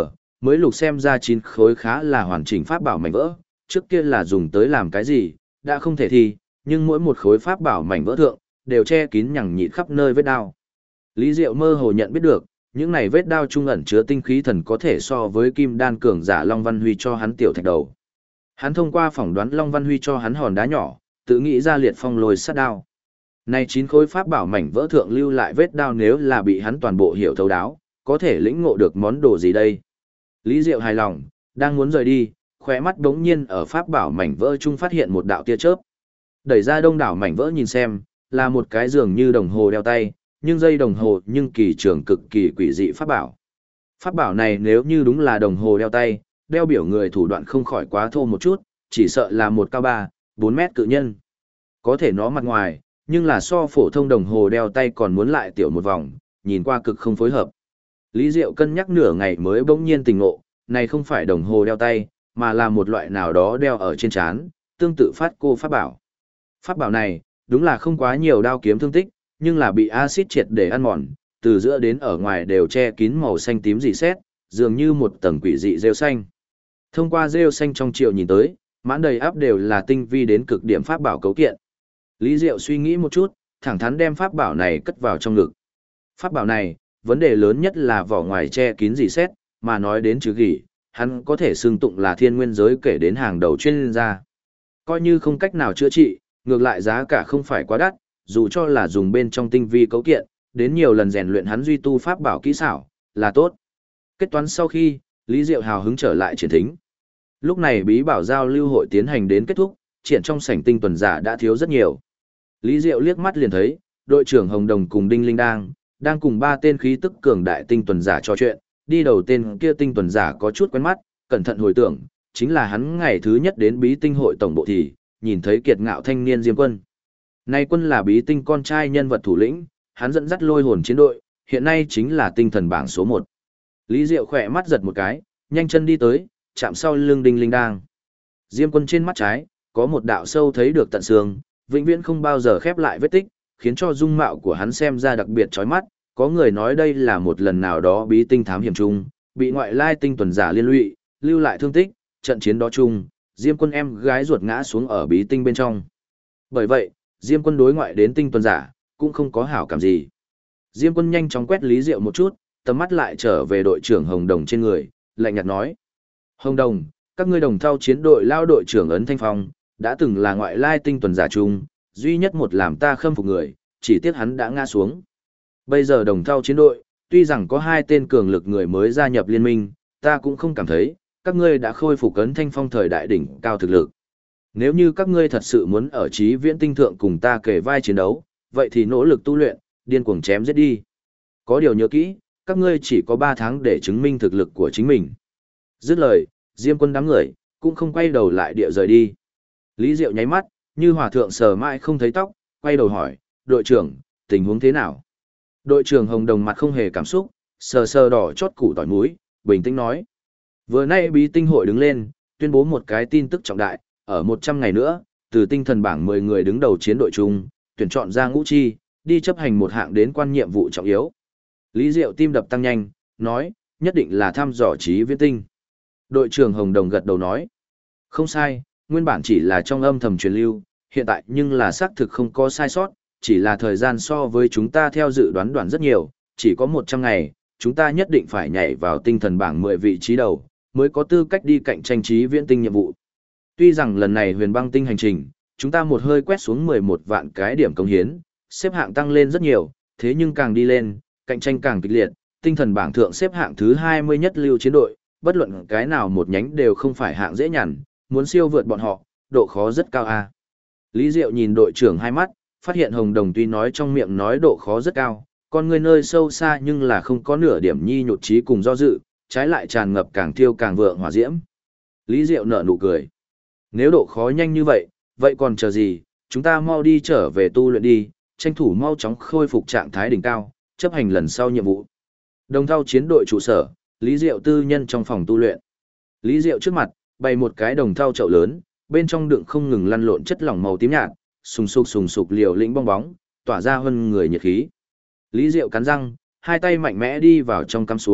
Mới lục xem ra 9 khối khá là hoàn chỉnh pháp bảo mảnh vỡ, trước kia là dùng tới làm cái gì, đã không thể thi, nhưng mỗi một khối pháp bảo mảnh vỡ thượng, đều che kín nhằng nhịt khắp nơi vết đao. Lý Diệu mơ hồ nhận biết được, những này vết đao trung ẩn chứa tinh khí thần có thể so với kim đan cường giả Long Văn Huy cho hắn tiểu thạch đầu. Hắn thông qua phỏng đoán Long Văn Huy cho hắn hòn đá nhỏ, tự nghĩ ra liệt phong lôi sát đao. Này 9 khối pháp bảo mảnh vỡ thượng lưu lại vết đao nếu là bị hắn toàn bộ hiểu thấu đáo, có thể lĩnh ngộ được món đồ gì đây? Lý Diệu hài lòng, đang muốn rời đi, khóe mắt đống nhiên ở pháp bảo mảnh vỡ chung phát hiện một đạo tia chớp. Đẩy ra đông đảo mảnh vỡ nhìn xem, là một cái dường như đồng hồ đeo tay, nhưng dây đồng hồ nhưng kỳ trường cực kỳ quỷ dị pháp bảo. Pháp bảo này nếu như đúng là đồng hồ đeo tay, đeo biểu người thủ đoạn không khỏi quá thô một chút, chỉ sợ là một cao 3, 4 mét cự nhân. Có thể nó mặt ngoài, nhưng là so phổ thông đồng hồ đeo tay còn muốn lại tiểu một vòng, nhìn qua cực không phối hợp. Lý Diệu cân nhắc nửa ngày mới bỗng nhiên tỉnh ngộ, này không phải đồng hồ đeo tay, mà là một loại nào đó đeo ở trên trán, tương tự phát cô pháp bảo. Pháp bảo này, đúng là không quá nhiều đao kiếm thương tích, nhưng là bị axit triệt để ăn mòn, từ giữa đến ở ngoài đều che kín màu xanh tím dị xét, dường như một tầng quỷ dị rêu xanh. Thông qua rêu xanh trong triệu nhìn tới, mãn đầy áp đều là tinh vi đến cực điểm pháp bảo cấu kiện. Lý Diệu suy nghĩ một chút, thẳng thắn đem pháp bảo này cất vào trong ngực. Pháp bảo này, vấn đề lớn nhất là vỏ ngoài che kín dị xét, mà nói đến trừ gỉ, hắn có thể xưng tụng là thiên nguyên giới kể đến hàng đầu chuyên gia. Coi như không cách nào chữa trị, ngược lại giá cả không phải quá đắt, dù cho là dùng bên trong tinh vi cấu kiện, đến nhiều lần rèn luyện hắn duy tu pháp bảo kỹ xảo, là tốt. Kết toán sau khi, Lý Diệu hào hứng trở lại triển thính. Lúc này bí bảo giao lưu hội tiến hành đến kết thúc, triển trong sảnh tinh tuần giả đã thiếu rất nhiều. Lý Diệu liếc mắt liền thấy, đội trưởng Hồng Đồng cùng Đinh Linh đang cùng 3 tên khí tức cường đại tinh tuần giả trò chuyện, đi đầu tên kia tinh tuần giả có chút quen mắt, cẩn thận hồi tưởng, chính là hắn ngày thứ nhất đến bí tinh hội tổng bộ thì, nhìn thấy kiệt ngạo thanh niên Diêm Quân. Nay Quân là bí tinh con trai nhân vật thủ lĩnh, hắn dẫn dắt lôi hồn chiến đội, hiện nay chính là tinh thần bảng số 1. Lý Diệu khỏe mắt giật một cái, nhanh chân đi tới, chạm sau lưng Đinh Linh Diêm Quân trên mắt trái, có một đạo sâu thấy được tận xương, vĩnh viễn không bao giờ khép lại vết tích, khiến cho dung mạo của hắn xem ra đặc biệt chói mắt. Có người nói đây là một lần nào đó bí tinh thám hiểm chung, bị ngoại lai tinh tuần giả liên lụy, lưu lại thương tích, trận chiến đó chung, Diêm Quân em gái ruột ngã xuống ở bí tinh bên trong. Bởi vậy, Diêm Quân đối ngoại đến tinh tuần giả, cũng không có hảo cảm gì. Diêm Quân nhanh chóng quét Lý Diệu một chút, tầm mắt lại trở về đội trưởng Hồng Đồng trên người, lạnh nhạt nói: Hồng Đồng, các ngươi đồng thao chiến đội lao đội trưởng Ấn Thanh Phong, đã từng là ngoại lai tinh tuần giả chung, duy nhất một làm ta khâm phục người, chỉ tiếc hắn đã ngã xuống. Bây giờ đồng thao chiến đội, tuy rằng có 2 tên cường lực người mới gia nhập liên minh, ta cũng không cảm thấy, các ngươi đã khôi phục Ấn Thanh Phong thời đại đỉnh cao thực lực. Nếu như các ngươi thật sự muốn ở chí viễn tinh thượng cùng ta kề vai chiến đấu, vậy thì nỗ lực tu luyện, điên cuồng chém giết đi. Có điều nhớ kỹ, các ngươi chỉ có 3 tháng để chứng minh thực lực của chính mình. Dứt lời, Diêm Quân đám người, cũng không quay đầu lại địa rời đi. Lý Diệu nháy mắt, như hòa thượng sờ mãi không thấy tóc, quay đầu hỏi: đội trưởng, tình huống thế nào? Đội trưởng Hồng Đồng mặt không hề cảm xúc, sờ sờ đỏ chót củ tỏi mũi, bình tĩnh nói: vừa nay bí tinh hội đứng lên, tuyên bố một cái tin tức trọng đại, ở 100 ngày nữa, từ tinh thần bảng 10 người đứng đầu chiến đội chung, tuyển chọn ra ngũ chi, đi chấp hành một hạng đến quan nhiệm vụ trọng yếu. Lý Diệu tim đập tăng nhanh, nói: nhất định là thăm dò chí viễn tinh. Đội trưởng Hồng Đồng gật đầu nói: không sai, nguyên bản chỉ là trong âm thầm truyền lưu, hiện tại nhưng là xác thực không có sai sót, chỉ là thời gian so với chúng ta theo dự đoán đoạn rất nhiều, chỉ có 100 ngày, chúng ta nhất định phải nhảy vào tinh thần bảng 10 vị trí đầu, mới có tư cách đi cạnh tranh chí viễn tinh nhiệm vụ. Tuy rằng lần này huyền băng tinh hành trình, chúng ta một hơi quét xuống 11 vạn cái điểm công hiến, xếp hạng tăng lên rất nhiều, thế nhưng càng đi lên, cạnh tranh càng kịch liệt, tinh thần bảng thượng xếp hạng thứ 20 nhất lưu chiến đội, bất luận cái nào một nhánh đều không phải hạng dễ nhằn, muốn siêu vượt bọn họ, độ khó rất cao a. Lý Diệu nhìn đội trưởng hai mắt, phát hiện Hồng Đồng tuy nói trong miệng nói độ khó rất cao, con người nơi sâu xa nhưng là không có nửa điểm nhi nhụt chí cùng do dự, trái lại tràn ngập càng thiêu càng vượng hỏa diễm. Lý Diệu nở nụ cười. Nếu độ khó nhanh như vậy, vậy còn chờ gì, chúng ta mau đi trở về tu luyện đi, tranh thủ mau chóng khôi phục trạng thái đỉnh cao, chấp hành lần sau nhiệm vụ. Đồng thau chiến đội trụ sở, Lý Diệu tư nhân trong phòng tu luyện. Lý Diệu trước mặt, bày một cái đồng thau chậu lớn, bên trong đựng không ngừng lăn lộn chất lỏng màu tím nhạt, sùng sục liều lĩnh bong bóng, tỏa ra hơn người nhiệt khí. Lý Diệu cắn răng, hai tay mạnh mẽ đi vào trong cắm xuống,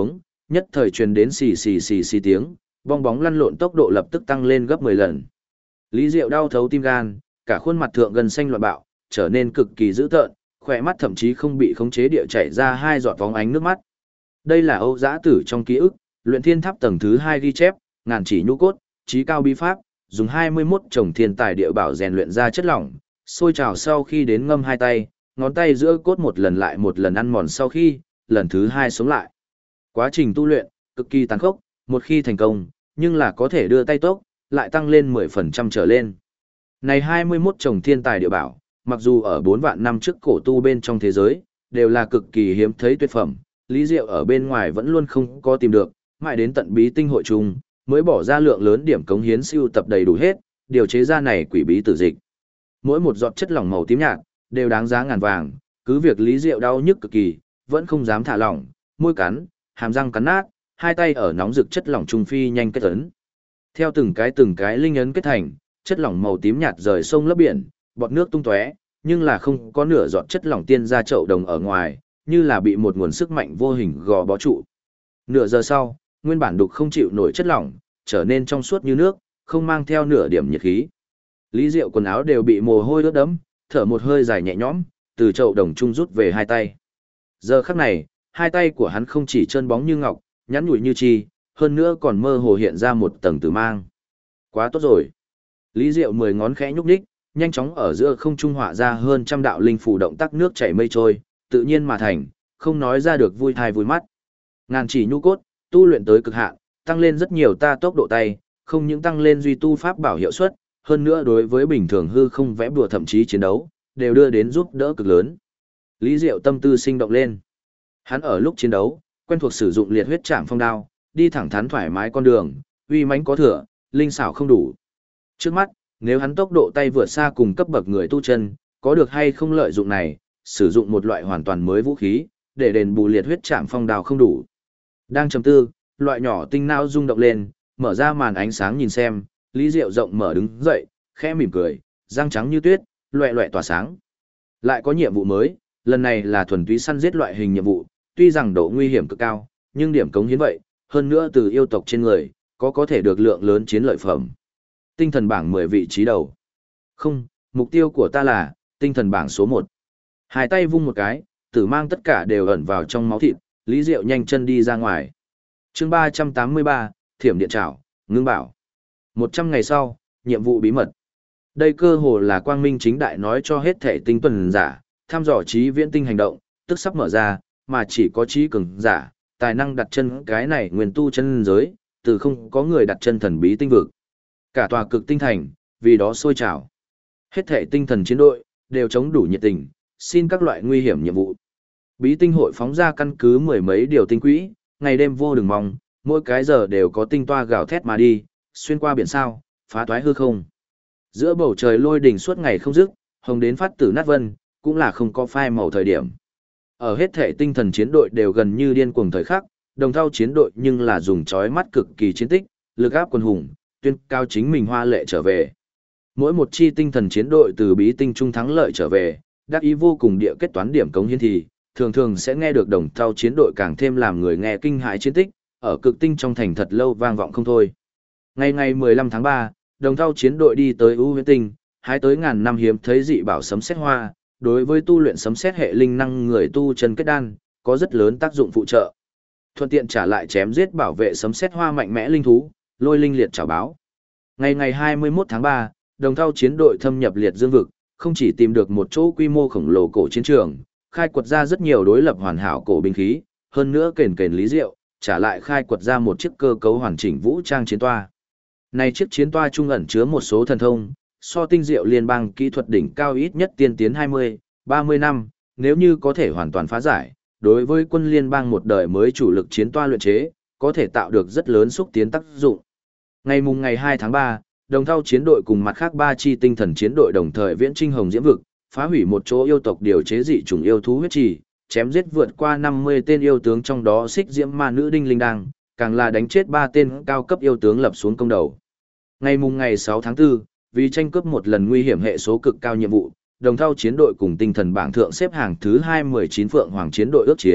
nhất thời truyền đến xì xì xì xì tiếng, bong bóng lăn lộn tốc độ lập tức tăng lên gấp 10 lần. Lý Diệu đau thấu tim gan, cả khuôn mặt thượng gần xanh loạn bạo, trở nên cực kỳ dữ tợn, khỏe mắt thậm chí không bị khống chế địa chảy ra hai giọt phóng ánh nước mắt. Đây là Âu Dã Tử trong ký ức, luyện thiên tháp tầng thứ 2 ghi chép, ngàn chỉ nhu cốt, trí cao bí pháp, dùng 21 chồng thiên tài địa bảo rèn luyện ra chất lỏng, sôi trào sau khi đến ngâm hai tay, ngón tay giữa cốt một lần lại một lần ăn mòn sau khi, lần thứ 2 sống lại. Quá trình tu luyện, cực kỳ tàn khốc, một khi thành công, nhưng là có thể đưa tay tốc, lại tăng lên 10% trở lên. Này 21 chồng thiên tài địa bảo, mặc dù ở 4 vạn năm trước cổ tu bên trong thế giới, đều là cực kỳ hiếm thấy tuyệt phẩm, Lý Diệu ở bên ngoài vẫn luôn không có tìm được, mãi đến tận bí tinh hội trùng, mới bỏ ra lượng lớn điểm cống hiến siêu tập đầy đủ hết, điều chế ra này quỷ bí tử dịch. Mỗi một giọt chất lỏng màu tím nhạt, đều đáng giá ngàn vàng, cứ việc Lý Diệu đau nhức cực kỳ, vẫn không dám thả lỏng, môi cắn, hàm răng cắn nát, hai tay ở nóng rực chất lỏng trung phi nhanh kết ấn. Theo từng cái linh ấn kết thành, chất lỏng màu tím nhạt rời sông lấp biển, bọt nước tung tóe, nhưng là không có nửa giọt chất lỏng tiên ra chậu đồng ở ngoài, như là bị một nguồn sức mạnh vô hình gò bó trụ. Nửa giờ sau, nguyên bản đục không chịu nổi chất lỏng, trở nên trong suốt như nước, không mang theo nửa điểm nhiệt khí. Lý Diệu quần áo đều bị mồ hôi ướt đẫm, thở một hơi dài nhẹ nhõm, từ chậu đồng trung rút về hai tay. Giờ khắc này, hai tay của hắn không chỉ trơn bóng như ngọc, nhắn nhủi như chi, hơn nữa còn mơ hồ hiện ra một tầng tử mang. Quá tốt rồi. Lý Diệu 10 ngón khẽ nhúc nhích, nhanh chóng ở giữa không trung họa ra hơn trăm đạo linh phù động tác nước chảy mây trôi, tự nhiên mà thành, không nói ra được vui thai vui mắt. Ngàn chỉ nhu cốt, tu luyện tới cực hạn, tăng lên rất nhiều ta tốc độ tay, không những tăng lên duy tu pháp bảo hiệu suất, hơn nữa đối với bình thường hư không vẽ bùa thậm chí chiến đấu, đều đưa đến giúp đỡ cực lớn. Lý Diệu tâm tư sinh động lên. Hắn ở lúc chiến đấu, quen thuộc sử dụng liệt huyết trảm phong đao, đi thẳng thắn thoải mái con đường, uy mãnh có thừa, linh xảo không đủ. Trước mắt, nếu hắn tốc độ tay vượt xa cùng cấp bậc người tu chân, có được hay không lợi dụng này, sử dụng một loại hoàn toàn mới vũ khí, để đền bù liệt huyết trảm phong đao không đủ. Đang trầm tư, loại nhỏ tinh não rung động lên, mở ra màn ánh sáng nhìn xem, Lý Diệu rộng mở đứng dậy, khẽ mỉm cười, răng trắng như tuyết, loẹ loẹ tỏa sáng. Lại có nhiệm vụ mới, lần này là thuần túy săn giết loại hình nhiệm vụ, tuy rằng độ nguy hiểm cực cao, nhưng điểm cống hiến vậy, hơn nữa từ yêu tộc trên người, có thể được lượng lớn chiến lợi phẩm. Tinh thần bảng 10 vị trí đầu. Không, mục tiêu của ta là tinh thần bảng số 1. Hai tay vung một cái, tử mang tất cả đều ẩn vào trong máu thịt, Lý Diệu nhanh chân đi ra ngoài. Chương 383, Thiểm điện trảo, ngưng bảo. 100 ngày sau, nhiệm vụ bí mật. Đây cơ hồ là quang minh chính đại nói cho hết thể tinh tuần giả, thăm dò trí viễn tinh hành động, tức sắp mở ra, mà chỉ có trí cường giả, tài năng đặt chân cái này nguyên tu chân giới, từ không có người đặt chân thần bí tinh vực. Cả tòa cực tinh thành, vì đó sôi trào. Hết thể tinh thần chiến đội, đều chống đủ nhiệt tình, xin các loại nguy hiểm nhiệm vụ. Bí tinh hội phóng ra căn cứ mười mấy điều tinh quỹ, ngày đêm vô đường mong, mỗi cái giờ đều có tinh toa gào thét mà đi, xuyên qua biển sao, phá toái hư không. Giữa bầu trời lôi đỉnh suốt ngày không dứt, hồng đến phát tử nát vân, cũng là không có phai màu thời điểm. Ở hết thể tinh thần chiến đội đều gần như điên cuồng thời khắc, đồng thao chiến đội nhưng là dùng chói mắt cực kỳ chiến tích, lực áp quân hùng, tuyên cao chính mình hoa lệ trở về. Mỗi một chi tinh thần chiến đội từ bí tinh trung thắng lợi trở về, đắc ý vô cùng địa kết toán điểm cống hiến thì, thường thường sẽ nghe được đồng thao chiến đội càng thêm làm người nghe kinh hãi chiến tích, ở cực tinh trong thành thật lâu vang vọng không thôi. Ngày 15 tháng 3, đồng thao chiến đội đi tới U Huyễn Tinh, hái tới ngàn năm hiếm thấy dị bảo sấm sét hoa, đối với tu luyện sấm sét hệ linh năng người tu chân kết đan, có rất lớn tác dụng phụ trợ. Thuận tiện trả lại chém giết bảo vệ sấm sét hoa mạnh mẽ linh thú, lôi linh liệt trảo báo. Ngày 21 tháng 3, đồng thao chiến đội thâm nhập liệt dương vực, không chỉ tìm được một chỗ quy mô khổng lồ cổ chiến trường, khai quật ra rất nhiều đối lập hoàn hảo cổ binh khí, hơn nữa kền Lý Diệu, trả lại khai quật ra một chiếc cơ cấu hoàn chỉnh vũ trang chiến toa. Này chiếc chiến toa trung ẩn chứa một số thần thông, so tinh diệu liên bang kỹ thuật đỉnh cao ít nhất tiên tiến 20, 30 năm, nếu như có thể hoàn toàn phá giải, đối với quân liên bang một đời mới chủ lực chiến toa luyện chế, có thể tạo được rất lớn xúc tiến tác dụng. Ngày 2 tháng 3, đồng thao chiến đội cùng mặt khác 3 chi tinh thần chiến đội đồng thời viễn trinh hồng diễm vực, phá hủy một chỗ yêu tộc điều chế dị chủng yêu thú huyết trì, chém giết vượt qua 50 tên yêu tướng trong đó xích diễm ma nữ đinh linh đăng, càng là đánh chết 3 tên cao cấp yêu tướng lập xuống công đầu. Ngày 6 tháng 4, vì tranh cướp một lần nguy hiểm hệ số cực cao nhiệm vụ, đồng thao chiến đội cùng tinh thần bảng thượng xếp hàng thứ 219 Phượng Hoàng chiến đội ước chiến,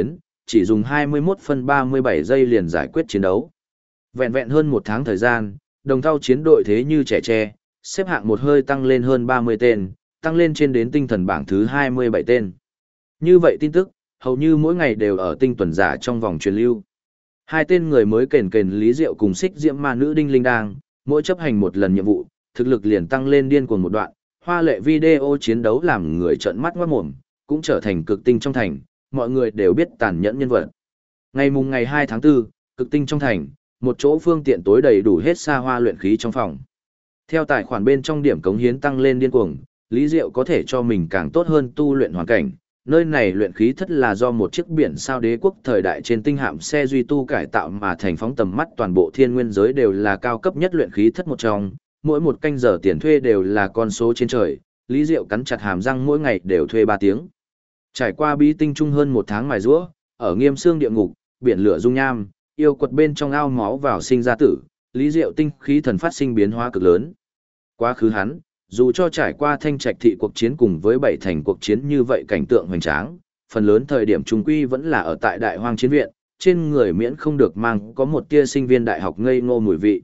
chỉ dùng 21 phân 37 giây liền giải quyết chiến đấu. Vẹn vẹn hơn một tháng thời gian, đồng thau chiến đội thế như trẻ tre, xếp hạng một hơi tăng lên hơn 30 tên, tăng lên trên đến tinh thần bảng thứ 27 tên. Như vậy tin tức, hầu như mỗi ngày đều ở tinh tuần giả trong vòng truyền lưu. Hai tên người mới kền kền Lý Diệu cùng Xích Diễm Ma Nữ Đinh Linh Đang, mỗi chấp hành một lần nhiệm vụ, thực lực liền tăng lên điên cuồng một đoạn, hoa lệ video chiến đấu làm người trợn mắt ngoát mồm, cũng trở thành cực tinh trong thành, mọi người đều biết tàn nhẫn nhân vật. Ngày 2 tháng 4, cực tinh trong thành, một chỗ phương tiện tối đầy đủ hết xa hoa luyện khí trong phòng. Theo tài khoản bên trong điểm cống hiến tăng lên điên cuồng, Lý Diệu có thể cho mình càng tốt hơn tu luyện hoàn cảnh. Nơi này luyện khí thất là do một chiếc biển sao đế quốc thời đại trên tinh hạm xe duy tu cải tạo mà thành, phóng tầm mắt toàn bộ thiên nguyên giới đều là cao cấp nhất luyện khí thất một trong, mỗi một canh giờ tiền thuê đều là con số trên trời. Lý Diệu cắn chặt hàm răng mỗi ngày đều thuê 3 tiếng. Trải qua bí tinh trung hơn một tháng mài giũa, ở nghiêm xương địa ngục, biển lửa dung nham, yêu quật bên trong ao máu vào sinh ra tử, Lý Diệu tinh khí thần phát sinh biến hóa cực lớn. Quá khứ hắn, dù cho trải qua Thanh Trạch thị cuộc chiến cùng với 7 thành cuộc chiến như vậy cảnh tượng hoành tráng, phần lớn thời điểm trung quy vẫn là ở tại Đại Hoang chiến viện, trên người miễn không được mang có một tia sinh viên đại học ngây ngô mùi vị.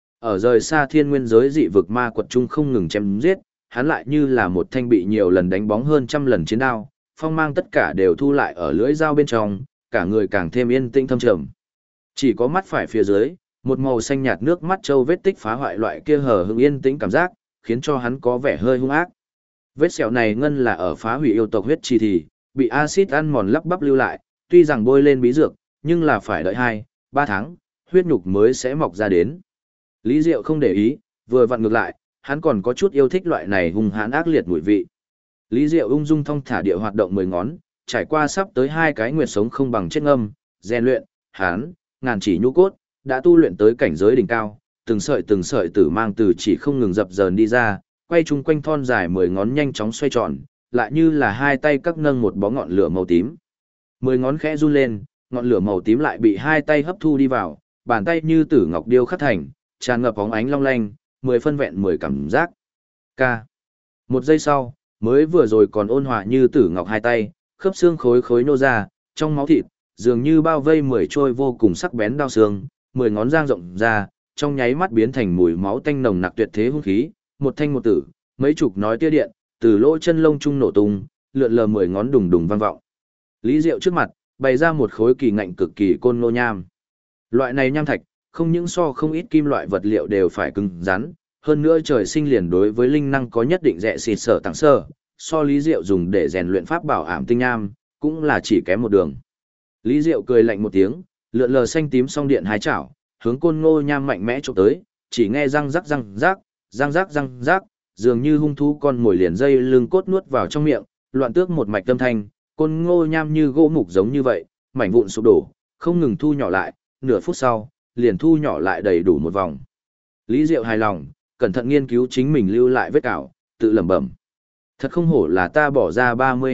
Ở rời xa thiên nguyên giới dị vực ma quật trung không ngừng chém giết, hắn lại như là một thanh bị nhiều lần đánh bóng hơn trăm lần chiến đao, phong mang tất cả đều thu lại ở lưỡi dao bên trong, cả người càng thêm yên tĩnh thâm trầm. Chỉ có mắt phải phía dưới, một màu xanh nhạt nước mắt trâu vết tích phá hoại loại kia hờ hững yên tĩnh cảm giác, khiến cho hắn có vẻ hơi hung ác. Vết sẹo này ngân là ở phá hủy yêu tộc huyết trì thì bị axit ăn mòn lắp bắp lưu lại, tuy rằng bôi lên bí dược, nhưng là phải đợi 2-3 tháng, huyết nhục mới sẽ mọc ra đến. Lý Diệu không để ý, vừa vặn ngược lại, hắn còn có chút yêu thích loại này hung hãn ác liệt mùi vị. Lý Diệu ung dung thong thả địa hoạt động 10 ngón, trải qua sắp tới 2 cái nguyệt sống không bằng chết ngâm, rèn luyện, hắn, ngàn chỉ nhu cốt, đã tu luyện tới cảnh giới đỉnh cao, từng sợi tử mang từ chỉ không ngừng dập dờn đi ra, quay chung quanh thon dài 10 ngón nhanh chóng xoay tròn, lại như là hai tay các nâng một bó ngọn lửa màu tím. 10 ngón khẽ run lên, ngọn lửa màu tím lại bị hai tay hấp thu đi vào, bàn tay như tử ngọc điêu khắc thành, tràn ngập bóng ánh long lanh, 10 phân vẹn 10 cảm giác. K. Một giây sau, mới vừa rồi còn ôn hòa như tử ngọc hai tay, khớp xương khối khối nô ra, trong máu thịt, dường như bao vây 10 trôi vô cùng sắc bén đao xương, 10 ngón giang rộng ra, trong nháy mắt biến thành mùi máu tanh nồng nặc tuyệt thế hung khí, một thanh một tử, mấy chục nói tia điện, từ lỗ chân lông trung nổ tung, lượn lờ 10 ngón đùng đùng vang vọng. Lý Diệu trước mặt, bày ra một khối kỳ ngạnh cực kỳ côn lô nham. Loại này nham thạch, không những so không ít kim loại vật liệu đều phải cứng rắn, hơn nữa trời sinh liền đối với linh năng có nhất định rẻ xịt sở tặng sơ, so Lý Diệu dùng để rèn luyện pháp bảo ảm tinh nham, cũng là chỉ kém một đường. Lý Diệu cười lạnh một tiếng, lượn lờ xanh tím song điện hai chảo, hướng côn ngô nham mạnh mẽ chụp tới, chỉ nghe răng rắc răng rắc, răng rắc răng rắc, dường như hung thú con mồi liền dây lưng cốt nuốt vào trong miệng, loạn tước một mạch âm thanh, côn ngô nham như gỗ mục giống như vậy, mảnh vụn sụp đổ, không ngừng thu nhỏ lại, nửa phút sau, liền thu nhỏ lại đầy đủ một vòng. Lý Diệu hài lòng, cẩn thận nghiên cứu chính mình lưu lại vết cào, tự lẩm bẩm. Thật không hổ là ta bỏ ra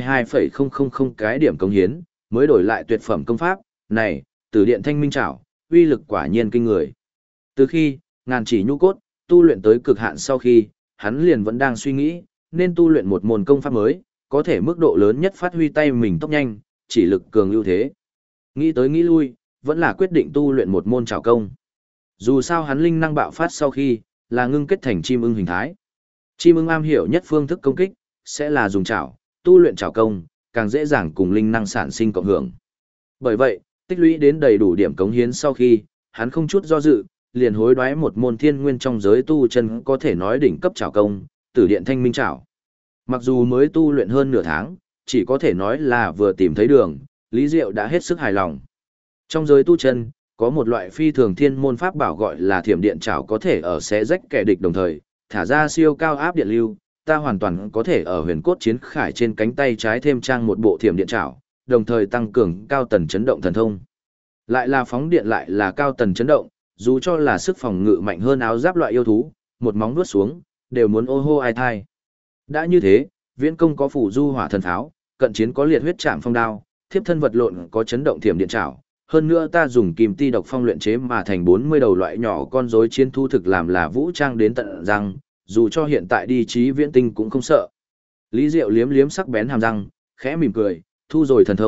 32,000 cái điểm công hiến, mới đổi lại tuyệt phẩm công pháp, này, Tử Điện Thanh Minh Trảo, uy lực quả nhiên kinh người. Từ khi, ngàn chỉ nhu cốt, tu luyện tới cực hạn sau khi, hắn liền vẫn đang suy nghĩ, nên tu luyện một môn công pháp mới, có thể mức độ lớn nhất phát huy tay mình tốc nhanh, chỉ lực cường ưu thế. Nghĩ tới nghĩ lui, vẫn là quyết định tu luyện một môn trảo công. Dù sao hắn linh năng bạo phát sau khi, là ngưng kết thành chim ưng hình thái. Chim ưng am hiểu nhất phương thức công kích, sẽ là dùng chảo, tu luyện chảo công, càng dễ dàng cùng linh năng sản sinh cộng hưởng. Bởi vậy, tích lũy đến đầy đủ điểm cống hiến sau khi, hắn không chút do dự, liền hối đoái một môn thiên nguyên trong giới tu chân có thể nói đỉnh cấp chảo công, Tử Điện Thanh Minh Trảo. Mặc dù mới tu luyện hơn nửa tháng, chỉ có thể nói là vừa tìm thấy đường, Lý Diệu đã hết sức hài lòng. Trong giới tu chân, có một loại phi thường thiên môn pháp bảo gọi là Thiểm Điện Trảo, có thể ở xé rách kẻ địch đồng thời, thả ra siêu cao áp điện lưu, ta hoàn toàn có thể ở huyền cốt chiến khải trên cánh tay trái thêm trang một bộ Thiểm Điện Trảo, đồng thời tăng cường cao tần chấn động thần thông. Lại là phóng điện lại là cao tần chấn động, dù cho là sức phòng ngự mạnh hơn áo giáp loại yêu thú, một móng vuốt xuống, đều muốn ô hô ai thai. Đã như thế, viễn công có phủ du hỏa thần tháo, cận chiến có liệt huyết trảm phong đao, thiếp thân vật lộn có chấn động thiểm điện trảo. Hơn nữa ta dùng kim ti độc phong luyện chế mà thành 40 đầu loại nhỏ con rối chiến thu thực làm là vũ trang đến tận răng, dù cho hiện tại đi trí viễn tinh cũng không sợ. Lý Diệu liếm liếm sắc bén hàm răng, khẽ mỉm cười, thu rồi thần thông,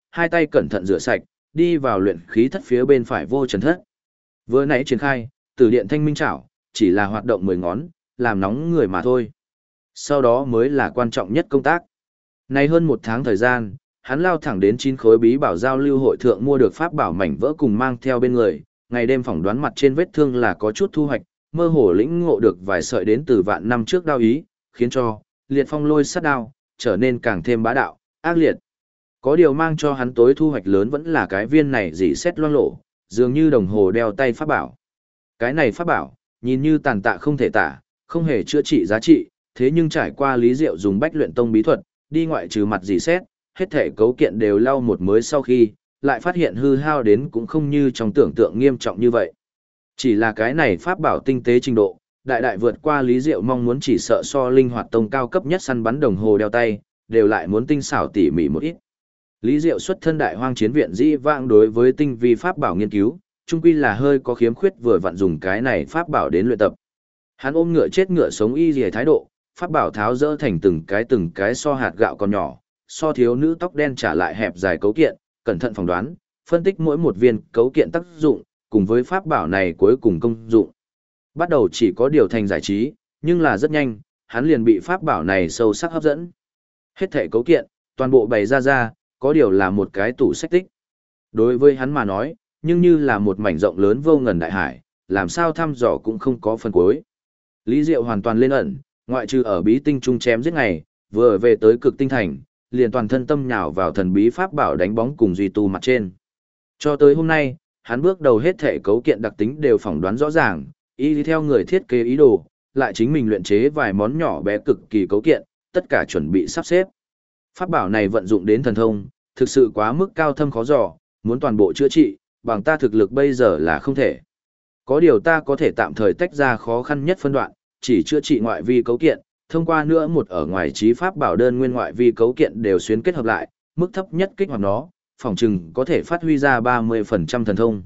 hai tay cẩn thận rửa sạch, đi vào luyện khí thất phía bên phải vô trần thất. Vừa nãy triển khai, Tử điện thanh minh trảo, chỉ là hoạt động 10 ngón, làm nóng người mà thôi. Sau đó mới là quan trọng nhất công tác. Nay hơn 1 tháng thời gian, hắn lao thẳng đến 9 khối bí bảo giao lưu hội thượng mua được pháp bảo mảnh vỡ cùng mang theo bên người, ngày đêm phỏng đoán mặt trên vết thương là có chút thu hoạch, mơ hồ lĩnh ngộ được vài sợi đến từ vạn năm trước đao ý, khiến cho liệt phong lôi sát đao trở nên càng thêm bá đạo, ác liệt. Có điều mang cho hắn tối thu hoạch lớn vẫn là cái viên này dỉ xét loang lổ, dường như đồng hồ đeo tay pháp bảo. Cái này pháp bảo, nhìn như tàn tạ không thể tả, không hề chữa trị giá trị, thế nhưng trải qua Lý Diệu dùng Bách Luyện Tông bí thuật, đi ngoại trừ mặt dỉ xét, hết thể cấu kiện đều lau một mới sau khi, lại phát hiện hư hao đến cũng không như trong tưởng tượng nghiêm trọng như vậy. Chỉ là cái này pháp bảo tinh tế trình độ, đại đại vượt qua Lý Diệu mong muốn, chỉ sợ so linh hoạt tông cao cấp nhất săn bắn đồng hồ đeo tay, đều lại muốn tinh xảo tỉ mỉ một ít. Lý Diệu xuất thân Đại Hoang Chiến viện dĩ vãng đối với tinh vi pháp bảo nghiên cứu, chung quy là hơi có khiếm khuyết, vừa vặn dùng cái này pháp bảo đến luyện tập. Hắn ôm ngựa chết ngựa sống y liề thái độ, pháp bảo tháo dỡ thành từng cái so hạt gạo còn nhỏ, so thiếu nữ tóc đen trả lại hẹp dài cấu kiện, cẩn thận phỏng đoán, phân tích mỗi một viên cấu kiện tác dụng, cùng với pháp bảo này cuối cùng công dụng. Bắt đầu chỉ có điều thành giải trí, nhưng là rất nhanh, hắn liền bị pháp bảo này sâu sắc hấp dẫn. Hết thể cấu kiện, toàn bộ bày ra, có điều là một cái tủ sách tích. Đối với hắn mà nói, nhưng như là một mảnh rộng lớn vô ngần đại hải, làm sao thăm dò cũng không có phần cuối. Lý Diệu hoàn toàn lên ẩn, ngoại trừ ở bí tinh trung chém giết ngày, vừa về tới cực tinh thành, liền toàn thân tâm nhào vào thần bí pháp bảo đánh bóng cùng duy tu mặt trên. Cho tới hôm nay, hắn bước đầu hết thể cấu kiện đặc tính đều phỏng đoán rõ ràng, y theo người thiết kế ý đồ, lại chính mình luyện chế vài món nhỏ bé cực kỳ cấu kiện, tất cả chuẩn bị sắp xếp. Pháp bảo này vận dụng đến thần thông, thực sự quá mức cao thâm khó dò, muốn toàn bộ chữa trị, bằng ta thực lực bây giờ là không thể. Có điều ta có thể tạm thời tách ra khó khăn nhất phân đoạn, chỉ chữa trị ngoại vi cấu kiện, thông qua nữa một ở ngoài trí pháp bảo đơn nguyên ngoại vi cấu kiện đều xuyến kết hợp lại, mức thấp nhất kích hoạt nó, phòng trừng có thể phát huy ra 30% thần thông.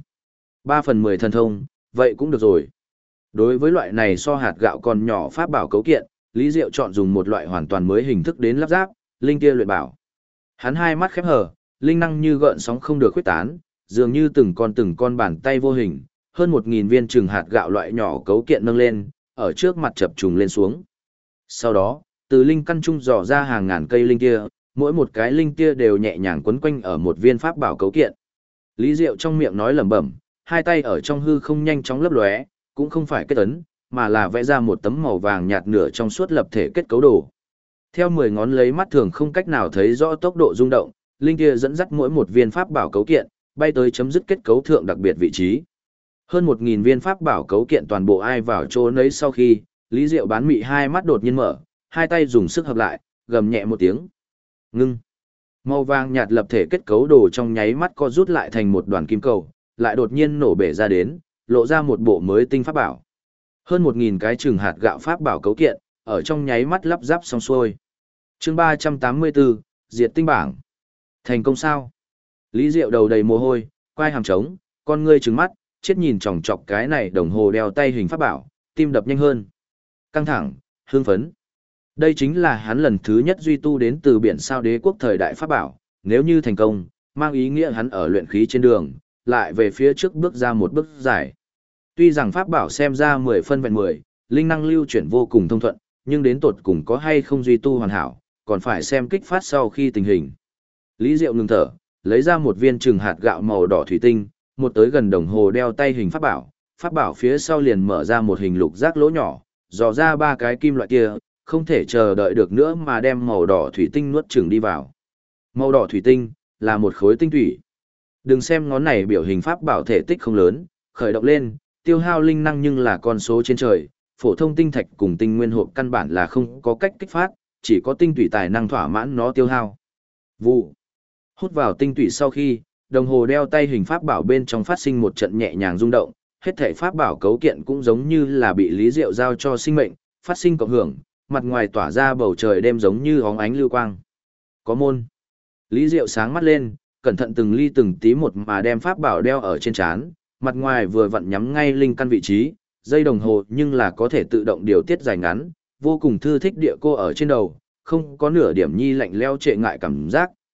3/10 thần thông, vậy cũng được rồi. Đối với loại này so hạt gạo còn nhỏ pháp bảo cấu kiện, Lý Diệu chọn dùng một loại hoàn toàn mới hình thức đến lắp ráp, linh tia luyện bảo. Hắn hai mắt khép hờ, linh năng như gợn sóng không được khuếch tán, dường như từng con bàn tay vô hình, hơn 1000 viên chừng hạt gạo loại nhỏ cấu kiện nâng lên, ở trước mặt chập trùng lên xuống. Sau đó, từ linh căn trung dò ra hàng ngàn cây linh tia, mỗi một cái linh tia đều nhẹ nhàng quấn quanh ở một viên pháp bảo cấu kiện. Lý Diệu trong miệng nói lẩm bẩm, hai tay ở trong hư không nhanh chóng lấp lóe, cũng không phải kết ấn, mà là vẽ ra một tấm màu vàng nhạt nửa trong suốt lập thể kết cấu đồ. Theo 10 ngón lấy mắt thường không cách nào thấy rõ tốc độ rung động, linh tia dẫn dắt mỗi một viên pháp bảo cấu kiện, bay tới chấm dứt kết cấu thượng đặc biệt vị trí. Hơn 1000 viên pháp bảo cấu kiện toàn bộ ai vào chỗ nấy sau khi, Lý Diệu bán mị hai mắt đột nhiên mở, hai tay dùng sức hợp lại, gầm nhẹ một tiếng. Ngưng. Màu vàng nhạt lập thể kết cấu đồ trong nháy mắt co rút lại thành một đoàn kim cầu, lại đột nhiên nổ bể ra đến, lộ ra một bộ mới tinh pháp bảo. Hơn 1000 cái chừng hạt gạo pháp bảo cấu kiện, ở trong nháy mắt lắp ráp xong xuôi. Chương 384, Diệt tinh bảng. Thành công sao? Lý Diệu đầu đầy mồ hôi, quai hàm trống, con ngươi trừng mắt, chết nhìn chòng chọc cái này đồng hồ đeo tay hình pháp bảo, tim đập nhanh hơn. Căng thẳng, hưng phấn. Đây chính là hắn lần thứ nhất duy tu đến từ biển sao đế quốc thời đại pháp bảo, nếu như thành công, mang ý nghĩa hắn ở luyện khí trên đường, lại về phía trước bước ra một bước dài. Tuy rằng pháp bảo xem ra 10 phân vẹn 10, linh năng lưu chuyển vô cùng thông thuận, nhưng đến tột cùng có hay không duy tu hoàn hảo, còn phải xem kích phát sau khi tình hình. Lý Diệu ngừng thở, lấy ra một viên chừng hạt gạo màu đỏ thủy tinh, một tới gần đồng hồ đeo tay hình pháp bảo phía sau liền mở ra một hình lục giác lỗ nhỏ, dò ra 3 cái kim loại kia, không thể chờ đợi được nữa mà đem màu đỏ thủy tinh nuốt chửng đi vào. Màu đỏ thủy tinh là một khối tinh thủy. Đừng xem ngón này biểu hình pháp bảo thể tích không lớn, khởi động lên, tiêu hao linh năng nhưng là con số trên trời, phổ thông tinh thạch cùng tinh nguyên hộp căn bản là không có cách kích phát, chỉ có tinh thủy tài năng thỏa mãn nó tiêu hao. Vụ. Hút vào tinh thủy sau khi, đồng hồ đeo tay hình pháp bảo bên trong phát sinh một trận nhẹ nhàng rung động, hết thảy pháp bảo cấu kiện cũng giống như là bị Lý Diệu giao cho sinh mệnh, phát sinh cộng hưởng, mặt ngoài tỏa ra bầu trời đêm giống như óng ánh lưu quang. Có môn. Lý Diệu sáng mắt lên, cẩn thận từng ly từng tí một mà đem pháp bảo đeo ở trên trán, mặt ngoài vừa vặn nhắm ngay linh căn vị trí, dây đồng hồ nhưng là có thể tự động điều tiết dài ngắn, vô cùng thư thích địa cô ở trên đầu, không có nửa điểm nhi lạnh leo trệ ngại cảm giác,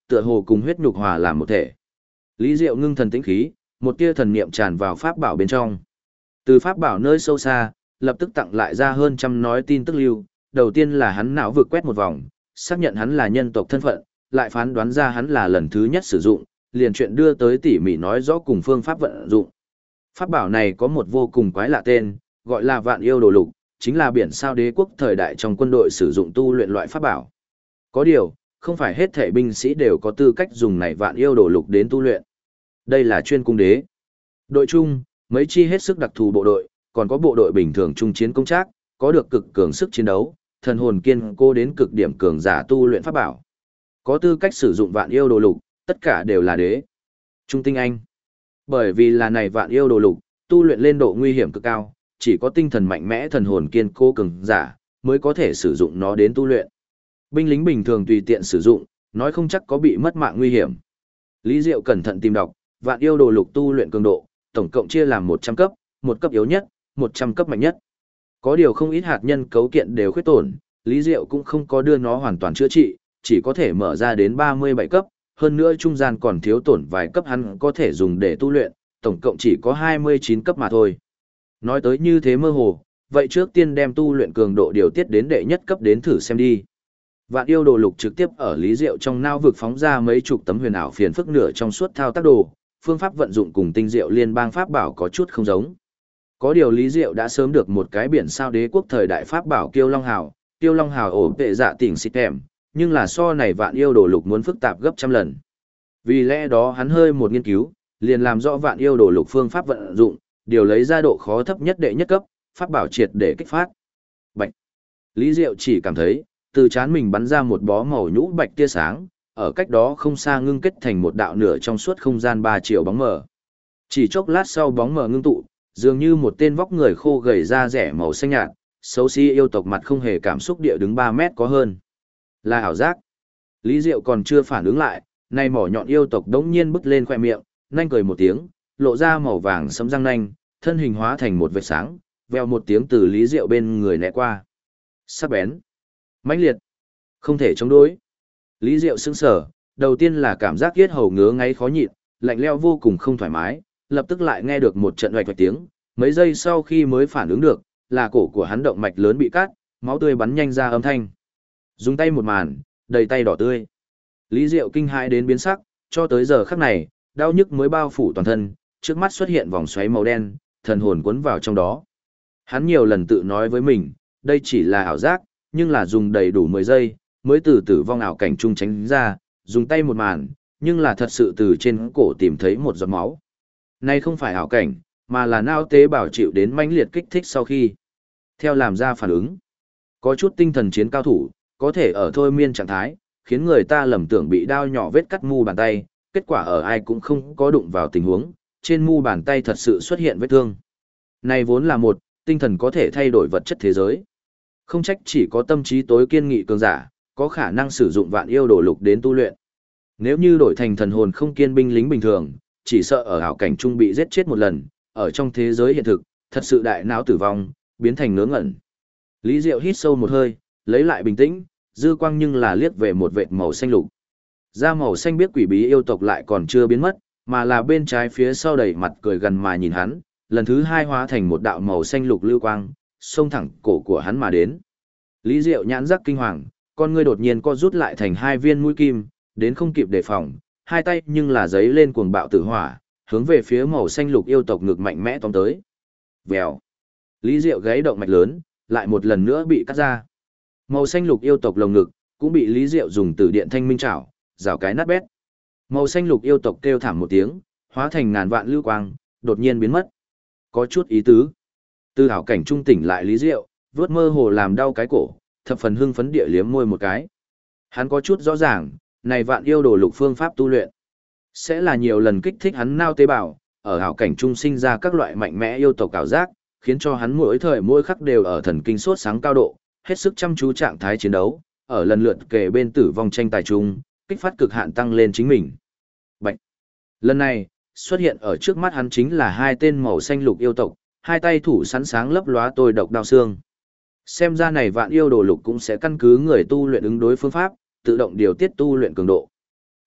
tựa hồ cùng huyết nhục hòa làm một thể. Lý Diệu ngưng thần tĩnh khí, một tia thần niệm tràn vào pháp bảo bên trong. Từ pháp bảo nơi sâu xa, lập tức tặng lại ra hơn trăm nói tin tức lưu, đầu tiên là hắn não vực quét một vòng, xác nhận hắn là nhân tộc thân phận, lại phán đoán ra hắn là lần thứ nhất sử dụng, liền chuyện đưa tới tỉ mỉ nói rõ cùng phương pháp vận dụng. Pháp bảo này có một vô cùng quái lạ tên, gọi là Vạn Yêu Đồ Lục, chính là biển sao đế quốc thời đại trong quân đội sử dụng tu luyện loại pháp bảo. Có điều, không phải hết thể binh sĩ đều có tư cách dùng này Vạn Yêu Đồ Lục đến tu luyện. Đây là chuyên cung đế. Đội chung, mấy chi hết sức đặc thù bộ đội, còn có bộ đội bình thường trung chiến công trác, có được cực cường sức chiến đấu, thần hồn kiên cố đến cực điểm cường giả tu luyện pháp bảo. Có tư cách sử dụng Vạn Yêu Đồ Lục, tất cả đều là đế. Trung tinh anh. Bởi vì là này Vạn Yêu Đồ Lục, tu luyện lên độ nguy hiểm cực cao, chỉ có tinh thần mạnh mẽ thần hồn kiên cố cường giả mới có thể sử dụng nó đến tu luyện. Binh lính bình thường tùy tiện sử dụng, nói không chắc có bị mất mạng nguy hiểm. Lý Diệu cẩn thận tìm đọc, Vạn Yêu Đồ Lục tu luyện cường độ, tổng cộng chia làm 100 cấp, một cấp yếu nhất, 100 cấp mạnh nhất. Có điều không ít hạt nhân cấu kiện đều khuyết tổn, Lý Diệu cũng không có đưa nó hoàn toàn chữa trị, chỉ có thể mở ra đến 37 cấp, hơn nữa trung gian còn thiếu tổn vài cấp hắn có thể dùng để tu luyện, tổng cộng chỉ có 29 cấp mà thôi. Nói tới như thế mơ hồ, vậy trước tiên đem tu luyện cường độ điều tiết đến đệ nhất cấp đến thử xem đi. Vạn Yêu Đồ Lục trực tiếp ở Lý Diệu trong não vực phóng ra mấy chục tấm huyền ảo phiền phức nửa trong suốt thao tác đồ, phương pháp vận dụng cùng tinh diệu liên bang pháp bảo có chút không giống. Có điều Lý Diệu đã sớm được một cái biển sao đế quốc thời đại pháp bảo Kiêu Long Hào ổ tệ dạ tỉnh xịt kèm, nhưng là so này Vạn Yêu Đồ Lục muốn phức tạp gấp trăm lần. Vì lẽ đó hắn hơi một nghiên cứu, liền làm rõ Vạn Yêu Đồ Lục phương pháp vận dụng, điều lấy ra độ khó thấp nhất đệ nhất cấp, pháp bảo triệt để kích phát. Bạch. Lý Diệu chỉ cảm thấy, từ trán mình bắn ra một bó màu nhũ bạch tia sáng, ở cách đó không xa ngưng kết thành một đạo nửa trong suốt không gian 3 triệu bóng mờ. Chỉ chốc lát sau bóng mờ ngưng tụ, dường như một tên vóc người khô gầy da rẻ màu xanh nhạt, xấu xí yêu tộc mặt không hề cảm xúc địa đứng 3 mét có hơn. Là ảo giác. Lý Diệu còn chưa phản ứng lại, nay mỏ nhọn yêu tộc đống nhiên bứt lên khoe miệng, nanh cười một tiếng, lộ ra màu vàng sẫm răng nanh, thân hình hóa thành một vệt sáng, vèo một tiếng từ Lý Diệu bên người né qua. Sắc bén, mãnh liệt, không thể chống đối. Lý Diệu sững sờ, đầu tiên là cảm giác yết hầu ngứa ngáy khó nhịn, lạnh lẽo vô cùng không thoải mái, lập tức lại nghe được một trận oạch oạch tiếng, mấy giây sau khi mới phản ứng được, là cổ của hắn động mạch lớn bị cắt, máu tươi bắn nhanh ra âm thanh. Dùng tay một màn, đầy tay đỏ tươi. Lý Diệu kinh hãi đến biến sắc, cho tới giờ khắc này, đau nhức mới bao phủ toàn thân, trước mắt xuất hiện vòng xoáy màu đen, thần hồn cuốn vào trong đó. Hắn nhiều lần tự nói với mình, đây chỉ là ảo giác, nhưng là dùng đầy đủ 10 giây, mới từ tử vong ảo cảnh trung tránh ra, dùng tay một màn, nhưng là thật sự từ trên cổ tìm thấy một giọt máu. Này không phải ảo cảnh, mà là não tế bào chịu đến mãnh liệt kích thích sau khi theo làm ra phản ứng. Có chút tinh thần chiến cao thủ, có thể ở thôi miên trạng thái, khiến người ta lầm tưởng bị đao nhỏ vết cắt mu bàn tay, kết quả ở ai cũng không có đụng vào tình huống, trên mu bàn tay thật sự xuất hiện vết thương. Này vốn là một, tinh thần có thể thay đổi vật chất thế giới. Không trách chỉ có tâm trí tối kiên nghị cường giả, có khả năng sử dụng Vạn Yêu Đồ Lục đến tu luyện. Nếu như đổi thành thần hồn không kiên binh lính bình thường, chỉ sợ ở ảo cảnh trung bị giết chết một lần, ở trong thế giới hiện thực, thật sự đại não tử vong, biến thành ngớ ngẩn. Lý Diệu hít sâu một hơi, lấy lại bình tĩnh, dư quang nhưng là liếc về một vệt màu xanh lục. Da màu xanh biếc quỷ bí yêu tộc lại còn chưa biến mất, mà là bên trái phía sau đầy mặt cười gần mà nhìn hắn, lần thứ hai hóa thành một đạo màu xanh lục lưu quang, xông thẳng cổ của hắn mà đến. Lý Diệu nhãn giác kinh hoàng, con ngươi đột nhiên co rút lại thành hai viên mũi kim, đến không kịp đề phòng, hai tay nhưng là giấy lên cuồng bạo tử hỏa, hướng về phía màu xanh lục yêu tộc ngực mạnh mẽ tóm tới. Vèo. Lý Diệu gáy động mạch lớn, lại một lần nữa bị cắt ra. Màu xanh lục yêu tộc lồng ngực cũng bị Lý Diệu dùng tử điện thanh minh chảo, rào cái nát bét. Màu xanh lục yêu tộc kêu thảm một tiếng, hóa thành ngàn vạn lưu quang, đột nhiên biến mất. Có chút ý tứ. Từ hảo cảnh trung tỉnh lại Lý Diệu, vớt mơ hồ làm đau cái cổ, thập phần hưng phấn địa liếm môi một cái. Hắn có chút rõ ràng, này Vạn Yêu Đồ Lục phương pháp tu luyện sẽ là nhiều lần kích thích hắn nao tế bào, ở hảo cảnh trung sinh ra các loại mạnh mẽ yêu tộc ảo giác, khiến cho hắn mỗi thời mỗi khắc đều ở thần kinh sốt sáng cao độ, hết sức chăm chú trạng thái chiến đấu, ở lần lượt kề bên tử vong tranh tài chung, kích phát cực hạn tăng lên chính mình. Bạch. Lần này, xuất hiện ở trước mắt hắn chính là hai tên màu xanh lục yêu tộc, hai tay thủ sẵn sáng lấp lóa tôi độc đao xương. Xem ra này Vạn Yêu Đồ Lục cũng sẽ căn cứ người tu luyện ứng đối phương pháp, tự động điều tiết tu luyện cường độ.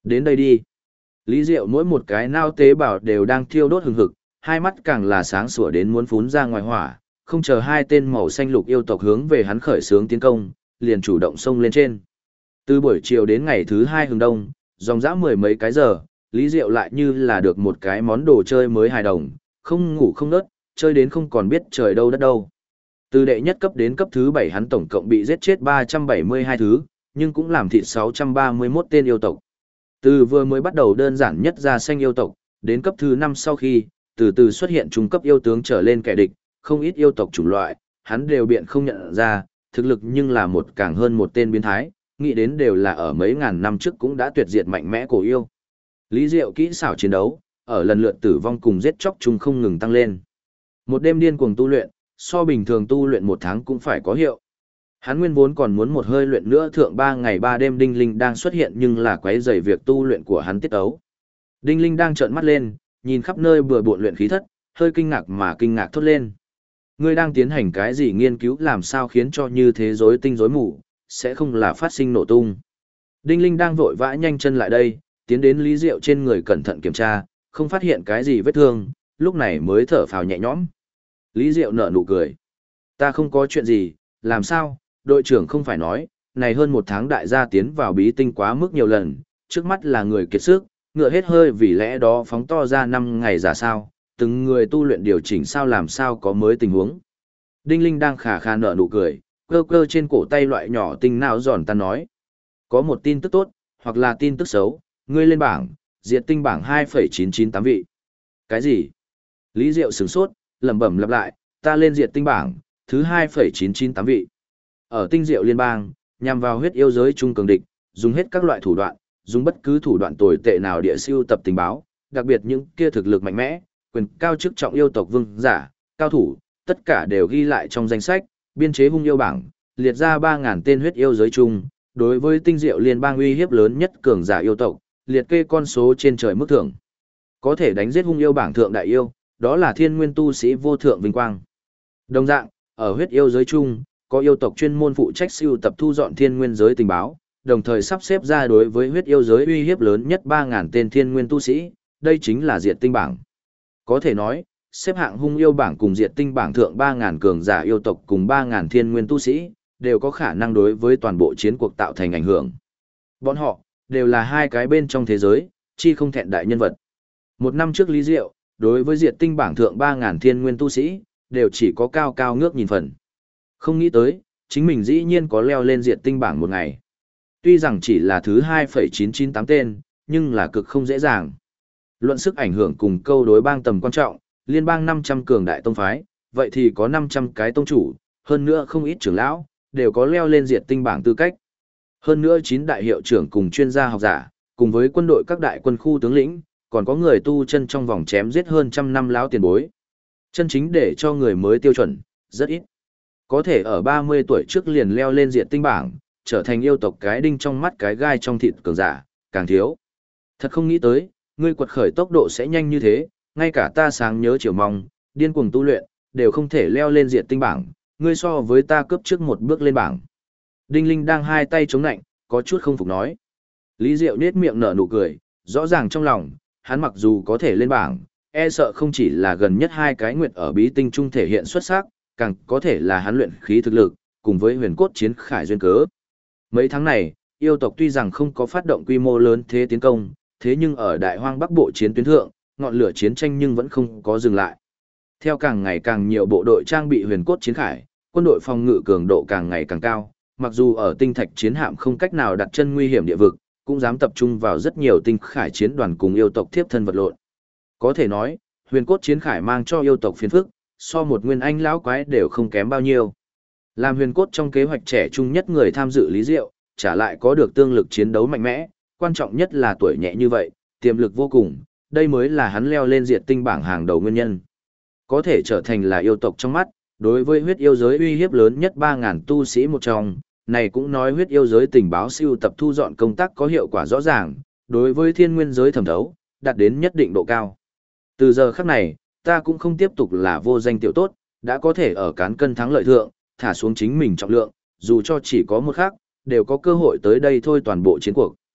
Đến đây đi. Lý Diệu mỗi một cái nao tế bào đều đang thiêu đốt hừng hực, hai mắt càng là sáng sủa đến muốn phún ra ngoài hỏa, không chờ hai tên màu xanh lục yêu tộc hướng về hắn khởi xướng tiến công, liền chủ động xông lên trên. Từ buổi chiều đến ngày thứ hai hừng đông, dòng dã mười mấy cái giờ, Lý Diệu lại như là được một cái món đồ chơi mới hài đồng, không ngủ không nớt, chơi đến không còn biết trời đâu đất đâu. Từ đệ nhất cấp đến cấp thứ 7 hắn tổng cộng bị giết chết 372 thứ, nhưng cũng làm thịt 631 tên yêu tộc. Từ vừa mới bắt đầu đơn giản nhất ra xanh yêu tộc, đến cấp thứ 5 sau khi, từ từ xuất hiện trung cấp yêu tướng trở lên kẻ địch, không ít yêu tộc chủng loại, hắn đều biện không nhận ra, thực lực nhưng là một càng hơn một tên biến thái, nghĩ đến đều là ở mấy ngàn năm trước cũng đã tuyệt diệt mạnh mẽ cổ yêu. Lý Diệu kỹ xảo chiến đấu, ở lần lượt tử vong cùng giết chóc chung không ngừng tăng lên. Một đêm điên cuồng tu luyện, so bình thường tu luyện một tháng cũng phải có hiệu. Hắn nguyên vốn còn muốn một hơi luyện nữa thượng 3 ngày 3 đêm Đinh Linh đang xuất hiện nhưng là quấy rầy việc tu luyện của hắn tiết ấu. Đinh Linh đang trợn mắt lên, nhìn khắp nơi bừa bộn luyện khí thất, hơi kinh ngạc mà kinh ngạc thốt lên. Ngươi đang tiến hành cái gì nghiên cứu làm sao khiến cho như thế rối tinh rối mù, sẽ không là phát sinh nổ tung. Đinh Linh đang vội vã nhanh chân lại đây, tiến đến Lý Diệu trên người cẩn thận kiểm tra, không phát hiện cái gì vết thương, lúc này mới thở phào nhẹ nhõm. Lý Diệu nở nụ cười. Ta không có chuyện gì, làm sao, đội trưởng không phải nói, này hơn một tháng đại gia tiến vào bí tinh quá mức nhiều lần, trước mắt là người kiệt sức, ngựa hết hơi vì lẽ đó phóng to ra 5 ngày giả sao, từng người tu luyện điều chỉnh sao làm sao có mới tình huống. Đinh Linh đang khà khà nở nụ cười, cơ cơ trên cổ tay loại nhỏ tinh não giòn ta nói. Có một tin tức tốt, hoặc là tin tức xấu, ngươi lên bảng, diệt tinh bảng 2,998 vị. Cái gì? Lý Diệu sửng sốt, lẩm bẩm lặp lại, ta lên diệt tinh bảng, thứ 2,998 vị. Ở tinh diệu liên bang, nhằm vào huyết yêu giới trung cường địch, dùng hết các loại thủ đoạn, dùng bất cứ thủ đoạn tồi tệ nào địa siêu tập tình báo, đặc biệt những kia thực lực mạnh mẽ, quyền cao chức trọng yêu tộc vương giả, cao thủ, tất cả đều ghi lại trong danh sách, biên chế hung yêu bảng, liệt ra 3.000 tên huyết yêu giới chung, đối với tinh diệu liên bang uy hiếp lớn nhất cường giả yêu tộc, liệt kê con số trên trời mức thưởng. Có thể đánh giết hung yêu bảng thượng đại yêu, đó là thiên nguyên tu sĩ vô thượng vinh quang. Đồng dạng, ở huyết yêu giới chung, có yêu tộc chuyên môn phụ trách siêu tập thu dọn thiên nguyên giới tình báo, đồng thời sắp xếp ra đối với huyết yêu giới uy hiếp lớn nhất 3.000 tên thiên nguyên tu sĩ, đây chính là diệt tinh bảng. Có thể nói, xếp hạng hung yêu bảng cùng diệt tinh bảng thượng 3.000 cường giả yêu tộc cùng 3.000 thiên nguyên tu sĩ, đều có khả năng đối với toàn bộ chiến cuộc tạo thành ảnh hưởng. Bọn họ, đều là hai cái bên trong thế giới, chi không thẹn đại nhân vật. Một năm trước Lý Diệu, đối với diệt tinh bảng thượng 3.000 thiên nguyên tu sĩ, đều chỉ có cao cao ngước nhìn phần. Không nghĩ tới, chính mình dĩ nhiên có leo lên diệt tinh bảng một ngày. Tuy rằng chỉ là thứ 2,998 tên, nhưng là cực không dễ dàng. Luận sức ảnh hưởng cùng câu đối bang tầm quan trọng, liên bang 500 cường đại tông phái, vậy thì có 500 cái tông chủ, hơn nữa không ít trưởng lão, đều có leo lên diệt tinh bảng tư cách. Hơn nữa 9 đại hiệu trưởng cùng chuyên gia học giả, cùng với quân đội các đại quân khu tướng lĩnh, còn có người tu chân trong vòng chém giết hơn trăm năm lão tiền bối. Chân chính để cho người mới tiêu chuẩn, rất ít. Có thể ở 30 tuổi trước liền leo lên diệt tinh bảng, trở thành yêu tộc cái đinh trong mắt cái gai trong thịt cường giả, càng thiếu. Thật không nghĩ tới, ngươi quật khởi tốc độ sẽ nhanh như thế, ngay cả ta sáng nhớ chiều mong, điên cuồng tu luyện, đều không thể leo lên diệt tinh bảng, ngươi so với ta cướp trước một bước lên bảng. Đinh Linh đang hai tay chống nạnh, có chút không phục nói. Lý Diệu nết miệng nở nụ cười, rõ ràng trong lòng, hắn mặc dù có thể lên bảng, e sợ không chỉ là gần nhất hai cái nguyệt ở bí tinh trung thể hiện xuất sắc, càng có thể là hắn luyện khí thực lực, cùng với huyền cốt chiến khải duyên cớ. Mấy tháng này, yêu tộc tuy rằng không có phát động quy mô lớn thế tiến công, thế nhưng ở đại hoang bắc bộ chiến tuyến thượng, ngọn lửa chiến tranh nhưng vẫn không có dừng lại. Theo càng ngày càng nhiều bộ đội trang bị huyền cốt chiến khải, quân đội phòng ngự cường độ càng ngày càng cao, mặc dù ở tinh thạch chiến hạm không cách nào đặt chân nguy hiểm địa vực, cũng dám tập trung vào rất nhiều tinh khải chiến đoàn cùng yêu tộc tiếp thân vật lộn. Có thể nói, huyền cốt chiến khải mang cho yêu tộc phiền phức, so một nguyên anh lão quái đều không kém bao nhiêu. Làm huyền cốt trong kế hoạch trẻ trung nhất người tham dự Lý Diệu, trả lại có được tương lực chiến đấu mạnh mẽ, quan trọng nhất là tuổi nhẹ như vậy, tiềm lực vô cùng, đây mới là hắn leo lên diệt tinh bảng hàng đầu nguyên nhân. Có thể trở thành là yêu tộc trong mắt, đối với huyết yêu giới uy hiếp lớn nhất 3.000 tu sĩ một trong, này cũng nói huyết yêu giới tình báo siêu tập thu dọn công tác có hiệu quả rõ ràng, đối với thiên nguyên giới thẩm thấu, đạt đến nhất định độ cao. Từ giờ khắc này, ta cũng không tiếp tục là vô danh tiểu tốt, đã có thể ở cán cân thắng lợi thượng, thả xuống chính mình trọng lượng, dù cho chỉ có một khắc, đều có cơ hội tới đây thôi toàn bộ chiến cuộc.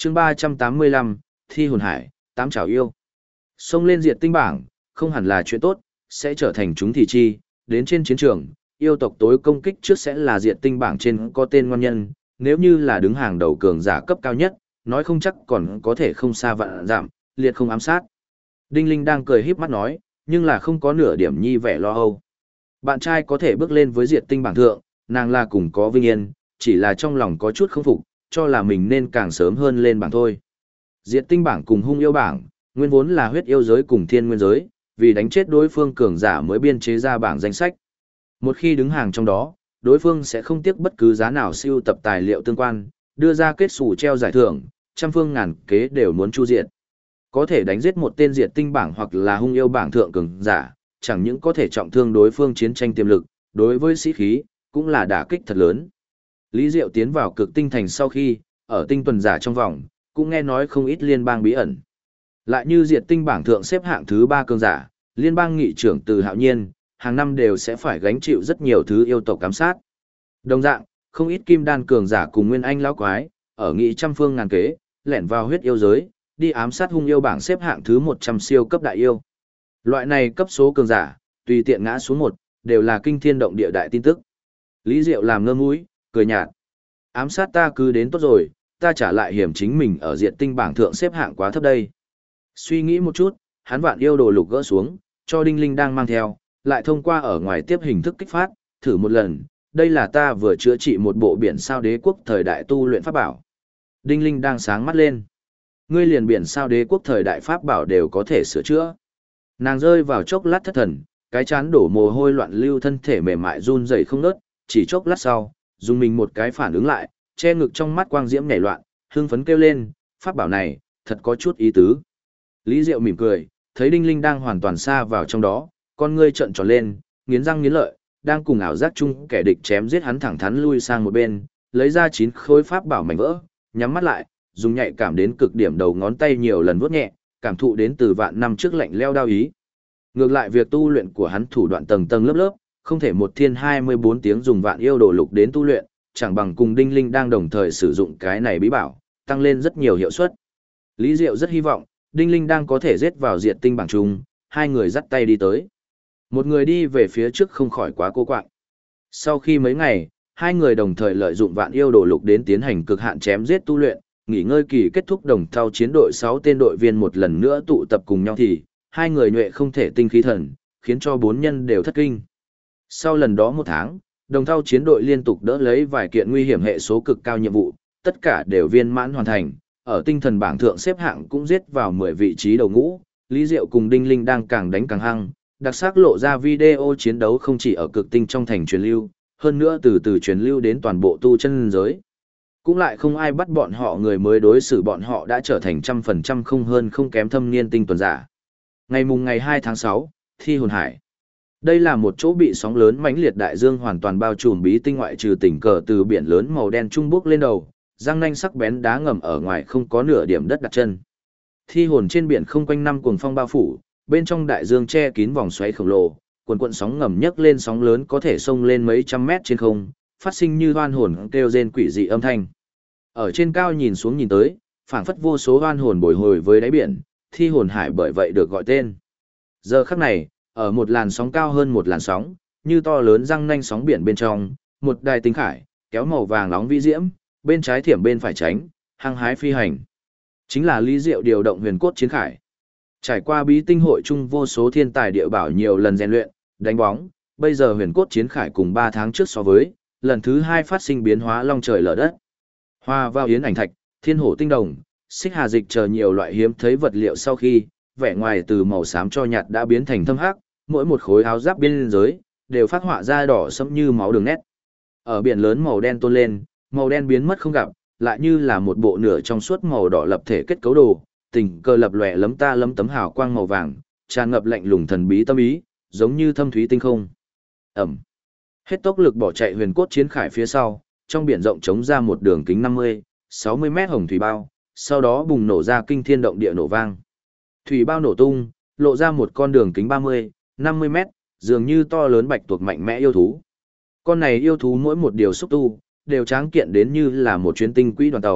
chương 385, Thi hồn hải, tám chảo yêu. Xông lên diệt tinh bảng, không hẳn là chuyện tốt, sẽ trở thành chúng thị chi, đến trên chiến trường, yêu tộc tối công kích trước sẽ là diệt tinh bảng trên có tên ngon nhân, nếu như là đứng hàng đầu cường giả cấp cao nhất, nói không chắc còn có thể không xa vạn giảm, liệt không ám sát. Đinh Linh đang cười híp mắt nói, nhưng là không có nửa điểm nhi vẻ lo âu. Bạn trai có thể bước lên với diệt tinh bảng thượng, nàng là cùng có vinh yên, chỉ là trong lòng có chút không phục, cho là mình nên càng sớm hơn lên bảng thôi. Diệt tinh bảng cùng hung yêu bảng, nguyên vốn là huyết yêu giới cùng thiên nguyên giới, vì đánh chết đối phương cường giả mới biên chế ra bảng danh sách. Một khi đứng hàng trong đó, đối phương sẽ không tiếc bất cứ giá nào siêu tập tài liệu tương quan, đưa ra kết sủ treo giải thưởng, trăm phương ngàn kế đều muốn chu diệt. Có thể đánh giết một tên diệt tinh bảng hoặc là hung yêu bảng thượng cường giả, chẳng những có thể trọng thương đối phương chiến tranh tiềm lực, đối với sĩ khí, cũng là đả kích thật lớn. Lý Diệu tiến vào cực tinh thành sau khi, ở tinh tuần giả trong vòng, cũng nghe nói không ít liên bang bí ẩn. Lại như diệt tinh bảng thượng xếp hạng thứ 3 cường giả, liên bang nghị trưởng Từ Hạo Nhiên, hàng năm đều sẽ phải gánh chịu rất nhiều thứ yêu tộc ám sát. Đồng dạng, không ít kim đan cường giả cùng nguyên anh lão quái, ở nghị trăm phương ngàn kế, lẻn vào huyết yêu giới, đi ám sát hung yêu bảng xếp hạng thứ 100 siêu cấp đại yêu. Loại này cấp số cường giả, tùy tiện ngã xuống một, đều là kinh thiên động địa đại tin tức. Lý Diệu làm ngơ mũi, cười nhạt. Ám sát ta cứ đến tốt rồi, ta trả lại hiểm chính mình ở diện tinh bảng thượng xếp hạng quá thấp đây. Suy nghĩ một chút, hắn vạn yêu đồ lục gỡ xuống, cho Đinh Linh đang mang theo, lại thông qua ở ngoài tiếp hình thức kích phát, thử một lần, đây là ta vừa chữa trị một bộ biển sao đế quốc thời đại tu luyện pháp bảo. Đinh Linh đang sáng mắt lên. Ngươi liền biển sao đế quốc thời đại pháp bảo đều có thể sửa chữa. Nàng rơi vào chốc lát thất thần, cái chán đổ mồ hôi loạn lưu, thân thể mềm mại run rẩy không ngớt, chỉ chốc lát sau, dùng mình một cái phản ứng lại, che ngực trong mắt quang diễm nhảy loạn, hưng phấn kêu lên, pháp bảo này, thật có chút ý tứ. Lý Diệu mỉm cười, thấy Đinh Linh đang hoàn toàn xa vào trong đó, con ngươi trợn tròn lên, nghiến răng nghiến lợi, đang cùng ảo giác chung kẻ địch chém giết hắn thẳng thắn lui sang một bên, lấy ra 9 khối pháp bảo mảnh vỡ, nhắm mắt lại, dùng nhạy cảm đến cực điểm đầu ngón tay nhiều lần vuốt nhẹ, cảm thụ đến từ vạn năm trước lạnh leo đau ý. Ngược lại việc tu luyện của hắn thủ đoạn tầng tầng lớp lớp, không thể một thiên 24 tiếng dùng vạn yêu đồ lục đến tu luyện, chẳng bằng cùng Đinh Linh đang đồng thời sử dụng cái này bí bảo, tăng lên rất nhiều hiệu suất. Lý Diệu rất hy vọng, Đinh Linh đang có thể giết vào diệt tinh bảng chung, hai người dắt tay đi tới. Một người đi về phía trước không khỏi quá cô quạng. Sau khi mấy ngày, hai người đồng thời lợi dụng vạn yêu đồ lục đến tiến hành cực hạn chém giết tu luyện, nghỉ ngơi kỳ kết thúc đồng thao chiến đội 6 tên đội viên một lần nữa tụ tập cùng nhau thì, hai người nhuệ không thể tinh khí thần, khiến cho 4 nhân đều thất kinh. Sau lần đó 1 tháng, đồng thao chiến đội liên tục đỡ lấy vài kiện nguy hiểm hệ số cực cao nhiệm vụ, tất cả đều viên mãn hoàn thành, ở tinh thần bảng thượng xếp hạng cũng giết vào 10 vị trí đầu ngũ, Lý Diệu cùng Đinh Linh đang càng đánh càng hăng, đặc sắc lộ ra video chiến đấu không chỉ ở cực tinh trong thành truyền lưu, hơn nữa từ từ truyền lưu đến toàn bộ tu chân giới. Cũng lại không ai bắt bọn họ, người mới đối xử bọn họ đã trở thành 100% không hơn không kém thâm niên tinh tuần giả. Ngày 2 tháng 6, Thi hồn hải. Đây là một chỗ bị sóng lớn mãnh liệt đại dương hoàn toàn bao trùm bí tinh, ngoại trừ tỉnh cờ từ biển lớn màu đen trung bốc lên đầu, răng nanh sắc bén đá ngầm ở ngoài không có nửa điểm đất đặt chân. Thi hồn trên biển không quanh năm cuồng phong bao phủ, bên trong đại dương che kín vòng xoáy khổng lồ, cuồn cuộn sóng ngầm nhấc lên sóng lớn có thể xông lên mấy trăm mét trên không, phát sinh như oan hồn kêu rên quỷ dị âm thanh. Ở trên cao nhìn xuống nhìn tới, phảng phất vô số oan hồn bồi hồi với đáy biển, Thi hồn hải bởi vậy được gọi tên. Giờ khắc này, ở một làn sóng cao hơn một làn sóng, như to lớn răng nanh sóng biển bên trong, một đài tinh khải, kéo màu vàng nóng vĩ diễm, bên trái thiểm bên phải tránh, hăng hái phi hành. Chính là Lý Diệu điều động huyền cốt chiến khải. Trải qua bí tinh hội chung vô số thiên tài địa bảo nhiều lần rèn luyện, đánh bóng, bây giờ huyền cốt chiến khải cùng 3 tháng trước so với, lần thứ 2 phát sinh biến hóa long trời lở đất. Hoa vào yến ảnh thạch, thiên hổ tinh đồng, xích hà dịch chờ nhiều loại hiếm thấy vật liệu sau khi, vẻ ngoài từ màu xám cho nhạt đã biến thành thâm hắc, mỗi một khối áo giáp biên giới đều phát họa ra đỏ sẫm như máu đường nét. Ở biển lớn màu đen tôn lên, màu đen biến mất không gặp, lại như là một bộ nửa trong suốt màu đỏ lập thể kết cấu đồ, tình cờ lập lòe lấm ta lấm tấm hào quang màu vàng, tràn ngập lạnh lùng thần bí tâm ý, giống như thâm thúy tinh không. Ẩm. Hết tốc lực bỏ chạy huyền cốt chiến khải phía sau, trong biển rộng trống ra một đường kính 50, 60 mét hồng thủy bao, sau đó bùng nổ ra kinh thiên động địa nổ vang. Thủy bao nổ tung, lộ ra một con đường kính 30, 50 mét, dường như to lớn bạch tuộc mạnh mẽ yêu thú. Con này yêu thú mỗi một điều xúc tu, đều tráng kiện đến như là một chuyến tinh quỹ đoàn tàu,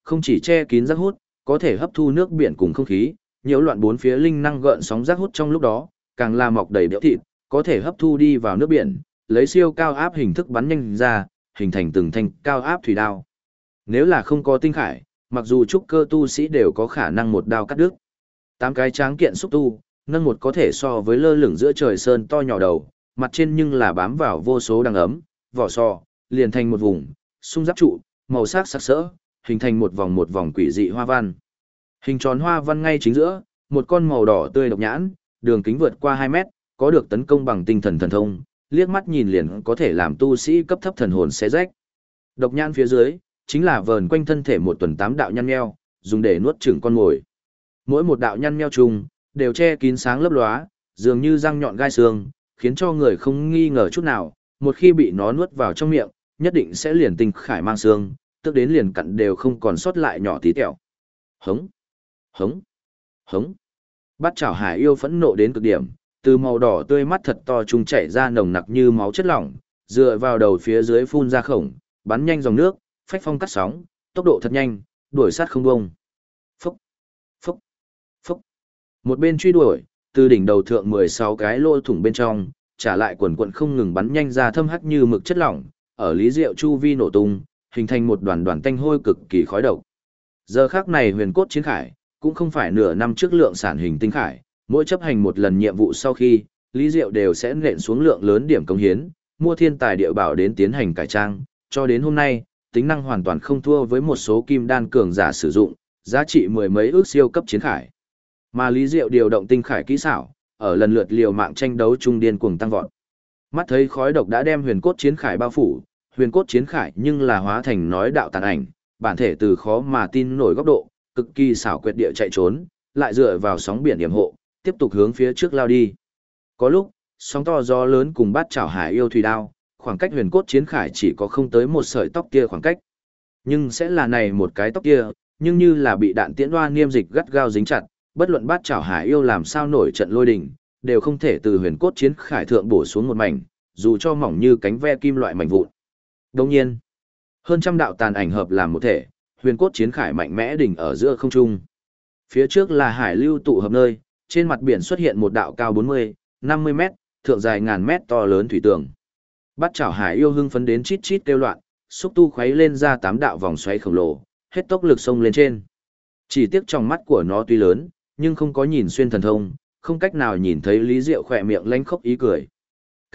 không chỉ che kín rác hút, có thể hấp thu nước biển cùng không khí, nhiễu loạn bốn phía linh năng gợn sóng rác hút trong lúc đó, càng là mọc đầy béo thịt, có thể hấp thu đi vào nước biển, lấy siêu cao áp hình thức bắn nhanh ra, hình thành từng thanh cao áp thủy đao. Nếu là không có tinh khải, mặc dù trúc cơ tu sĩ đều có khả năng một đao cắt đứt. 8 cái tráng kiện xúc tu, nâng một có thể so với lơ lửng giữa trời sơn to nhỏ đầu, mặt trên nhưng là bám vào vô số đằng ấm, vỏ sò, liền thành một vùng, sung giáp trụ, màu sắc sặc sỡ, hình thành một vòng quỷ dị hoa văn. Hình tròn hoa văn ngay chính giữa, một con màu đỏ tươi độc nhãn, đường kính vượt qua 2 mét, có được tấn công bằng tinh thần thần thông, liếc mắt nhìn liền có thể làm tu sĩ cấp thấp thần hồn xé rách. Độc nhãn phía dưới, chính là vờn quanh thân thể một tuần 8 đạo nhăn nheo, dùng để nuốt chửng con mồi. Mỗi một đạo nhăn nheo chung, đều che kín sáng lấp lóa, dường như răng nhọn gai xương, khiến cho người không nghi ngờ chút nào, một khi bị nó nuốt vào trong miệng, nhất định sẽ liền tinh khải mang xương, tức đến liền cặn đều không còn sót lại nhỏ tí tẹo. Hống, hống, hống. Bát chảo hải yêu phẫn nộ đến cực điểm, từ màu đỏ tươi mắt thật to trung chảy ra nồng nặc như máu chất lỏng, dựa vào đầu phía dưới phun ra khổng, bắn nhanh dòng nước, phách phong cắt sóng, tốc độ thật nhanh, đuổi sát không bông. Phúc, phúc, phúc. Một bên truy đuổi, từ đỉnh đầu thượng 16 cái lỗ thủng bên trong, trả lại quần quần không ngừng bắn nhanh ra thâm hắc như mực chất lỏng, ở lý diệu chu vi nổ tung, hình thành một đoàn đoàn tanh hôi cực kỳ khói độc. Giờ khắc này huyền cốt chiến khải, cũng không phải nửa năm trước lượng sản hình tinh khải, mỗi chấp hành một lần nhiệm vụ sau khi, Lý Diệu đều sẽ nện xuống lượng lớn điểm công hiến, mua thiên tài địa bảo đến tiến hành cải trang, cho đến hôm nay, tính năng hoàn toàn không thua với một số kim đan cường giả sử dụng, giá trị mười mấy ước siêu cấp chiến khải. Mà Lý Diệu điều động tinh khải kỹ xảo, ở lần lượt liều mạng tranh đấu trung điên cuồng tăng vọt. Mắt thấy khói độc đã đem huyền cốt chiến khải bao phủ, huyền cốt chiến khải nhưng là hóa thành nói đạo tàn ảnh, bản thể từ khó mà tin nổi góc độ, cực kỳ xảo quyệt địa chạy trốn, lại dựa vào sóng biển yểm hộ, tiếp tục hướng phía trước lao đi. Có lúc, sóng to gió lớn cùng bát chảo hải yêu thủy đao, khoảng cách huyền cốt chiến khải chỉ có không tới một sợi tóc kia khoảng cách. Nhưng sẽ là này một cái tóc kia, nhưng như là bị đạn tiễn đoa niêm dịch gắt gao dính chặt, bất luận bát chảo hải yêu làm sao nổi trận lôi đình, đều không thể từ huyền cốt chiến khải thượng bổ xuống một mảnh, dù cho mỏng như cánh ve kim loại mảnh vụn. Đồng nhiên, hơn trăm đạo tàn ảnh hợp làm một thể, huyền cốt chiến khải mạnh mẽ đỉnh ở giữa không trung. Phía trước là hải lưu tụ hợp nơi, trên mặt biển xuất hiện một đạo cao 40, 50 mét, thượng dài ngàn mét to lớn thủy tường. Bát chảo hải yêu hưng phấn đến chít chít kêu loạn, xúc tu khuấy lên ra 8 đạo vòng xoáy khổng lồ, hết tốc lực xông lên trên. Chỉ tiếc trong mắt của nó tuy lớn, nhưng không có nhìn xuyên thần thông, không cách nào nhìn thấy Lý Diệu khỏe miệng lanh khóc ý cười. K.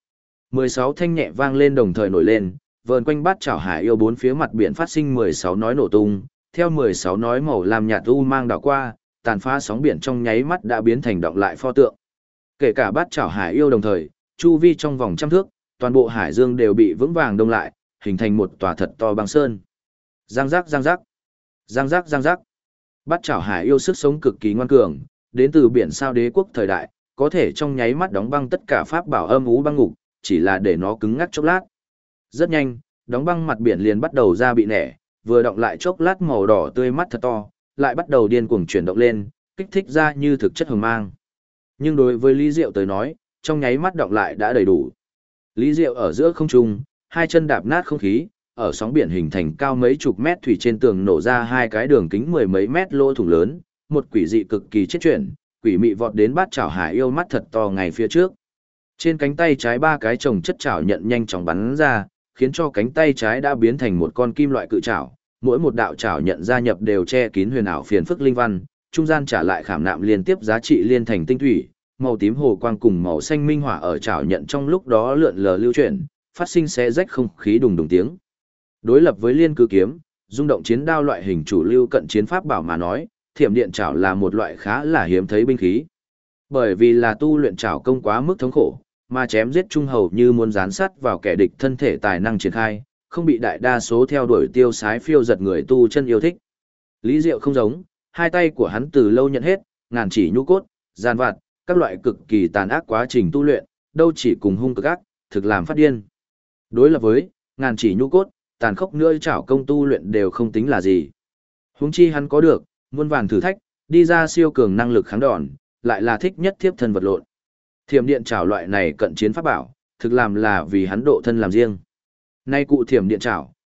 16 thanh nhẹ vang lên đồng thời nổi lên, vờn quanh bát chảo hải yêu bốn phía mặt biển phát sinh 16 nói nổ tung, theo 16 nói màu làm nhạt u mang đảo qua, tàn phá sóng biển trong nháy mắt đã biến thành động lại pho tượng. Kể cả bát chảo hải yêu đồng thời, chu vi trong vòng trăm thước, toàn bộ hải dương đều bị vững vàng đông lại, hình thành một tòa thật to băng sơn. Giang giác giang giác, giang giác giang giác. Bát chảo hải yêu sức sống cực kỳ ngoan cường, đến từ biển sao đế quốc thời đại, có thể trong nháy mắt đóng băng tất cả pháp bảo âm ú băng ngục, chỉ là để nó cứng ngắc chốc lát. Rất nhanh, đóng băng mặt biển liền bắt đầu ra bị nẻ, vừa động lại chốc lát màu đỏ tươi mắt thật to, lại bắt đầu điên cuồng chuyển động lên, kích thích ra như thực chất hồng mang. Nhưng đối với Lý Diệu tới nói, trong nháy mắt động lại đã đầy đủ. Lý Diệu ở giữa không trung, hai chân đạp nát không khí, ở sóng biển hình thành cao mấy chục mét thủy trên tường nổ ra hai cái đường kính mười mấy mét lỗ thủng lớn, một quỷ dị cực kỳ chết chuyển, quỷ mị vọt đến bát chảo hải yêu mắt thật to ngay phía trước. Trên cánh tay trái ba cái chồng chất chảo nhận nhanh chóng bắn ra, khiến cho cánh tay trái đã biến thành một con kim loại cự chảo, mỗi một đạo chảo nhận gia nhập đều che kín huyền ảo phiền phức linh văn, trung gian trả lại khảm nạm liên tiếp giá trị liên thành tinh thủy, màu tím hồ quang cùng màu xanh minh hỏa ở chảo nhận trong lúc đó lượn lờ lưu chuyển, phát sinh xé rách không khí đùng đùng tiếng. Đối lập với liên cư kiếm, rung động chiến đao loại hình chủ lưu cận chiến pháp bảo mà nói, thiểm điện chảo là một loại khá là hiếm thấy binh khí. Bởi vì là tu luyện chảo công quá mức thống khổ, mà chém giết trung hầu như muốn dán sát vào kẻ địch thân thể tài năng triển khai, không bị đại đa số theo đuổi tiêu sái phiêu giật người tu chân yêu thích. Lý Diệu không giống, hai tay của hắn từ lâu nhận hết, ngàn chỉ nhu cốt, gian vặt, các loại cực kỳ tàn ác quá trình tu luyện, đâu chỉ cùng hung cực ác, thực làm phát điên. Đối lập với, ngàn chỉ nhu cốt, tàn khốc nữa chảo công tu luyện đều không tính là gì. Huống chi hắn có được, muôn vàn thử thách, đi ra siêu cường năng lực kháng đòn, lại là thích nhất thiếp thân vật lộn. Thiểm điện chảo loại này cận chiến pháp bảo, thực làm là vì hắn độ thân làm riêng. Nay cụ thiểm điện chảo,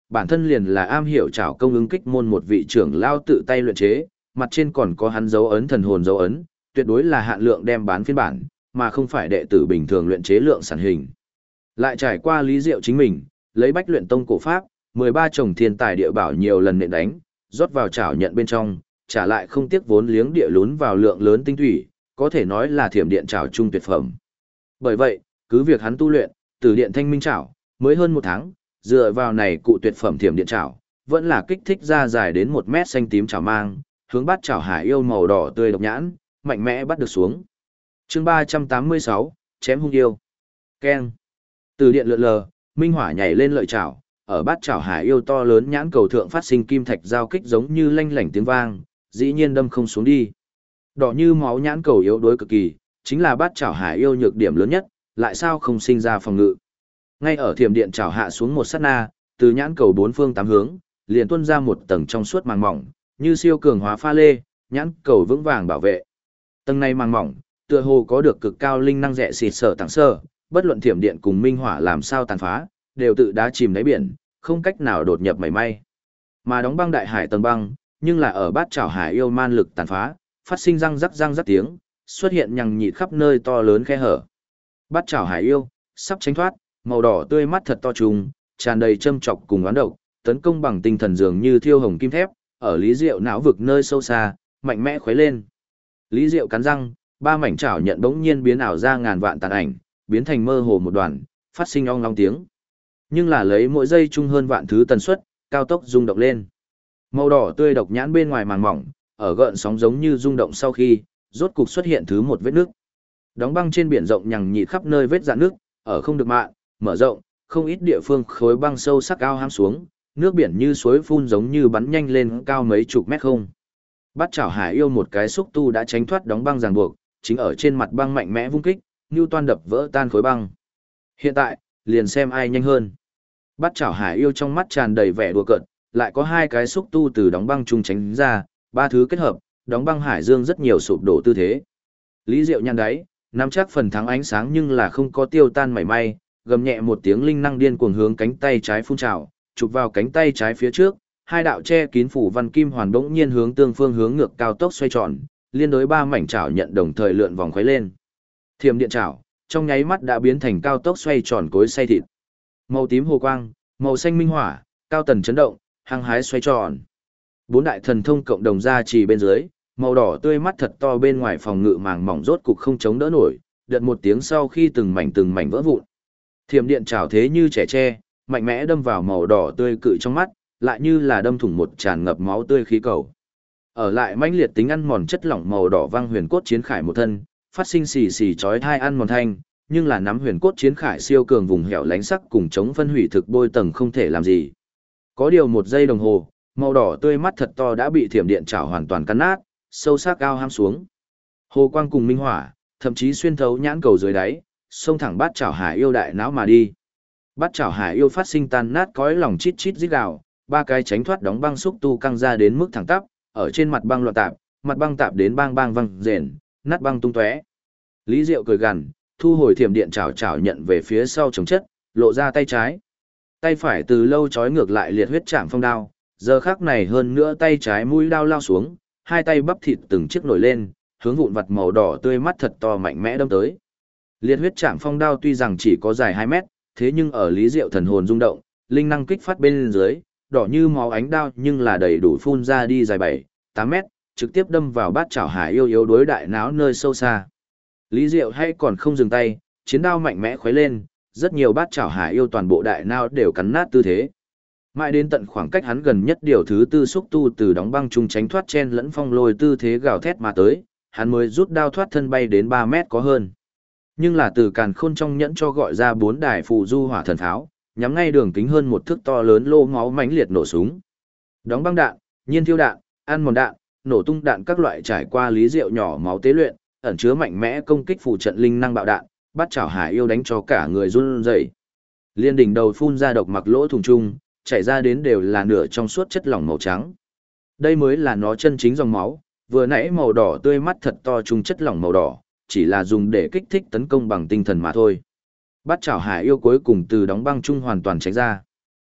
bản thân liền là am hiểu trảo công ứng kích môn một vị trưởng lao tự tay luyện chế, mặt trên còn có hắn dấu ấn thần hồn dấu ấn, tuyệt đối là hạn lượng đem bán phiên bản, mà không phải đệ tử bình thường luyện chế lượng sản hình. Lại trải qua Lý Diệu chính mình, lấy Bách Luyện Tông cổ pháp, 13 chồng thiên tài địa bảo nhiều lần nện đánh, rót vào chảo nhận bên trong, trả lại không tiếc vốn liếng địa lún vào lượng lớn tinh thủy, có thể nói là thiểm điện chảo trung tuyệt phẩm. Bởi vậy, cứ việc hắn tu luyện, Tử Điện Thanh Minh chảo, mới hơn 1 tháng, dựa vào này cụ tuyệt phẩm thiểm điện chảo, vẫn là kích thích ra dài đến 1 mét xanh tím chảo mang, hướng bắt chảo hải yêu màu đỏ tươi độc nhãn, mạnh mẽ bắt được xuống. Chương 386, chém hung yêu. Keng. Từ điện lượn lờ, minh hỏa nhảy lên lợi chảo, ở bát chảo hải yêu to lớn nhãn cầu thượng phát sinh kim thạch giao kích giống như lanh lảnh tiếng vang, dĩ nhiên đâm không xuống đi. Đỏ như máu nhãn cầu yếu đuối cực kỳ, chính là bát chảo hải yêu nhược điểm lớn nhất, lại sao không sinh ra phòng ngự. Ngay ở thiểm điện chảo hạ xuống một sát na, từ nhãn cầu bốn phương tám hướng, liền tuôn ra một tầng trong suốt màng mỏng, như siêu cường hóa pha lê, nhãn cầu vững vàng bảo vệ. Tầng này màng mỏng, tựa hồ có được cực cao linh năng rẻ xịt sở tàng sơ, bất luận thiểm điện cùng minh hỏa làm sao tàn phá, đều tự đá chìm đáy biển, không cách nào đột nhập mảy may. Mà đóng băng đại hải tầng băng, nhưng là ở bát chảo hải yêu man lực tàn phá, phát sinh răng rắc tiếng, xuất hiện nhằng nhịt khắp nơi to lớn khe hở. Bát chảo hải yêu, sắp tránh thoát, màu đỏ tươi mắt thật to trùng, tràn đầy châm chọc cùng oán độc, tấn công bằng tinh thần dường như thiêu hồng kim thép, ở Lý Diệu não vực nơi sâu xa, mạnh mẽ khuấy lên. Lý Diệu cắn răng, ba mảnh chảo nhận bỗng nhiên biến ảo ra ngàn vạn tàn ảnh, biến thành mơ hồ một đoàn, phát sinh ong long tiếng. Nhưng là lấy mỗi giây chung hơn vạn thứ tần suất, cao tốc rung động lên. Màu đỏ tươi độc nhãn bên ngoài màng mỏng, ở gợn sóng giống như rung động sau khi, rốt cục xuất hiện thứ một vết nước. Đóng băng trên biển rộng nhằng nhịt khắp nơi vết rạn nước, ở không được mạn, mở rộng, không ít địa phương khối băng sâu sắc cao hám xuống, nước biển như suối phun giống như bắn nhanh lên cao mấy chục mét không. Bát chảo hải yêu một cái xúc tu đã tránh thoát đóng băng ràng buộc, chính ở trên mặt băng mạnh mẽ vung kích, Newton đập vỡ tan khối băng. Hiện tại, liền xem ai nhanh hơn. Bát chảo hải yêu trong mắt tràn đầy vẻ đùa cợt, lại có hai cái xúc tu từ đóng băng trung tránh ra, ba thứ kết hợp, đóng băng hải dương rất nhiều sụp đổ tư thế. Lý Diệu nhăn đáy, nắm chắc phần thắng ánh sáng nhưng là không có tiêu tan mảy may, gầm nhẹ một tiếng linh năng điên cuồng hướng cánh tay trái phun trào, chụp vào cánh tay trái phía trước, hai đạo che kín phủ văn kim hoàn bỗng nhiên hướng tương phương hướng ngược cao tốc xoay tròn, liên đối ba mảnh chảo nhận đồng thời lượn vòng khuấy lên. Thiểm điện chảo, trong nháy mắt đã biến thành cao tốc xoay tròn cối xay thịt. Màu tím hồ quang, màu xanh minh hỏa, cao tần chấn động, hăng hái xoay tròn. Bốn đại thần thông cộng đồng ra chỉ bên dưới, màu đỏ tươi mắt thật to bên ngoài phòng ngự màng mỏng rốt cục không chống đỡ nổi, đợt một tiếng sau khi từng mảnh vỡ vụn. Thiểm điện chảo thế như trẻ tre, mạnh mẽ đâm vào màu đỏ tươi cự trong mắt, lại như là đâm thủng một tràn ngập máu tươi khí cầu. Ở lại mãnh liệt tính ăn mòn chất lỏng màu đỏ văng huyền cốt chiến khải một thân, phát sinh xì xì chói tai ăn mòn thanh, nhưng là nắm huyền cốt chiến khải siêu cường vùng hẻo lánh sắc cùng chống phân hủy thực bôi tầng không thể làm gì. Có điều một giây đồng hồ, màu đỏ tươi mắt thật to đã bị thiểm điện chảo hoàn toàn cắn nát, sâu sắc cao ham xuống. Hồ quang cùng minh hỏa, thậm chí xuyên thấu nhãn cầu dưới đáy, xông thẳng bát chảo hải yêu đại não mà đi. Bát chảo hải yêu phát sinh tan nát cõi lòng chít chít rít gào, ba cái tránh thoát đóng băng xúc tu căng ra đến mức thẳng tắp, ở trên mặt băng loạn tạp, mặt băng tạp đến bang bang văng rền, nát băng tung tóe. Lý Diệu cười gằn, thu hồi thiểm điện chảo nhận về phía sau chống chất, lộ ra tay trái. Tay phải từ lâu chói ngược lại liệt huyết chạm phong đao, giờ khắc này hơn nữa tay trái mũi đao lao xuống, hai tay bắp thịt từng chiếc nổi lên, hướng vụn vặt màu đỏ tươi mắt thật to mạnh mẽ đâm tới. Liệt huyết chạm phong đao tuy rằng chỉ có dài 2 mét, thế nhưng ở Lý Diệu thần hồn rung động, linh năng kích phát bên dưới, đỏ như máu ánh đao nhưng là đầy đủ phun ra đi dài 7-8 mét, trực tiếp đâm vào bát chảo hải yêu yếu đối đại não nơi sâu xa. Lý Diệu hay còn không dừng tay, chiến đao mạnh mẽ khuấy lên, rất nhiều bát chảo hải yêu toàn bộ đại não đều cắn nát tư thế. Mãi đến tận khoảng cách hắn gần nhất điều thứ tư xúc tu từ đóng băng trung tránh thoát chen lẫn phong lôi tư thế gào thét mà tới, hắn mới rút đao thoát thân bay đến 3 mét có hơn. Nhưng là từ càn khôn trong nhẫn cho gọi ra 4 đài phù du hỏa thần pháo, nhắm ngay đường kính hơn một thước to lớn lô máu mãnh liệt nổ súng. Đóng băng đạn, nhiên thiêu đạn, ăn mòn đạn, nổ tung đạn các loại trải qua Lý Diệu nhỏ máu tế luyện, ẩn chứa mạnh mẽ công kích phù trận linh năng bạo đạn, bắt chảo hải yêu đánh cho cả người run rẩy. Liên đỉnh đầu phun ra độc mặc lỗ thủng chung, chảy ra đến đều là nửa trong suốt chất lỏng màu trắng. Đây mới là nó chân chính dòng máu, vừa nãy màu đỏ tươi mắt thật to chung chất lỏng màu đỏ, chỉ là dùng để kích thích tấn công bằng tinh thần mà thôi. Bát chảo hải yêu cuối cùng từ đóng băng chung hoàn toàn tránh ra.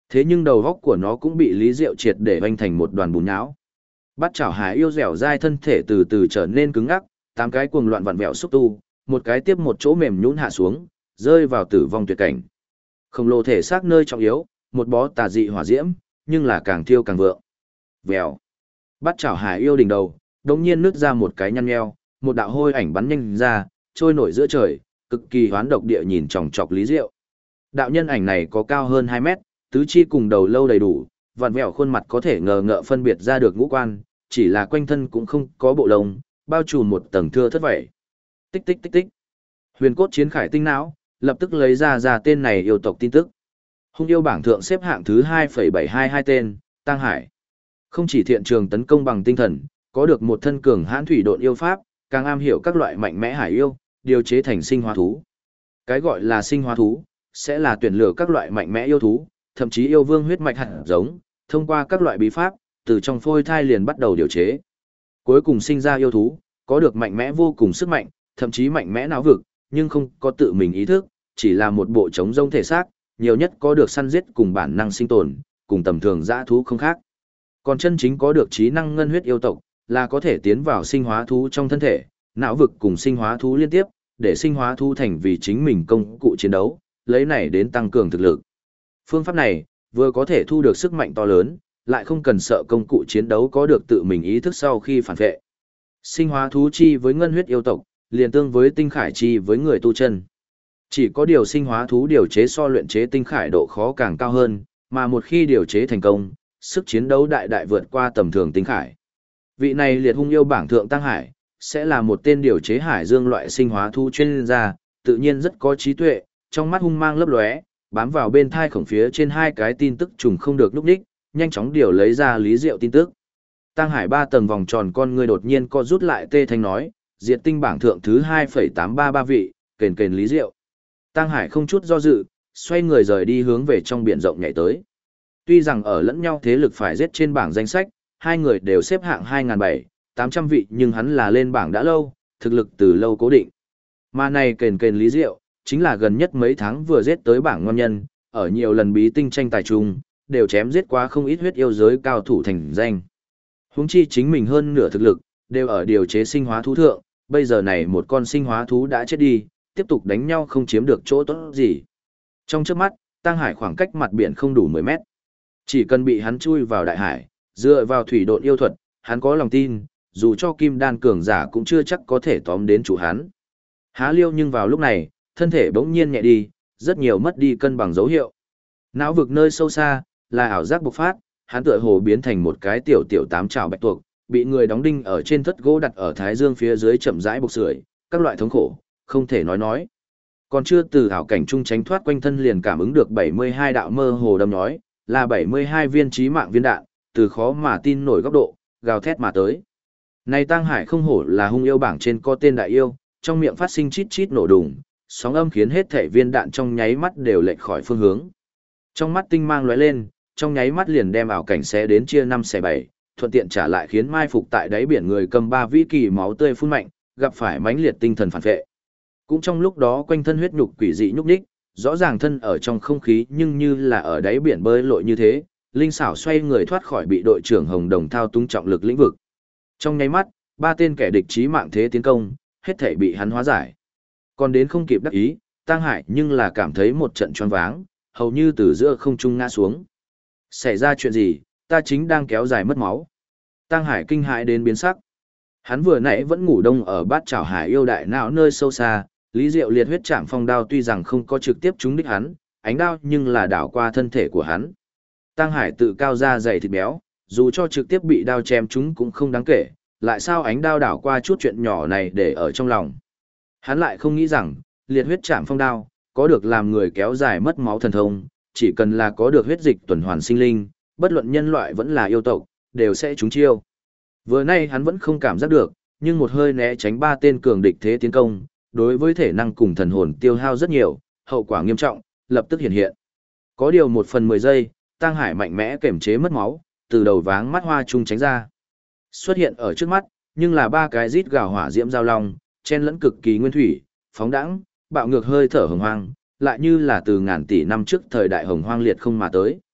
Thế nhưng đầu góc của nó cũng bị Lý Diệu triệt để vanh thành một đoàn bùn nhão. Bắt chảo hải yêu dẻo dai thân thể từ từ trở nên cứng ngắc, 8 cái cuồng loạn vặn vẹo xúc tu, một cái tiếp một chỗ mềm nhũn hạ xuống, rơi vào tử vong tuyệt cảnh. Khổng lồ thể xác nơi trọng yếu, một bó tà dị hỏa diễm, nhưng là càng thiêu càng vượng. Vèo. Bắt chảo hải yêu đỉnh đầu, đống nhiên nứt ra một cái nhăn nheo, một đạo hôi ảnh bắn nhanh ra, trôi nổi giữa trời, cực kỳ hoán độc địa nhìn chòng chọc Lý Diệu. Đạo nhân ảnh này có cao hơn 2 mét, tứ chi cùng đầu lâu đầy đủ, vặn vẹo khuôn mặt có thể ngờ ngợ phân biệt ra được ngũ quan, chỉ là quanh thân cũng không có bộ lông, bao trùm một tầng thưa thất vảy. Tích tích tích tích. Huyền cốt chiến khải tinh não, lập tức lấy ra tên này yêu tộc tin tức. Hung yêu bảng thượng xếp hạng thứ 2,722 tên, Tăng Hải. Không chỉ thiện trường tấn công bằng tinh thần, có được một thân cường hãn thủy độn yêu pháp, càng am hiểu các loại mạnh mẽ hải yêu, điều chế thành sinh hóa thú. Cái gọi là sinh hóa thú, sẽ là tuyển lựa các loại mạnh mẽ yêu thú, thậm chí yêu vương huyết mạch hạt giống, thông qua các loại bí pháp, từ trong phôi thai liền bắt đầu điều chế. Cuối cùng sinh ra yêu thú, có được mạnh mẽ vô cùng sức mạnh, thậm chí mạnh mẽ não vực, nhưng không có tự mình ý thức, chỉ là một bộ trống rông thể xác, nhiều nhất có được săn giết cùng bản năng sinh tồn, cùng tầm thường dã thú không khác. Còn chân chính có được trí năng ngân huyết yêu tộc, là có thể tiến vào sinh hóa thú trong thân thể, não vực cùng sinh hóa thú liên tiếp, để sinh hóa thú thành vì chính mình công cụ chiến đấu, lấy này đến tăng cường thực lực. Phương pháp này, vừa có thể thu được sức mạnh to lớn, lại không cần sợ công cụ chiến đấu có được tự mình ý thức sau khi phản vệ. Sinh hóa thú chi với ngân huyết yêu tộc, liền tương với tinh khải chi với người tu chân. Chỉ có điều sinh hóa thú điều chế so luyện chế tinh khải độ khó càng cao hơn, mà một khi điều chế thành công, sức chiến đấu đại đại vượt qua tầm thường tinh khải. Vị này liệt hung yêu bảng thượng Tăng Hải, sẽ là một tên điều chế hải dương loại sinh hóa thú chuyên gia, tự nhiên rất có trí tuệ, trong mắt hung mang lấp lóe, bám vào bên thai khổng phía trên 2 cái tin tức trùng không được núp đích, nhanh chóng điều lấy ra Lý Diệu tin tức. Tăng Hải 3 tầng vòng tròn con người đột nhiên co rút lại tê thanh nói, diệt tinh bảng thượng thứ 2,833 vị, kền kền Lý Diệu. Tăng Hải không chút do dự, xoay người rời đi hướng về trong biển rộng nhảy tới. Tuy rằng ở lẫn nhau thế lực phải giết trên bảng danh sách, hai người đều xếp hạng 2.700-800 vị, nhưng hắn là lên bảng đã lâu, thực lực từ lâu cố định. Mà này kền kền Lý Diệu, chính là gần nhất mấy tháng vừa giết tới bảng ngon nhân, ở nhiều lần bí tinh tranh tài chung, đều chém giết quá không ít huyết yêu giới cao thủ thành danh. Huống chi chính mình hơn nửa thực lực, đều ở điều chế sinh hóa thú thượng, bây giờ này một con sinh hóa thú đã chết đi, tiếp tục đánh nhau không chiếm được chỗ tốt gì. Trong trước mắt, Tăng Hải khoảng cách mặt biển không đủ 10 mét. Chỉ cần bị hắn chui vào đại hải, dựa vào thủy độn yêu thuật, hắn có lòng tin, dù cho kim đan cường giả cũng chưa chắc có thể tóm đến chủ hắn. Há liêu nhưng vào lúc này, thân thể bỗng nhiên nhẹ đi, rất nhiều mất đi cân bằng dấu hiệu. Não vực nơi sâu xa, là ảo giác bộc phát, hắn tựa hồ biến thành một cái tiểu tiểu 8 trảo bạch tuộc, bị người đóng đinh ở trên thất gỗ đặt ở thái dương phía dưới chậm rãi bộc sưởi, các loại thống khổ, không thể nói. Còn chưa từ ảo cảnh trung tránh thoát, quanh thân liền cảm ứng được 72 đạo mơ hồ đâm nhói, là 72 viên chí mạng viên đạn, từ khó mà tin nổi góc độ, gào thét mà tới. Này Tăng Hải không hổ là hung yêu bảng trên có tên đại yêu, trong miệng phát sinh chít chít nổ đùng, sóng âm khiến hết thể viên đạn trong nháy mắt đều lệch khỏi phương hướng. Trong mắt tinh mang lóe lên, trong nháy mắt liền đem ảo cảnh xé đến chia 5 xẻ 7, thuận tiện trả lại khiến mai phục tại đáy biển người cầm 3 vĩ kỳ máu tươi phun mạnh, gặp phải mãnh liệt tinh thần phản vệ. Cũng trong lúc đó quanh thân huyết nhục quỷ dị nhúc nhích, rõ ràng thân ở trong không khí nhưng như là ở đáy biển bơi lội như thế, linh xảo xoay người thoát khỏi bị đội trưởng Hồng Đồng thao túng trọng lực lĩnh vực. Trong nháy mắt, 3 tên kẻ địch chí mạng thế tiến công, hết thảy bị hắn hóa giải. Còn đến không kịp đắc ý, Tăng Hải nhưng là cảm thấy một trận choáng váng, hầu như từ giữa không trung ngã xuống. Xảy ra chuyện gì, ta chính đang kéo dài mất máu. Tăng Hải kinh hãi đến biến sắc. Hắn vừa nãy vẫn ngủ đông ở bát chảo hải yêu đại não nơi sâu xa, Lý Diệu liệt huyết chạm phong đao tuy rằng không có trực tiếp trúng đích hắn, ánh đao nhưng là đảo qua thân thể của hắn. Tăng Hải tự cao ra dày thịt béo, dù cho trực tiếp bị đao chém trúng cũng không đáng kể, lại sao ánh đao đảo qua chút chuyện nhỏ này để ở trong lòng. Hắn lại không nghĩ rằng, liệt huyết chạm phong đao, có được làm người kéo dài mất máu thần thông, chỉ cần là có được huyết dịch tuần hoàn sinh linh, bất luận nhân loại vẫn là yêu tộc, đều sẽ trúng chiêu. Vừa nay hắn vẫn không cảm giác được, nhưng một hơi né tránh 3 tên cường địch thế tiến công, đối với thể năng cùng thần hồn tiêu hao rất nhiều, hậu quả nghiêm trọng, lập tức hiện. Có điều 1/10 giây, Tăng Hải mạnh mẽ kềm chế mất máu, từ đầu váng mắt hoa trung tránh ra. Xuất hiện ở trước mắt, nhưng là 3 cái rít gào hỏa diễm giao long, chen lẫn cực kỳ nguyên thủy, phóng đãng, bạo ngược hơi thở hồng hoang, lại như là từ ngàn tỷ năm trước thời đại hồng hoang liệt không mà tới.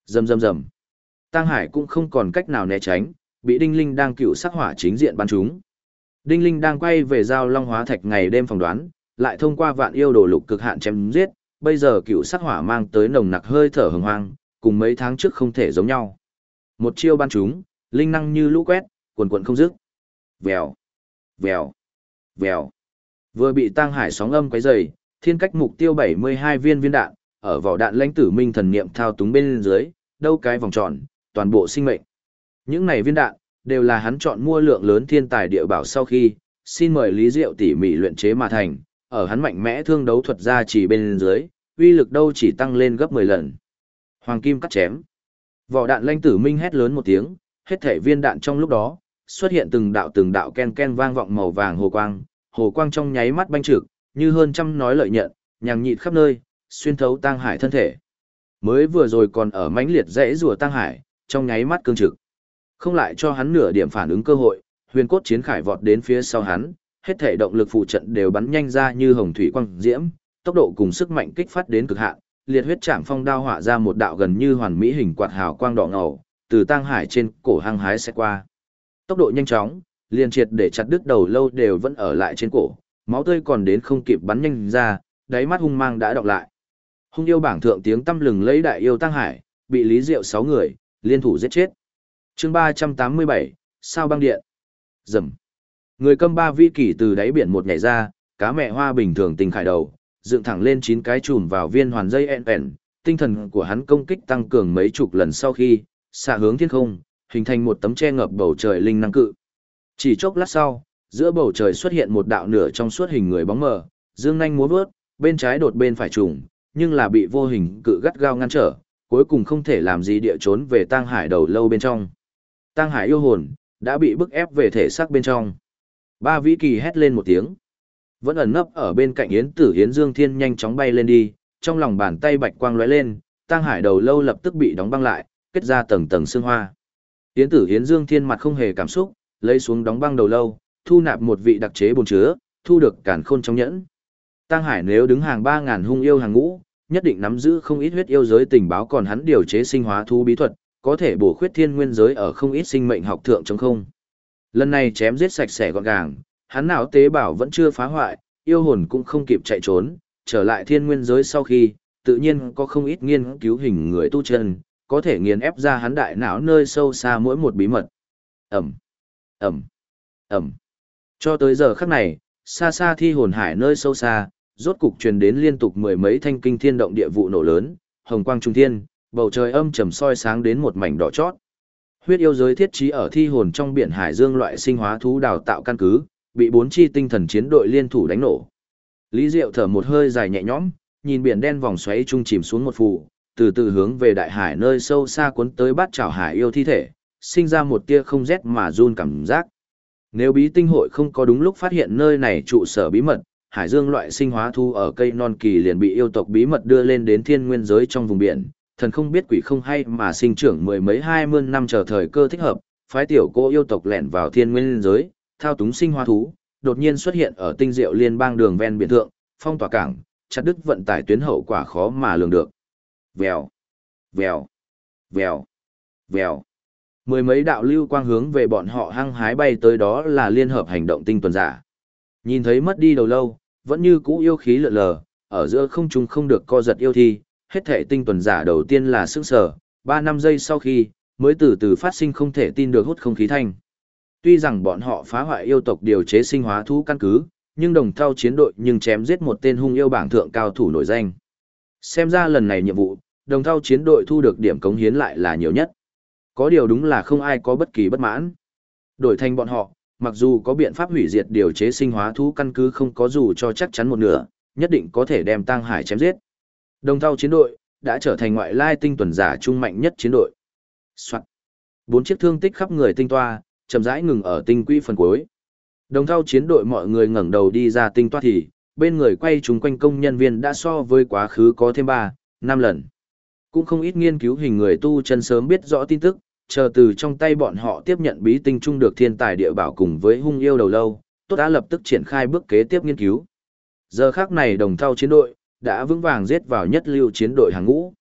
Rầm rầm rầm. Tang Hải cũng không còn cách nào né tránh, bị Đinh Linh đang cựu sắc hỏa chính diện bắn trúng. Đinh Linh đang quay về giao long hóa thạch ngày đêm phỏng đoán, lại thông qua vạn yêu đồ lục cực hạn chém giết, bây giờ cựu sắc hỏa mang tới nồng nặc hơi thở hừng hoang, cùng mấy tháng trước không thể giống nhau. Một chiêu bắn trúng, linh năng như lũ quét, quần quần không dứt. Vèo, vèo, vèo. Vừa bị Tang Hải sóng âm quấy rầy, thiên cách mục tiêu 72 viên viên đạn, ở vỏ đạn lãnh tử minh thần niệm thao túng bên dưới, đâu cái vòng tròn, toàn bộ sinh mệnh. Những này viên đạn, đều là hắn chọn mua lượng lớn thiên tài địa bảo sau khi, xin mời Lý Diệu tỉ mỉ luyện chế mà thành, ở hắn mạnh mẽ thương đấu thuật ra chỉ bên dưới, uy lực đâu chỉ tăng lên gấp 10 lần. Hoàng kim cắt chém. Vỏ đạn lãnh tử minh hét lớn một tiếng, hết thể viên đạn trong lúc đó, xuất hiện từng đạo ken ken vang vọng màu vàng hồ quang trong nháy mắt banh trực, như hơn trăm nói lợi nhận, nhằng nhịt khắp nơi, xuyên thấu Tang Hải thân thể. Mới vừa rồi còn ở mãnh liệt rẽ rùa Tang Hải, trong nháy mắt cương trực. Không lại cho hắn nửa điểm phản ứng cơ hội, huyền cốt chiến khải vọt đến phía sau hắn, hết thể động lực phụ trận đều bắn nhanh ra như hồng thủy quang diễm, tốc độ cùng sức mạnh kích phát đến cực hạn, liệt huyết trảm phong đao họa ra một đạo gần như hoàn mỹ hình quạt hào quang đỏ ngầu, từ Tang Hải trên cổ hăng hái sẽ qua. Tốc độ nhanh chóng, liền triệt để chặt đứt đầu lâu đều vẫn ở lại trên cổ, máu tươi còn đến không kịp bắn nhanh ra, đáy mắt hung mang đã đọc lại. Hung yêu bảng thượng tiếng tăm lừng lấy đại yêu Tang Hải, bị Lý Diệu 6 người liên thủ giết chết. Chương 387, sao băng điện. Rầm. Người câm ba vi kỷ từ đáy biển một nhảy ra, cá mẹ hoa bình thường tình khải đầu, dựng thẳng lên 9 cái chùm vào viên hoàn dây en, tinh thần của hắn công kích tăng cường mấy chục lần sau khi xạ hướng thiên không, hình thành một tấm che ngập bầu trời linh năng cự. Chỉ chốc lát sau, giữa bầu trời xuất hiện một đạo nửa trong suốt hình người bóng mờ, dương nhanh múa vớt, bên trái đột bên phải trùng, nhưng là bị vô hình cự gắt gao ngăn trở, cuối cùng không thể làm gì địa trốn về Tang Hải đầu lâu bên trong. Tang Hải yêu hồn đã bị bức ép về thể xác bên trong. Ba vĩ kỳ hét lên một tiếng, vẫn ẩn nấp ở bên cạnh Yến Tử Yến Dương Thiên nhanh chóng bay lên đi, trong lòng bàn tay bạch quang lóe lên, Tang Hải đầu lâu lập tức bị đóng băng lại, kết ra tầng tầng xương hoa. Yến Tử Yến Dương Thiên mặt không hề cảm xúc, lấy xuống đóng băng đầu lâu, thu nạp một vị đặc chế bồn chứa, thu được càn khôn trong nhẫn. Tang Hải nếu đứng hàng 3000 hung yêu hàng ngũ, nhất định nắm giữ không ít huyết yêu giới tình báo, còn hắn điều chế sinh hóa thú bí thuật, có thể bổ khuyết thiên nguyên giới ở không ít sinh mệnh học thượng trong không. Lần này chém giết sạch sẽ gọn gàng, hắn não tế bào vẫn chưa phá hoại, yêu hồn cũng không kịp chạy trốn, trở lại thiên nguyên giới sau khi, tự nhiên có không ít nghiên cứu hình người tu chân, có thể nghiền ép ra hắn đại não nơi sâu xa mỗi một bí mật. Ẩm, Ẩm, Ẩm. Cho tới giờ khắc này, xa xa thi hồn hải nơi sâu xa, rốt cục truyền đến liên tục mười mấy thanh kinh thiên động địa vụ nổ lớn, hồng quang trung thiên, bầu trời âm trầm soi sáng đến một mảnh đỏ chót. Huyết yêu giới thiết trí ở thi hồn trong biển hải dương loại sinh hóa thú đào tạo căn cứ, bị 4 chi tinh thần chiến đội liên thủ đánh nổ. Lý Diệu thở một hơi dài nhẹ nhõm, nhìn biển đen vòng xoáy trung chìm xuống một phù, từ từ hướng về đại hải nơi sâu xa cuốn tới bát chảo hải yêu thi thể, sinh ra một tia không rét mà run cảm giác. Nếu bí tinh hội không có đúng lúc phát hiện nơi này trụ sở bí mật, hải dương loại sinh hóa thu ở cây non kỳ liền bị yêu tộc bí mật đưa lên đến thiên nguyên giới trong vùng biển, thần không biết quỷ không hay mà sinh trưởng mười mấy 20 năm chờ thời cơ thích hợp, phái tiểu cô yêu tộc lẻn vào thiên nguyên giới, thao túng sinh hóa thú, đột nhiên xuất hiện ở tinh diệu liên bang đường ven biển thượng, phong tỏa cảng, chặt đứt vận tải tuyến, hậu quả khó mà lường được. Vèo, vèo, vèo, vèo. Mười mấy đạo lưu quang hướng về bọn họ hăng hái bay tới, đó là liên hợp hành động tinh tuần giả. Nhìn thấy mất đi đầu lâu, vẫn như cũ yêu khí lượn lờ, ở giữa không trung không được co giật yêu thi, hết thể tinh tuần giả đầu tiên là sững sờ, 3-5 giây sau khi, mới từ từ phát sinh không thể tin được hút không khí thanh. Tuy rằng bọn họ phá hoại yêu tộc điều chế sinh hóa thú căn cứ, nhưng đồng thau chiến đội nhưng chém giết một tên hung yêu bảng thượng cao thủ nổi danh. Xem ra lần này nhiệm vụ, đồng thau chiến đội thu được điểm cống hiến lại là nhiều nhất. Có điều đúng là không ai có bất kỳ bất mãn. Đổi thành bọn họ, mặc dù có biện pháp hủy diệt điều chế sinh hóa thú căn cứ không có dù cho chắc chắn một nửa, nhất định có thể đem Tang Hải chém giết. Đồng thau chiến đội đã trở thành ngoại lai tinh tuần giả trung mạnh nhất chiến đội. Soạn. 4 chiếc thương tích khắp người tinh toa, chậm rãi ngừng ở tinh quỹ phần cuối. Đồng thau chiến đội mọi người ngẩng đầu đi ra tinh toa thì, bên người quay chúng quanh công nhân viên đã so với quá khứ có thêm 3-5 lần. Cũng không ít nghiên cứu hình người tu chân sớm biết rõ tin tức, chờ từ trong tay bọn họ tiếp nhận bí tinh trung được thiên tài địa bảo cùng với hung yêu đầu lâu, tốt đã lập tức triển khai bước kế tiếp nghiên cứu. Giờ khắc này đồng thau chiến đội đã vững vàng giết vào nhất lưu chiến đội hàng ngũ.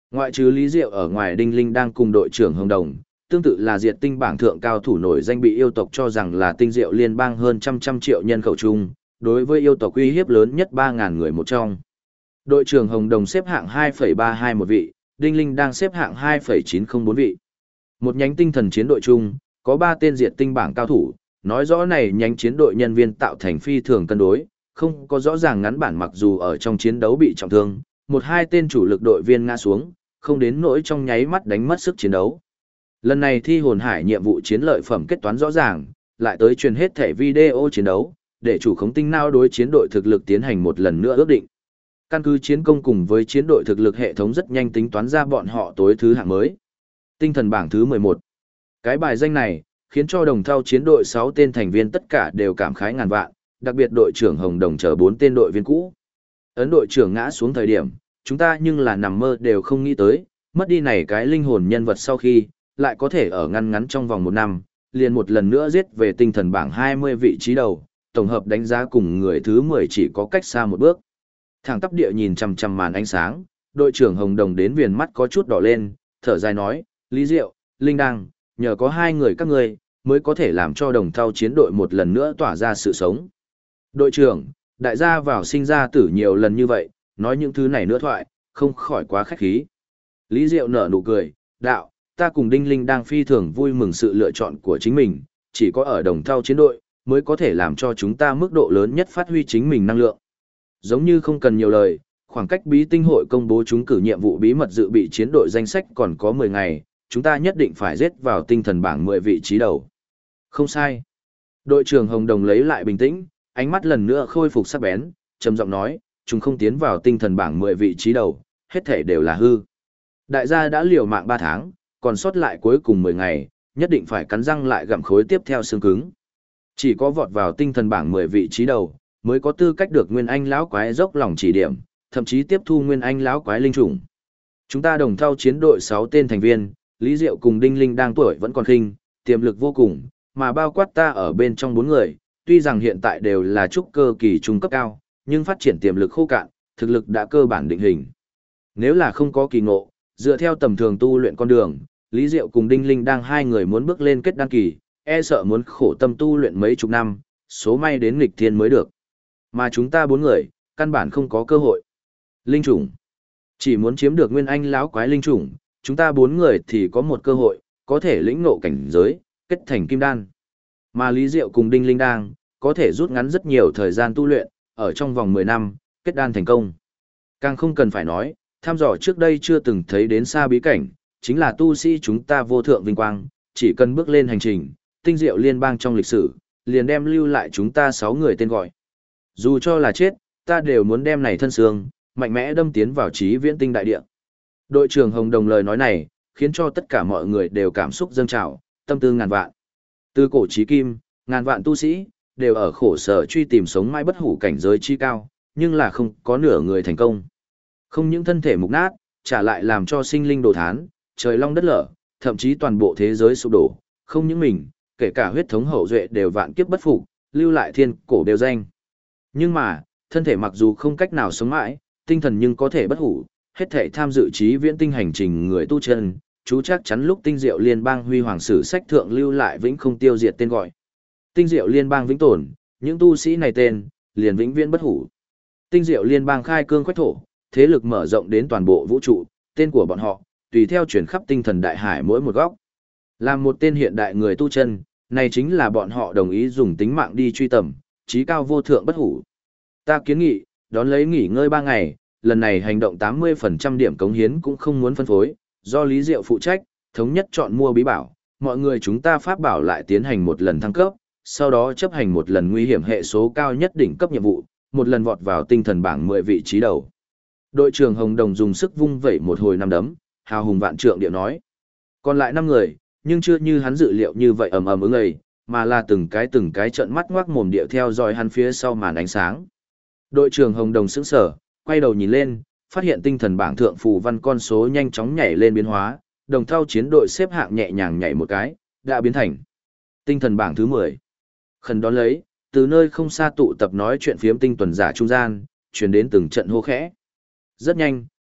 Ngoại trừ Lý Diệu ở ngoài, Đinh Linh đang cùng đội trưởng Hồng Đồng, tương tự là diệt tinh bảng thượng cao thủ nổi danh bị yêu tộc cho rằng là tinh diệu liên bang hơn trăm triệu nhân khẩu chung, đối với yêu tộc uy hiếp lớn nhất 3.000 người một trong. Đội trưởng Hồng Đồng xếp hạng 2,32 một vị, Đinh Linh đang xếp hạng 2,904 vị. Một nhánh tinh thần chiến đội chung, có 3 tên diệt tinh bảng cao thủ, nói rõ này nhánh chiến đội nhân viên tạo thành phi thường cân đối, không có rõ ràng ngắn bản, mặc dù ở trong chiến đấu bị trọng thương, một hai tên chủ lực đội viên ngã xuống, không đến nỗi trong nháy mắt đánh mất sức chiến đấu. Lần này thi hồn hải nhiệm vụ chiến lợi phẩm kết toán rõ ràng, lại tới truyền hết thẻ video chiến đấu, để chủ khống tinh não đối chiến đội thực lực tiến hành một lần nữa ước định. Căn cứ chiến công cùng với chiến đội thực lực, hệ thống rất nhanh tính toán ra bọn họ tối thứ hạng mới. Tinh thần bảng thứ 11. Cái bài danh này, khiến cho đồng thao chiến đội 6 tên thành viên tất cả đều cảm khái ngàn vạn, đặc biệt đội trưởng Hồng Đồng chờ 4 tên đội viên cũ. Ấn đội trưởng ngã xuống thời điểm, chúng ta nhưng là nằm mơ đều không nghĩ tới, mất đi này cái linh hồn nhân vật sau khi, lại có thể ở ngăn trong vòng 1 năm, liền một lần nữa giết về tinh thần bảng 20 vị trí đầu, tổng hợp đánh giá cùng người thứ 10 chỉ có cách xa một bước. Thẳng tắp địa nhìn chằm chằm màn ánh sáng, đội trưởng Hồng Đồng đến viền mắt có chút đỏ lên, thở dài nói, Lý Diệu, Linh Đăng, nhờ có 2 người các ngươi mới có thể làm cho đồng thau chiến đội một lần nữa tỏa ra sự sống. Đội trưởng, đại gia vào sinh ra tử nhiều lần như vậy, nói những thứ này nữa thoại, không khỏi quá khách khí. Lý Diệu nở nụ cười, đạo, ta cùng Đinh Linh đang phi thường vui mừng sự lựa chọn của chính mình, chỉ có ở đồng thau chiến đội, mới có thể làm cho chúng ta mức độ lớn nhất phát huy chính mình năng lượng. Giống như không cần nhiều lời, khoảng cách bí tinh hội công bố trúng cử nhiệm vụ bí mật dự bị chiến đội danh sách còn có 10 ngày, chúng ta nhất định phải giết vào tinh thần bảng 10 vị trí đầu. Không sai. Đội trưởng Hồng Đồng lấy lại bình tĩnh, ánh mắt lần nữa khôi phục sắc bén, trầm giọng nói, chúng không tiến vào tinh thần bảng 10 vị trí đầu, hết thể đều là hư. Đại gia đã liều mạng 3 tháng, còn sót lại cuối cùng 10 ngày, nhất định phải cắn răng lại gặm khối tiếp theo xương cứng. Chỉ có vọt vào tinh thần bảng 10 vị trí đầu, mới có tư cách được Nguyên Anh lão quái dốc lòng chỉ điểm, thậm chí tiếp thu Nguyên Anh lão quái linh chủng. Chúng ta đồng thao chiến đội 6 tên thành viên, Lý Diệu cùng Đinh Linh đang tuổi vẫn còn khinh, tiềm lực vô cùng, mà bao quát ta ở bên trong 4 người, tuy rằng hiện tại đều là trúc cơ kỳ trung cấp cao, nhưng phát triển tiềm lực khô cạn, thực lực đã cơ bản định hình. Nếu là không có kỳ ngộ, dựa theo tầm thường tu luyện con đường, Lý Diệu cùng Đinh Linh đang 2 người muốn bước lên kết đan kỳ, e sợ muốn khổ tâm tu luyện mấy chục năm, số may đến nghịch thiên mới được. Mà chúng ta 4 người, căn bản không có cơ hội. Linh chủng. Chỉ muốn chiếm được Nguyên Anh lão quái linh chủng, chúng ta 4 người thì có một cơ hội, có thể lĩnh ngộ cảnh giới, kết thành kim đan. Mà Lý Diệu cùng Đinh Linh đang, có thể rút ngắn rất nhiều thời gian tu luyện, ở trong vòng 10 năm, kết đan thành công. Càng không cần phải nói, thăm dò trước đây chưa từng thấy đến xa bí cảnh, chính là tu sĩ chúng ta vô thượng vinh quang, chỉ cần bước lên hành trình, tinh diệu liên bang trong lịch sử, liền đem lưu lại chúng ta 6 người tên gọi. Dù cho là chết, ta đều muốn đem này thân xương, mạnh mẽ đâm tiến vào trí viễn tinh đại địa. Đội trưởng Hồng Đồng lời nói này, khiến cho tất cả mọi người đều cảm xúc dâng trào, tâm tư ngàn vạn. Từ cổ chí kim, ngàn vạn tu sĩ, đều ở khổ sở truy tìm sống mãi bất hủ cảnh giới chi cao, nhưng là không có nửa người thành công. Không những thân thể mục nát, trả lại làm cho sinh linh đồ thán, trời long đất lở, thậm chí toàn bộ thế giới sụp đổ, không những mình, kể cả huyết thống hậu duệ đều vạn kiếp bất phục, lưu lại thiên cổ đều danh. Nhưng mà, thân thể mặc dù không cách nào sống mãi, tinh thần nhưng có thể bất hủ, hết thể tham dự trí viễn tinh hành trình người tu chân, chú chắc chắn lúc tinh diệu liên bang huy hoàng sử sách thượng lưu lại vĩnh không tiêu diệt tên gọi. Tinh diệu liên bang vĩnh tồn, những tu sĩ này tên, liền vĩnh viễn bất hủ. Tinh diệu liên bang khai cương quách thổ, thế lực mở rộng đến toàn bộ vũ trụ, tên của bọn họ, tùy theo chuyển khắp tinh thần đại hải mỗi một góc. Làm một tên hiện đại người tu chân, này chính là bọn họ đồng ý dùng tính mạng đi truy tầm, trí cao vô thượng bất hủ. Ta kiến nghị, đón lấy nghỉ ngơi 3 ngày, lần này hành động 80% điểm cống hiến cũng không muốn phân phối, do Lý Diệu phụ trách, thống nhất chọn mua bí bảo, mọi người chúng ta pháp bảo lại tiến hành một lần thăng cấp, sau đó chấp hành một lần nguy hiểm hệ số cao nhất đỉnh cấp nhiệm vụ, một lần vọt vào tinh thần bảng 10 vị trí đầu. Đội trưởng Hồng Đồng dùng sức vung vẩy một hồi năm đấm, hào hùng vạn trượng điệu nói. Còn lại 5 người, nhưng chưa như hắn dự liệu như vậy ầm ầm ứng ầy, mà là từng cái trợn mắt ngoác mồm điệu theo dõi hắn phía sau màn ánh sáng. Đội trưởng Hồng Đồng sững sờ, quay đầu nhìn lên, phát hiện tinh thần bảng thượng phù văn con số nhanh chóng nhảy lên biến hóa, đồng thau chiến đội xếp hạng nhẹ nhàng nhảy một cái, đã biến thành tinh thần bảng thứ 10. Khẩn đón lấy, từ nơi không xa tụ tập nói chuyện phiếm tinh tuần giả trung gian, truyền đến từng trận hô khẽ. Rất nhanh,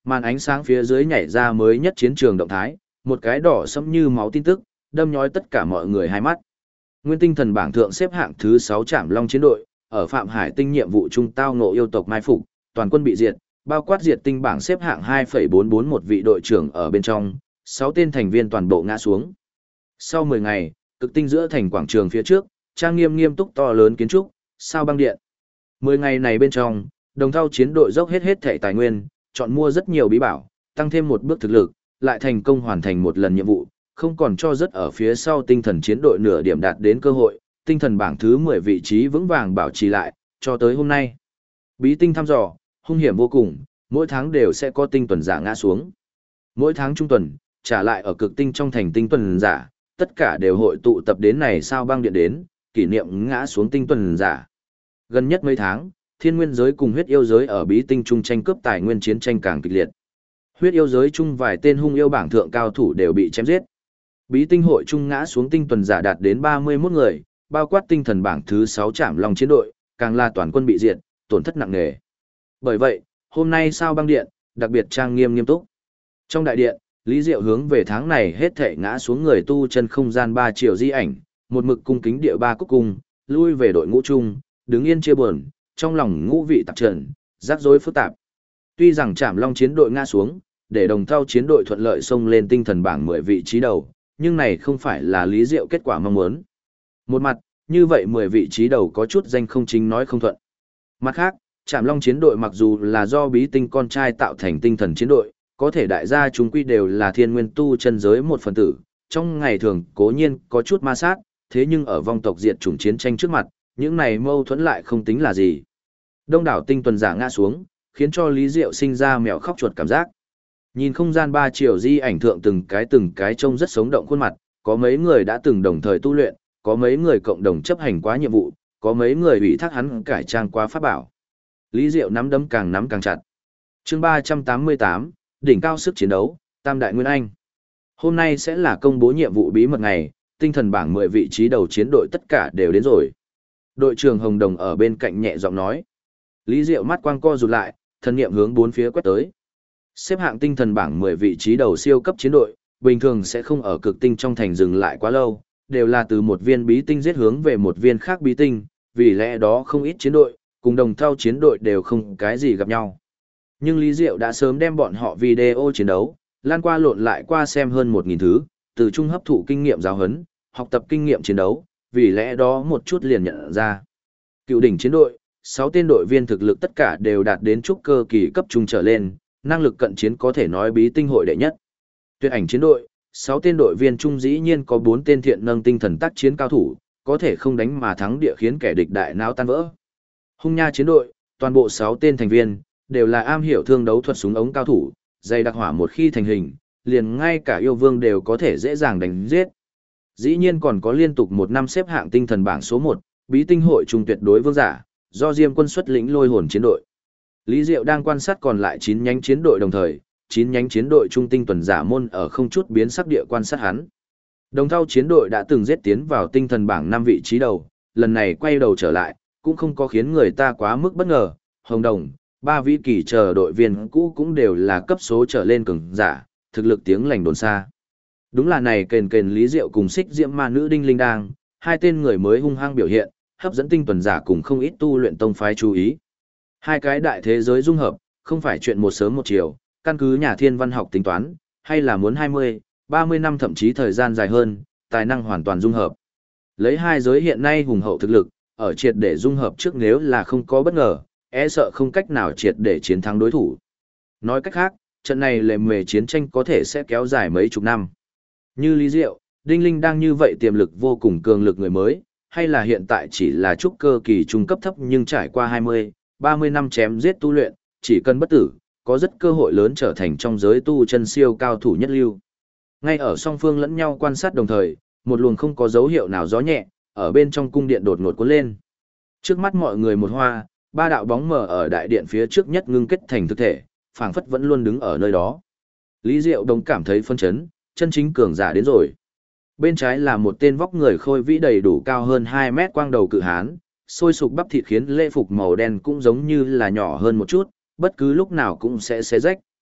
Màn ánh sáng phía dưới nhảy ra mới nhất chiến trường động thái, một cái đỏ sẫm như máu tin tức, đâm nhói tất cả mọi người hai mắt. Nguyên tinh thần bảng thượng xếp hạng thứ 6 Trảm Long chiến đội, ở Phạm Hải tinh nhiệm vụ trung tao ngộ yêu tộc mai phục, toàn quân bị diệt, bao quát diệt tinh bảng xếp hạng 2,441 vị đội trưởng ở bên trong, 6 tên thành viên toàn bộ ngã xuống. Sau 10 ngày, cực tinh giữa thành quảng trường phía trước, trang nghiêm nghiêm túc to lớn kiến trúc, sao băng điện. 10 ngày này bên trong, Đồng Thau chiến đội dốc hết thảy tài nguyên, chọn mua rất nhiều bí bảo, tăng thêm một bước thực lực, lại thành công hoàn thành một lần nhiệm vụ, không còn cho rất ở phía sau tinh thần chiến đội nửa điểm đạt đến cơ hội, tinh thần bảng thứ 10 vị trí vững vàng bảo trì lại, cho tới hôm nay. Bí tinh thăm dò, hung hiểm vô cùng, mỗi tháng đều sẽ có tinh tuần giả ngã xuống. Mỗi tháng trung tuần, trả lại ở cực tinh trong thành tinh tuần giả, tất cả đều hội tụ tập đến này sao băng điện đến, kỷ niệm ngã xuống tinh tuần giả. Gần nhất mấy tháng, thiên nguyên giới cùng huyết yêu giới ở bí tinh trung tranh cướp tài nguyên chiến tranh càng kịch liệt. Huyết yêu giới chung vài tên hung yêu bảng thượng cao thủ đều bị chém giết. Bí tinh hội trung ngã xuống tinh tuần giả đạt đến 31 người, bao quát tinh thần bảng thứ 6 Trảm Long chiến đội, càng là toàn quân bị diệt, tổn thất nặng nề. Bởi vậy, hôm nay sao băng điện, đặc biệt trang nghiêm nghiêm túc. Trong đại điện, Lý Diệu hướng về tháng này hết thảy ngã xuống người tu chân không gian 3 triệu di ảnh, một mực cung kính địa ba cúc cung, lui về đội ngũ chung, đứng yên chia buồn, trong lòng ngũ vị tạp trần, rắc rối phức tạp. Tuy rằng Trảm Long chiến đội ngã xuống, để Đồng Thau chiến đội thuận lợi xông lên tinh thần bảng 10 vị trí đầu, nhưng này không phải là Lý Diệu kết quả mong muốn. Một mặt, như vậy 10 vị trí đầu có chút danh không chính nói không thuận. Mặt khác, Trảm Long chiến đội mặc dù là do bí tinh con trai tạo thành tinh thần chiến đội, có thể đại gia chúng quy đều là thiên nguyên tu chân giới một phần tử, trong ngày thường cố nhiên có chút ma sát, thế nhưng ở vong tộc diệt chủng chiến tranh trước mặt, những này mâu thuẫn lại không tính là gì. Đông đảo tinh tuần giả ngã xuống, khiến cho Lý Diệu sinh ra mèo khóc chuột cảm giác. Nhìn không gian 3 chiều di ảnh thượng từng cái trông rất sống động khuôn mặt, có mấy người đã từng đồng thời tu luyện, có mấy người cộng đồng chấp hành quá nhiệm vụ, có mấy người ủy thác hắn cải trang quá pháp bảo. Lý Diệu nắm đấm càng chặt. Chương 388, đỉnh cao sức chiến đấu, Tam Đại Nguyên Anh. Hôm nay sẽ là công bố nhiệm vụ bí mật ngày, tinh thần bảng 10 vị trí đầu chiến đội tất cả đều đến rồi. Đội trưởng Hồng Đồng ở bên cạnh nhẹ giọng nói. Lý Diệu mắt quang co rụt lại, thần niệm hướng bốn phía quét tới. Xếp hạng tinh thần bảng 10 vị trí đầu siêu cấp chiến đội, bình thường sẽ không ở cực tinh trong thành dừng lại quá lâu, đều là từ một viên bí tinh giết hướng về một viên khác bí tinh, vì lẽ đó không ít chiến đội, cùng Đồng Thau chiến đội đều không cái gì gặp nhau. Nhưng Lý Diệu đã sớm đem bọn họ video chiến đấu, lan qua lộn lại qua xem hơn 1.000 thứ, từ trung hấp thụ kinh nghiệm giáo huấn, học tập kinh nghiệm chiến đấu, vì lẽ đó một chút liền nhận ra. Cựu đỉnh chiến đội, 6 tên đội viên thực lực tất cả đều đạt đến trúc cơ kỳ cấp trung trở lên, năng lực cận chiến có thể nói bí tinh hội đệ nhất. Tuyệt ảnh chiến đội, 6 tên đội viên trung dĩ nhiên có 4 tên thiện nâng tinh thần tác chiến cao thủ, có thể không đánh mà thắng địa khiến kẻ địch đại não tan vỡ. Hung nha chiến đội, toàn bộ 6 tên thành viên, đều là am hiểu thương đấu thuật súng ống cao thủ, dày đặc hỏa một khi thành hình, liền ngay cả yêu vương đều có thể dễ dàng đánh giết. Dĩ nhiên còn có liên tục một năm xếp hạng tinh thần bảng số 1, bí tinh hội trung tuyệt đối vương giả, do Diêm quân xuất lĩnh lôi hồn chiến đội. Lý Diệu đang quan sát còn lại 9 nhánh chiến đội đồng thời, 9 nhánh chiến đội trung tinh tuần giả môn ở không chút biến sắc địa quan sát hắn. Đồng Thau chiến đội đã từng giết tiến vào tinh thần bảng 5 vị trí đầu, lần này quay đầu trở lại, cũng không có khiến người ta quá mức bất ngờ. Hồng Đồng, ba vĩ kỳ chờ đội viên cũ cũng đều là cấp số trở lên cường giả, thực lực tiếng lành đồn xa. Đúng là này kền Lý Diệu cùng Xích Diễm Ma nữ Đinh Linh Đang, hai tên người mới hung hăng biểu hiện, hấp dẫn tinh tuần giả cùng không ít tu luyện tông phái chú ý. Hai cái đại thế giới dung hợp, không phải chuyện một sớm một chiều, căn cứ nhà thiên văn học tính toán, hay là muốn 20, 30 năm thậm chí thời gian dài hơn, tài năng hoàn toàn dung hợp. Lấy hai giới hiện nay hùng hậu thực lực, ở triệt để dung hợp trước nếu là không có bất ngờ, e sợ không cách nào triệt để chiến thắng đối thủ. Nói cách khác, trận này lề mề chiến tranh có thể sẽ kéo dài mấy chục năm. Như Lý Diệu, Đinh Linh đang như vậy tiềm lực vô cùng cường lực người mới, hay là hiện tại chỉ là trúc cơ kỳ trung cấp thấp nhưng trải qua 20, 30 năm chém giết tu luyện, chỉ cần bất tử, có rất cơ hội lớn trở thành trong giới tu chân siêu cao thủ nhất lưu. Ngay ở song phương lẫn nhau quan sát đồng thời, một luồng không có dấu hiệu nào gió nhẹ, ở bên trong cung điện đột ngột cuốn lên. Trước mắt mọi người một hoa, ba đạo bóng mờ ở đại điện phía trước nhất ngưng kết thành thực thể, phảng phất vẫn luôn đứng ở nơi đó. Lý Diệu đồng cảm thấy phân chấn, chân chính cường giả đến rồi. Bên trái là một tên vóc người khôi vĩ đầy đủ cao hơn 2 mét quang đầu cự hán, sôi sục bắp thịt khiến lễ phục màu đen cũng giống như là nhỏ hơn một chút, bất cứ lúc nào cũng sẽ xé rách,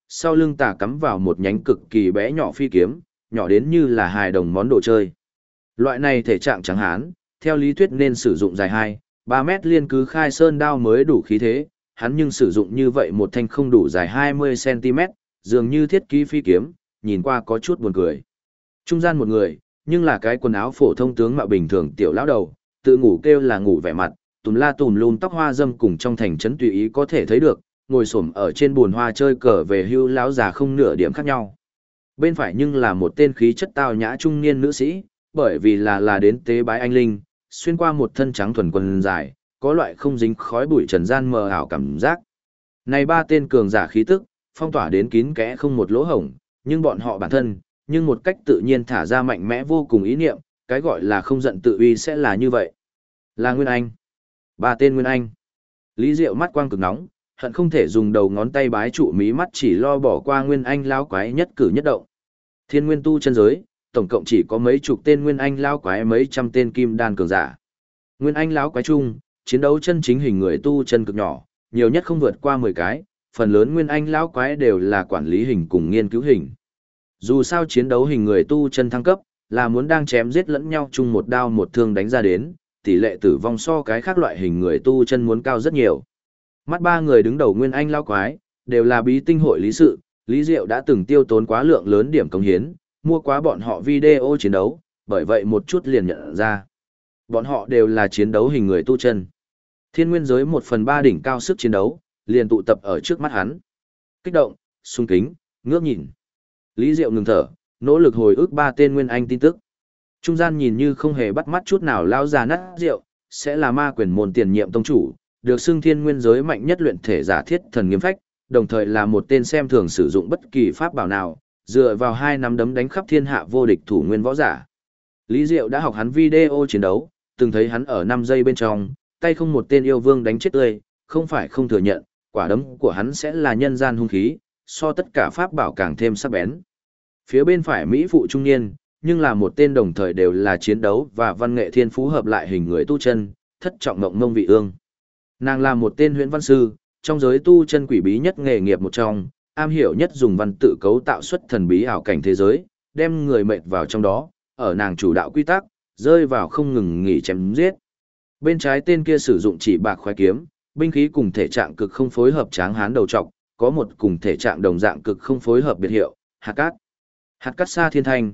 Sau lưng tà cắm vào một nhánh cực kỳ bé nhỏ phi kiếm, nhỏ đến như là hài đồng món đồ chơi. Loại này thể trạng trắng hán, theo lý thuyết nên sử dụng dài 2-3 mét liên cứ khai sơn đao mới đủ khí thế, hắn nhưng sử dụng như vậy một thanh không đủ dài 20 cm, dường như thiết kế phi kiếm, nhìn qua có chút buồn cười. Trung gian một người, nhưng là cái quần áo phổ thông tướng mạo bình thường tiểu lão đầu, tự ngủ kêu là ngủ vẻ mặt, tùm lum tóc hoa dâm cùng trong thành trấn tùy ý có thể thấy được, ngồi xổm ở trên bùn hoa chơi cờ về hưu lão già không nửa điểm khác nhau. Bên phải nhưng là một tên khí chất tao nhã trung niên nữ sĩ, bởi vì là đến tế bái anh linh, xuyên qua một thân trắng thuần quần dài, có loại không dính khói bụi trần gian mờ ảo cảm giác. Này ba tên cường giả khí tức, phong tỏa đến kín kẽ không một lỗ hổng, nhưng bọn họ bản thân, nhưng một cách tự nhiên thả ra mạnh mẽ vô cùng ý niệm, cái gọi là không giận tự uy sẽ là như vậy. Là Nguyên Anh. Ba tên Nguyên Anh. Lý Diệu mắt quang cực nóng, hận không thể dùng đầu ngón tay bái trụ mí mắt chỉ lo bỏ qua Nguyên Anh lão quái nhất cử nhất động. Thiên Nguyên tu chân giới, tổng cộng chỉ có mấy chục tên Nguyên Anh lão quái mấy trăm tên kim đan cường giả. Nguyên Anh lão quái chung, chiến đấu chân chính hình người tu chân cực nhỏ, nhiều nhất không vượt qua 10 cái, phần lớn Nguyên Anh lão quái đều là quản lý hình cùng nghiên cứu hình. Dù sao chiến đấu hình người tu chân thăng cấp, là muốn đang chém giết lẫn nhau chung một đao một thương đánh ra đến, tỷ lệ tử vong so cái khác loại hình người tu chân muốn cao rất nhiều. Mắt ba người đứng đầu Nguyên Anh lão quái, đều là bí tinh hội lý sự, Lý Diệu đã từng tiêu tốn quá lượng lớn điểm công hiến, mua quá bọn họ video chiến đấu, bởi vậy một chút liền nhận ra. Bọn họ đều là chiến đấu hình người tu chân. Thiên nguyên giới 1/3 đỉnh cao sức chiến đấu, liền tụ tập ở trước mắt hắn. Kích động, sung kính, ngước nhìn. Lý Diệu ngừng thở, nỗ lực hồi ức ba tên Nguyên Anh tin tức. Trung gian nhìn như không hề bắt mắt chút nào lao già nát rượu, sẽ là ma quyền môn tiền nhiệm tông chủ, được xưng thiên nguyên giới mạnh nhất luyện thể giả thiết thần nghiêm phách, đồng thời là một tên xem thường sử dụng bất kỳ pháp bảo nào, dựa vào 2 nắm đấm đánh khắp thiên hạ vô địch thủ nguyên võ giả. Lý Diệu đã học hắn video chiến đấu, từng thấy hắn ở 5 giây bên trong, tay không một tên yêu vương đánh chết tươi, không phải không thừa nhận, quả đấm của hắn sẽ là nhân gian hung khí, so tất cả pháp bảo càng thêm sắc bén. Phía bên phải Mỹ phụ trung niên, nhưng là một tên đồng thời đều là chiến đấu và văn nghệ thiên phú hợp lại hình người tu chân, thất trọng ngộng mông vị ương. Nàng là một tên huyễn văn sư, trong giới tu chân quỷ bí nhất nghề nghiệp một trong, am hiểu nhất dùng văn tự cấu tạo xuất thần bí ảo cảnh thế giới, đem người mệt vào trong đó, ở nàng chủ đạo quy tắc, rơi vào không ngừng nghỉ chém giết. Bên trái tên kia sử dụng chỉ bạc khoái kiếm, binh khí cùng thể trạng cực không phối hợp tráng hán đầu trọc, có một cùng thể trạng đồng dạng cực không phối hợp biệt hiệu, Hạt Cát. Hạt Cát Sa Thiên Thanh,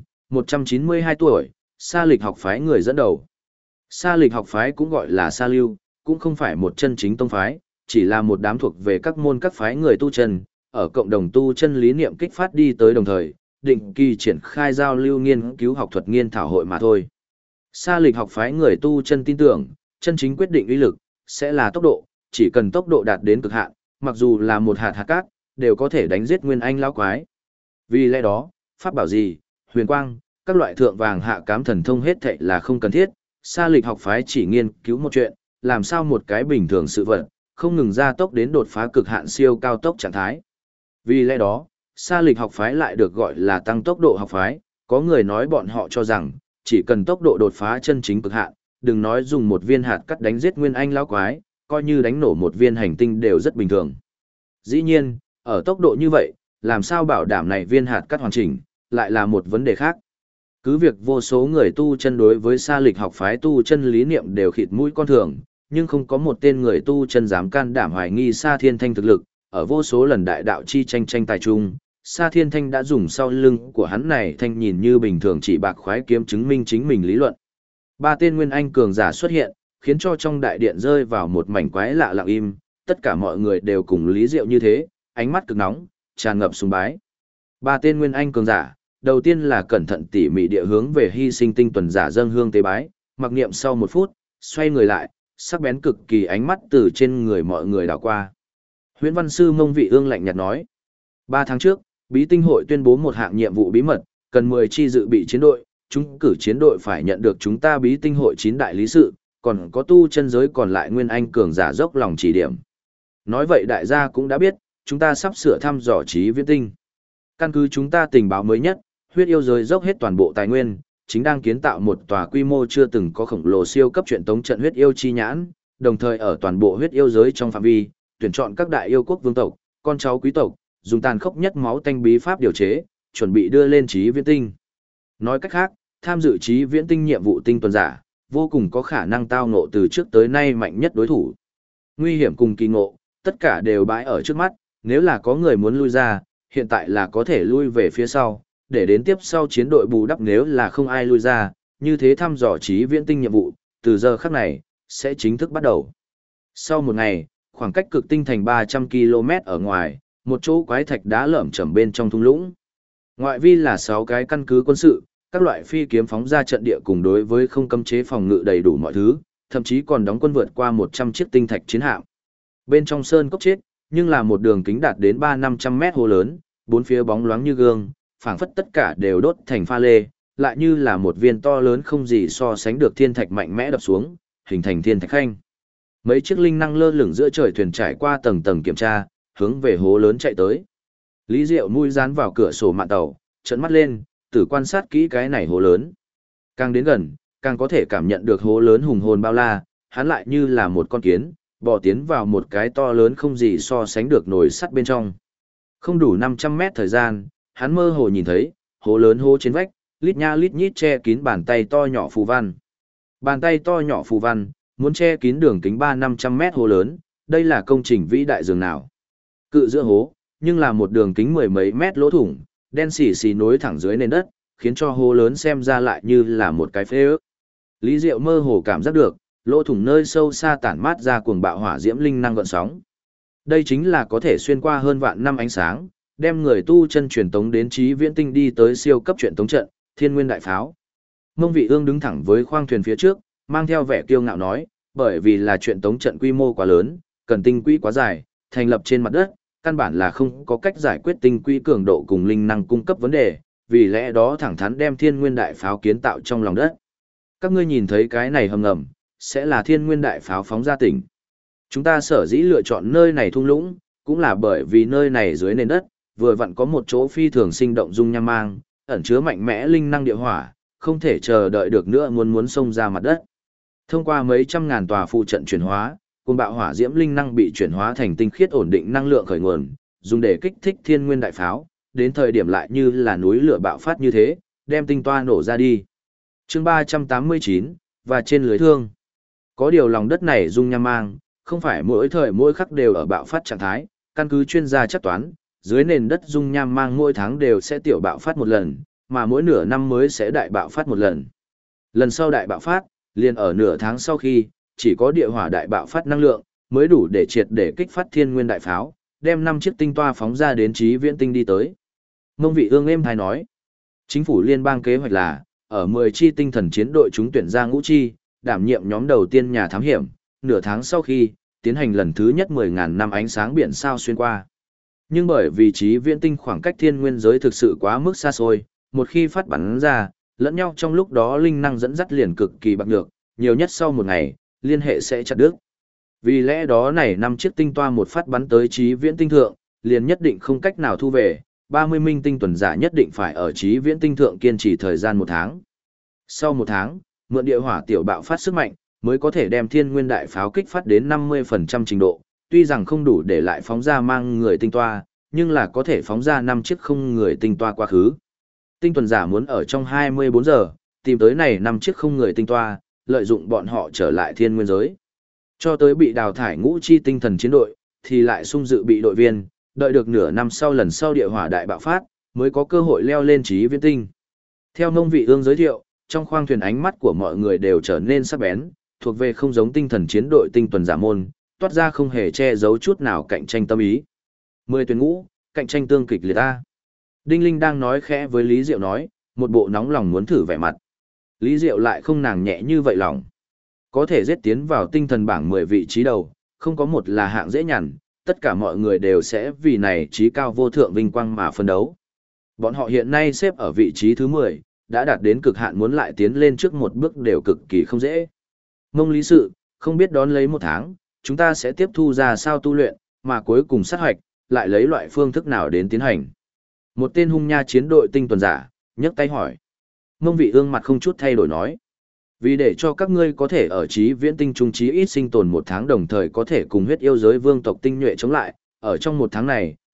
192 tuổi, Sa Lịch học phái người dẫn đầu. Sa Lịch học phái cũng gọi là Sa Lưu, cũng không phải một chân chính tông phái, chỉ là một đám thuộc về các môn các phái người tu chân, ở cộng đồng tu chân lý niệm kích phát đi tới đồng thời, định kỳ triển khai giao lưu nghiên cứu học thuật nghiên thảo hội mà thôi. Sa Lịch học phái người tu chân tin tưởng, chân chính quyết định uy lực sẽ là tốc độ, chỉ cần tốc độ đạt đến cực hạn, mặc dù là một hạt hạt cát, đều có thể đánh giết Nguyên Anh lão quái. Vì lẽ đó, pháp bảo gì, huyền quang, các loại thượng vàng hạ cám thần thông hết thảy là không cần thiết, Sa Lịch học phái chỉ nghiên cứu một chuyện, làm sao một cái bình thường sự vật, không ngừng gia tốc đến đột phá cực hạn siêu cao tốc trạng thái. Vì lẽ đó, Sa Lịch học phái lại được gọi là tăng tốc độ học phái, có người nói bọn họ cho rằng, chỉ cần tốc độ đột phá chân chính cực hạn, đừng nói dùng một viên hạt cắt đánh giết Nguyên Anh lão quái, coi như đánh nổ một viên hành tinh đều rất bình thường. Dĩ nhiên, ở tốc độ như vậy, làm sao bảo đảm này viên hạt cắt hoàn chỉnh, lại là một vấn đề khác. Cứ việc vô số người tu chân đối với Sa Lịch học phái tu chân lý niệm đều khịt mũi con thường, nhưng không có một tên người tu chân dám can đảm hoài nghi Sa Thiên Thanh thực lực, ở vô số lần đại đạo chi tranh tài chung, Sa Thiên Thanh đã dùng sau lưng của hắn này thanh nhìn như bình thường chỉ bạc khoái kiếm chứng minh chính mình lý luận. Ba tên Nguyên Anh cường giả xuất hiện, khiến cho trong đại điện rơi vào một mảnh quái lạ lặng im, tất cả mọi người đều cùng Lý Diệu như thế, ánh mắt cực nóng, tràn ngập sùng bái. Ba tên Nguyên Anh cường giả, đầu tiên là cẩn thận tỉ mỉ địa hướng về hy sinh tinh tuần giả dâng hương tế bái, mặc niệm sau 1 phút, xoay người lại, sắc bén cực kỳ ánh mắt từ trên người mọi người đảo qua. Huyễn văn sư Mông Vị Ương lạnh nhạt nói, 3 tháng trước, Bí Tinh hội tuyên bố một hạng nhiệm vụ bí mật, cần 10 chi dự bị chiến đội, chúng cử chiến đội phải nhận được chúng ta Bí Tinh hội 9 đại lý sự, còn có tu chân giới còn lại Nguyên Anh cường giả dốc lòng chỉ điểm. Nói vậy đại gia cũng đã biết, chúng ta sắp sửa thăm dò trí viễn tinh. Căn cứ chúng ta tình báo mới nhất, huyết yêu giới dốc hết toàn bộ tài nguyên, chính đang kiến tạo một tòa quy mô chưa từng có khổng lồ siêu cấp truyện tống trận huyết yêu chi nhãn, đồng thời ở toàn bộ huyết yêu giới trong phạm vi, tuyển chọn các đại yêu quốc vương tộc, con cháu quý tộc, dùng tàn khốc nhất máu tanh bí pháp điều chế, chuẩn bị đưa lên Chí Viễn Tinh. Nói cách khác, tham dự Chí Viễn Tinh nhiệm vụ tinh tuần giả, vô cùng có khả năng tao ngộ từ trước tới nay mạnh nhất đối thủ. Nguy hiểm cùng kỳ ngộ, tất cả đều bãi ở trước mắt, nếu là có người muốn lui ra, hiện tại là có thể lui về phía sau, để đến tiếp sau chiến đội bù đắp nếu là không ai lui ra, như thế thăm dò Chí Viễn Tinh nhiệm vụ, từ giờ khắc này, sẽ chính thức bắt đầu. Sau một ngày, khoảng cách cực tinh thành 300 km ở ngoài, một chỗ quái thạch đá lởm chởm bên trong thung lũng. Ngoại vi là 6 cái căn cứ quân sự, các loại phi kiếm phóng ra trận địa cùng đối với không cấm chế phòng ngự đầy đủ mọi thứ, thậm chí còn đóng quân vượt qua 100 chiếc tinh thạch chiến hạm. Bên trong sơn cốc chết, nhưng là một đường kính đạt đến 300-500 mét hồ lớn, bốn phía bóng loáng như gương, phảng phất tất cả đều đốt thành pha lê, lại như là một viên to lớn không gì so sánh được thiên thạch mạnh mẽ đập xuống, hình thành thiên thạch khanh. Mấy chiếc linh năng lơ lửng giữa trời thuyền trải qua tầng tầng kiểm tra, hướng về hố lớn chạy tới. Lý Diệu mũi dán vào cửa sổ mạn tàu, trợn mắt lên, tử quan sát kỹ cái này hố lớn. Càng đến gần, càng có thể cảm nhận được hố lớn hùng hồn bao la, hắn lại như là một con kiến, bò tiến vào một cái to lớn không gì so sánh được nồi sắt bên trong. Không đủ 500 mét thời gian, hắn mơ hồ nhìn thấy, hố lớn hố trên vách, lít nha lít nhít che kín bàn tay to nhỏ phù văn. Bàn tay to nhỏ phù văn, muốn che kín đường kính 300-500 mét hố lớn, đây là công trình vĩ đại dường nào. Cự giữa hố, nhưng là một đường kính mười mấy mét lỗ thủng, đen xì xì nối thẳng dưới nền đất, khiến cho hố lớn xem ra lại như là một cái phế ước. Lý Diệu mơ hồ cảm giác được, lỗ thủng nơi sâu xa tản mát ra cuồng bạo hỏa diễm linh năng gợn sóng. Đây chính là có thể xuyên qua hơn vạn năm ánh sáng, đem người tu chân truyền tống đến Chí Viễn Tinh đi tới siêu cấp truyền tống trận, Thiên Nguyên đại pháo. Mông Vị Ương đứng thẳng với khoang thuyền phía trước, mang theo vẻ kiêu ngạo nói, bởi vì là truyền tống trận quy mô quá lớn, cần tinh quỹ quá dài, thành lập trên mặt đất, căn bản là không có cách giải quyết tinh quỹ cường độ cùng linh năng cung cấp vấn đề, vì lẽ đó thẳng thắn đem Thiên Nguyên đại pháo kiến tạo trong lòng đất. Các ngươi nhìn thấy cái này hầm ngầm, sẽ là Thiên Nguyên đại pháo phóng ra tỉnh. Chúng ta sở dĩ lựa chọn nơi này thung lũng, cũng là bởi vì nơi này dưới nền đất, vừa vặn có một chỗ phi thường sinh động dung nham mang, ẩn chứa mạnh mẽ linh năng địa hỏa, không thể chờ đợi được nữa muốn xông ra mặt đất. Thông qua mấy trăm ngàn tòa phụ trận chuyển hóa, cùng bạo hỏa diễm linh năng bị chuyển hóa thành tinh khiết ổn định năng lượng khởi nguồn, dùng để kích thích Thiên Nguyên đại pháo, đến thời điểm lại như là núi lửa bạo phát như thế, đem tinh toa nổ ra đi. Chương 389, và trên lưới thương. Có điều lòng đất này dung nham mang, không phải mỗi thời mỗi khắc đều ở bạo phát trạng thái, căn cứ chuyên gia chắc toán, dưới nền đất dung nham mang mỗi tháng đều sẽ tiểu bạo phát một lần, mà mỗi nửa năm mới sẽ đại bạo phát một lần. Lần sau đại bạo phát, liền ở nửa tháng sau khi, chỉ có địa hỏa đại bạo phát năng lượng, mới đủ để triệt để kích phát Thiên Nguyên đại pháo, đem 5 chiếc tinh toa phóng ra đến Chí Viễn Tinh đi tới. Mông Vị Ương êm thai nói, chính phủ liên bang kế hoạch là, ở 10 chi tinh thần chiến đội chúng tuyển ra ngũ chi, đảm nhiệm nhóm đầu tiên nhà thám hiểm, nửa tháng sau khi, tiến hành lần thứ nhất 10.000 năm ánh sáng biển sao xuyên qua. Nhưng bởi vì Chí Viễn Tinh khoảng cách thiên nguyên giới thực sự quá mức xa xôi, một khi phát bắn ra, lẫn nhau trong lúc đó linh năng dẫn dắt liền cực kỳ bạc được, nhiều nhất sau một ngày, liên hệ sẽ chặt đứt. Vì lẽ đó này 5 chiếc tinh toa một phát bắn tới Chí Viễn Tinh thượng, liền nhất định không cách nào thu về, 30 minh tinh tuần giả nhất định phải ở Chí Viễn Tinh thượng kiên trì thời gian 1 tháng. Sau 1 tháng, mượn địa hỏa tiểu bạo phát sức mạnh, mới có thể đem thiên nguyên đại pháo kích phát đến 50% trình độ, tuy rằng không đủ để lại phóng ra mang người tinh toa, nhưng là có thể phóng ra 5 chiếc không người tinh toa quá khứ. Tinh tuần giả muốn ở trong 24 giờ, tìm tới này 5 chiếc không người tinh toa, lợi dụng bọn họ trở lại thiên nguyên giới. Cho tới bị đào thải ngũ chi tinh thần chiến đội, thì lại sung dự bị đội viên, đợi được nửa năm sau lần sau địa hỏa đại bạo phát, mới có cơ hội leo lên Chí Viễn Tinh. Theo Mông Vị Ương giới thiệu, trong khoang thuyền ánh mắt của mọi người đều trở nên sắc bén, thuộc về không giống tinh thần chiến đội tinh tuần giả môn, toát ra không hề che giấu chút nào cạnh tranh tâm ý. 10 tuyển ngũ, cạnh tranh tương kịch liệt ta. Đinh Linh đang nói khẽ với Lý Diệu nói, một bộ nóng lòng muốn thử vẻ mặt. Lý Diệu lại không nàng nhẹ như vậy lòng. Có thể giết tiến vào tinh thần bảng 10 vị trí đầu, không có một là hạng dễ nhằn, tất cả mọi người đều sẽ vì này trí cao vô thượng vinh quang mà phân đấu. Bọn họ hiện nay xếp ở vị trí thứ 10, đã đạt đến cực hạn muốn lại tiến lên trước một bước đều cực kỳ không dễ. Mông lý sự, không biết đón lấy 1 tháng, chúng ta sẽ tiếp thu ra sao tu luyện, mà cuối cùng sát hoạch, lại lấy loại phương thức nào đến tiến hành. Một tên hung nha chiến đội tinh tuần giả, nhấc tay hỏi. Mông Vị Ương mặt không chút thay đổi nói. Vì để cho các ngươi có thể ở Chí Viễn Tinh trung trí ít sinh tồn 1 tháng đồng thời có thể cùng huyết yêu giới vương tộc tinh nhuệ chống lại, ở trong 1 tháng này,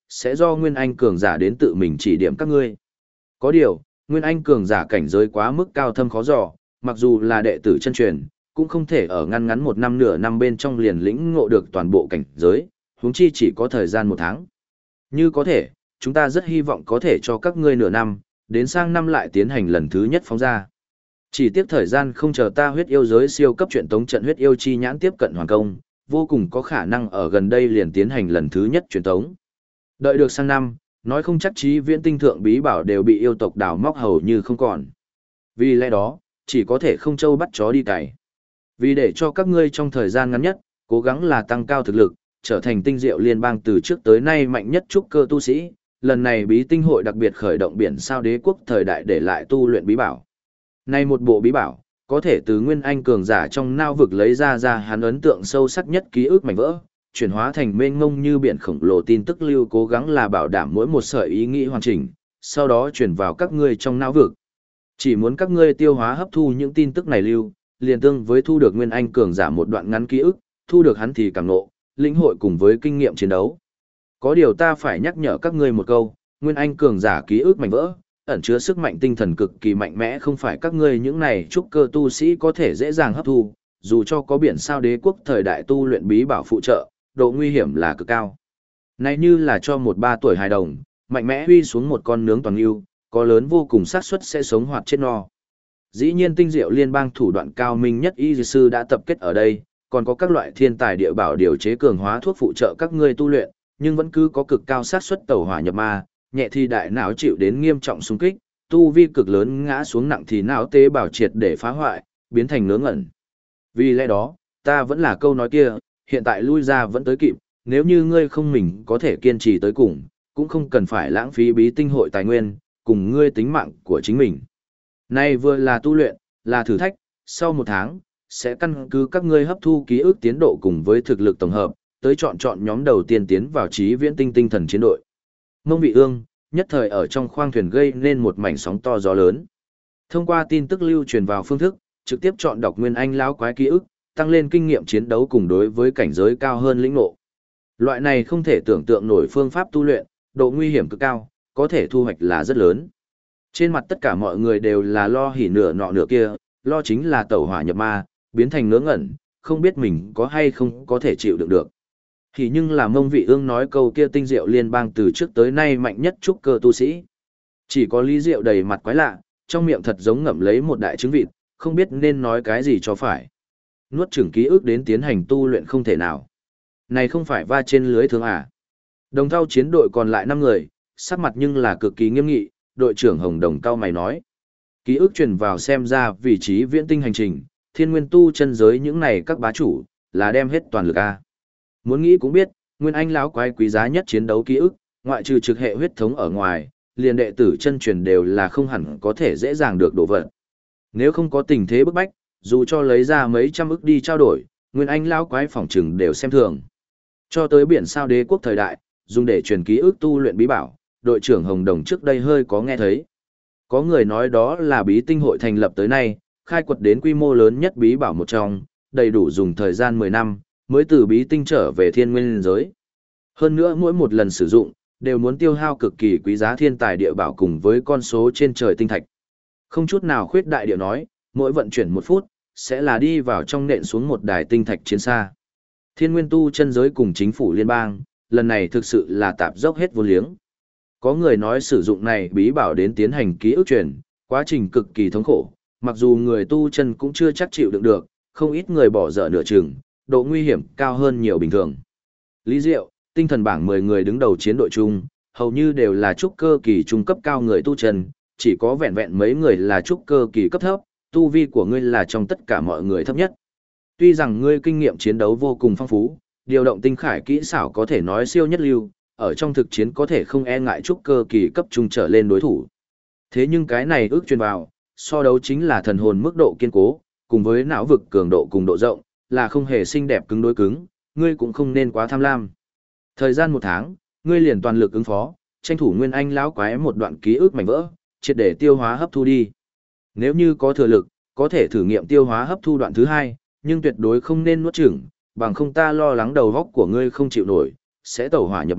sẽ do Nguyên Anh cường giả đến tự mình chỉ điểm các ngươi. Có điều, Nguyên Anh cường giả cảnh giới quá mức cao thâm khó dò, mặc dù là đệ tử chân truyền, cũng không thể ở ngăn ngắn một năm nửa năm bên trong liền lĩnh ngộ được toàn bộ cảnh giới, huống chi chỉ có thời gian một tháng. Như có thể, chúng ta rất hy vọng có thể cho các ngươi nửa năm, đến sang năm lại tiến hành lần thứ nhất phóng ra. Chỉ tiếc thời gian không chờ ta huyết yêu giới siêu cấp truyện tống trận huyết yêu chi nhãn tiếp cận hoàn công, vô cùng có khả năng ở gần đây liền tiến hành lần thứ nhất truyền tống. Đợi được sang năm, nói không chắc chí viễn tinh thượng bí bảo đều bị yêu tộc đào móc hầu như không còn. Vì lẽ đó, chỉ có thể không châu bắt chó đi cày. Vì để cho các ngươi trong thời gian ngắn nhất, cố gắng là tăng cao thực lực, trở thành tinh diệu liên bang từ trước tới nay mạnh nhất trúc cơ tu sĩ, lần này bí tinh hội đặc biệt khởi động biển sao đế quốc thời đại để lại tu luyện bí bảo. Nay một bộ bí bảo, có thể từ nguyên anh cường giả trong nao vực lấy ra hắn ấn tượng sâu sắc nhất ký ức mảnh vỡ, chuyển hóa thành mênh mông như biển khổng lồ tin tức lưu, cố gắng là bảo đảm mỗi một sợi ý nghĩ hoàn chỉnh, sau đó chuyển vào các ngươi trong não vực. Chỉ muốn các ngươi tiêu hóa hấp thu những tin tức này lưu, liền tương với thu được nguyên anh cường giả một đoạn ngắn ký ức, thu được hắn thì cảm ngộ, lĩnh hội cùng với kinh nghiệm chiến đấu. Có điều ta phải nhắc nhở các ngươi một câu, nguyên anh cường giả ký ức mảnh vỡ, ẩn chứa sức mạnh tinh thần cực kỳ mạnh mẽ, không phải các ngươi những này trúc cơ tu sĩ có thể dễ dàng hấp thu, dù cho có biển sao đế quốc thời đại tu luyện bí bảo phụ trợ, độ nguy hiểm là cực cao. Này như là cho một 3 tuổi hài đồng, mạnh mẽ huy xuống một con nướng toàn yêu, có lớn vô cùng xác suất sẽ sống hoặc chết no. Dĩ nhiên tinh diệu liên bang thủ đoạn cao minh nhất y sư đã tập kết ở đây, còn có các loại thiên tài địa bảo điều chế cường hóa thuốc phụ trợ các ngươi tu luyện, nhưng vẫn cứ có cực cao xác suất tẩu hỏa nhập ma, nhẹ thì đại não chịu đến nghiêm trọng xung kích, tu vi cực lớn ngã xuống nặng thì não tế bào triệt để phá hoại, biến thành ngớ ngẩn. Vì lẽ đó, ta vẫn là câu nói kia, hiện tại lui ra vẫn tới kịp, nếu như ngươi không mình có thể kiên trì tới cùng, cũng không cần phải lãng phí bí tinh hội tài nguyên, cùng ngươi tính mạng của chính mình. Nay vừa là tu luyện, là thử thách, sau 1 tháng, sẽ căn cứ các ngươi hấp thu ký ức tiến độ cùng với thực lực tổng hợp, tới chọn nhóm đầu tiên tiến vào trí viễn tinh tinh thần chiến đội. Mông Vị Ương, nhất thời ở trong khoang thuyền gây nên một mảnh sóng to gió lớn. Thông qua tin tức lưu truyền vào phương thức, trực tiếp chọn đọc nguyên anh lão quái ký ức, tăng lên kinh nghiệm chiến đấu cùng đối với cảnh giới cao hơn lĩnh ngộ. Loại này không thể tưởng tượng nổi phương pháp tu luyện, độ nguy hiểm cực cao, có thể thu hoạch là rất lớn. Trên mặt tất cả mọi người đều là lo hỉ nửa nọ nửa kia, lo chính là tẩu hỏa nhập ma, biến thành ngớ ngẩn, không biết mình có hay không có thể chịu đựng được. Thì nhưng là Mông Vị Ương nói câu kia tinh diệu liên bang từ trước tới nay mạnh nhất trúc cơ tu sĩ. Chỉ có Lý Diệu đầy mặt quái lạ, trong miệng thật giống ngậm lấy một đại trứng vịt, không biết nên nói cái gì cho phải. Nuốt chửng ký ức đến tiến hành tu luyện không thể nào. Này không phải va trên lưới thương à. Đồng thau chiến đội còn lại 5 người, sắc mặt nhưng là cực kỳ nghiêm nghị, đội trưởng Hồng Đồng cao mày nói. Ký ức truyền vào xem ra vị trí viễn tinh hành trình, thiên nguyên tu chân giới những này các bá chủ, là đem hết toàn lực a. Muốn nghĩ cũng biết, nguyên anh lão quái quý giá nhất chiến đấu ký ức, ngoại trừ trực hệ huyết thống ở ngoài, liền đệ tử chân truyền đều là không hẳn có thể dễ dàng được đổ vật. Nếu không có tình thế bức bách, dù cho lấy ra mấy trăm ức đi trao đổi, nguyên anh lão quái phỏng trừng đều xem thường. Cho tới biển sao đế quốc thời đại, dùng để truyền ký ức tu luyện bí bảo, đội trưởng Hồng Đồng trước đây hơi có nghe thấy. Có người nói đó là bí tinh hội thành lập tới nay, khai quật đến quy mô lớn nhất bí bảo một trong, đầy đủ dùng thời gian 10 năm, mới từ bí tinh trở về thiên nguyên giới. Hơn nữa mỗi một lần sử dụng, đều muốn tiêu hao cực kỳ quý giá thiên tài địa bảo cùng với con số trên trời tinh thạch. Không chút nào khuyết đại địa nói, mỗi vận chuyển 1 phút, sẽ là đi vào trong nện xuống một đài tinh thạch chiến xa. Thiên nguyên tu chân giới cùng chính phủ liên bang, lần này thực sự là tạp dốc hết vô liếng. Có người nói sử dụng này bí bảo đến tiến hành ký ức truyền, quá trình cực kỳ thống khổ, mặc dù người tu chân cũng chưa chắc chịu đựng được, không ít người bỏ dở nửa chừng, độ nguy hiểm cao hơn nhiều bình thường. Lý Diệu, tinh thần bảng 10 người đứng đầu chiến đội chung, hầu như đều là trúc cơ kỳ trung cấp cao người tu chân, chỉ có vẹn vẹn mấy người là trúc cơ kỳ cấp thấp, tu vi của ngươi là trong tất cả mọi người thấp nhất. Tuy rằng ngươi kinh nghiệm chiến đấu vô cùng phong phú, điều động tinh khải kỹ xảo có thể nói siêu nhất lưu, ở trong thực chiến có thể không e ngại trúc cơ kỳ cấp trung trở lên đối thủ. Thế nhưng cái này ước truyền vào, so đấu chính là thần hồn mức độ kiên cố, cùng với não vực cường độ cùng độ rộng, là không hề xinh đẹp cứng đối cứng, ngươi cũng không nên quá tham lam. Thời gian 1 tháng, ngươi liền toàn lực ứng phó, tranh thủ nguyên anh lão quái một đoạn ký ức mảnh vỡ, triệt để tiêu hóa hấp thu đi. Nếu như có thừa lực, có thể thử nghiệm tiêu hóa hấp thu đoạn thứ 2, nhưng tuyệt đối không nên nuốt chửng, bằng không ta lo lắng đầu óc của ngươi không chịu nổi, sẽ tẩu hỏa nhập ma,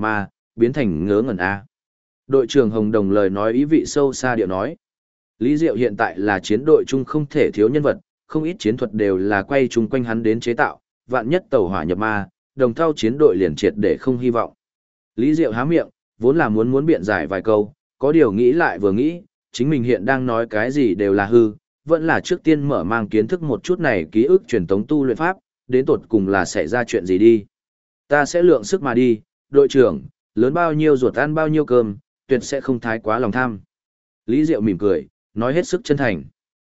biến thành ngớ ngẩn a. Đội trưởng Hồng Đồng lời nói ý vị sâu xa điệu nói. Lý Diệu hiện tại là chiến đội chung không thể thiếu nhân vật, không ít chiến thuật đều là quay chung quanh hắn đến chế tạo, vạn nhất tàu hỏa nhập ma, đồng thau chiến đội liền triệt để không hy vọng. Lý Diệu há miệng, vốn là muốn biện giải vài câu, có điều nghĩ lại vừa nghĩ, chính mình hiện đang nói cái gì đều là hư, vẫn là trước tiên mở mang kiến thức một chút này ký ức truyền tống tu luyện pháp, đến tột cùng là xảy ra chuyện gì đi. Ta sẽ lượng sức mà đi, đội trưởng, lớn bao nhiêu ruột ăn bao nhiêu cơm, tuyệt sẽ không thái quá lòng tham. Lý Diệu mỉm cười, nói hết sức chân thành.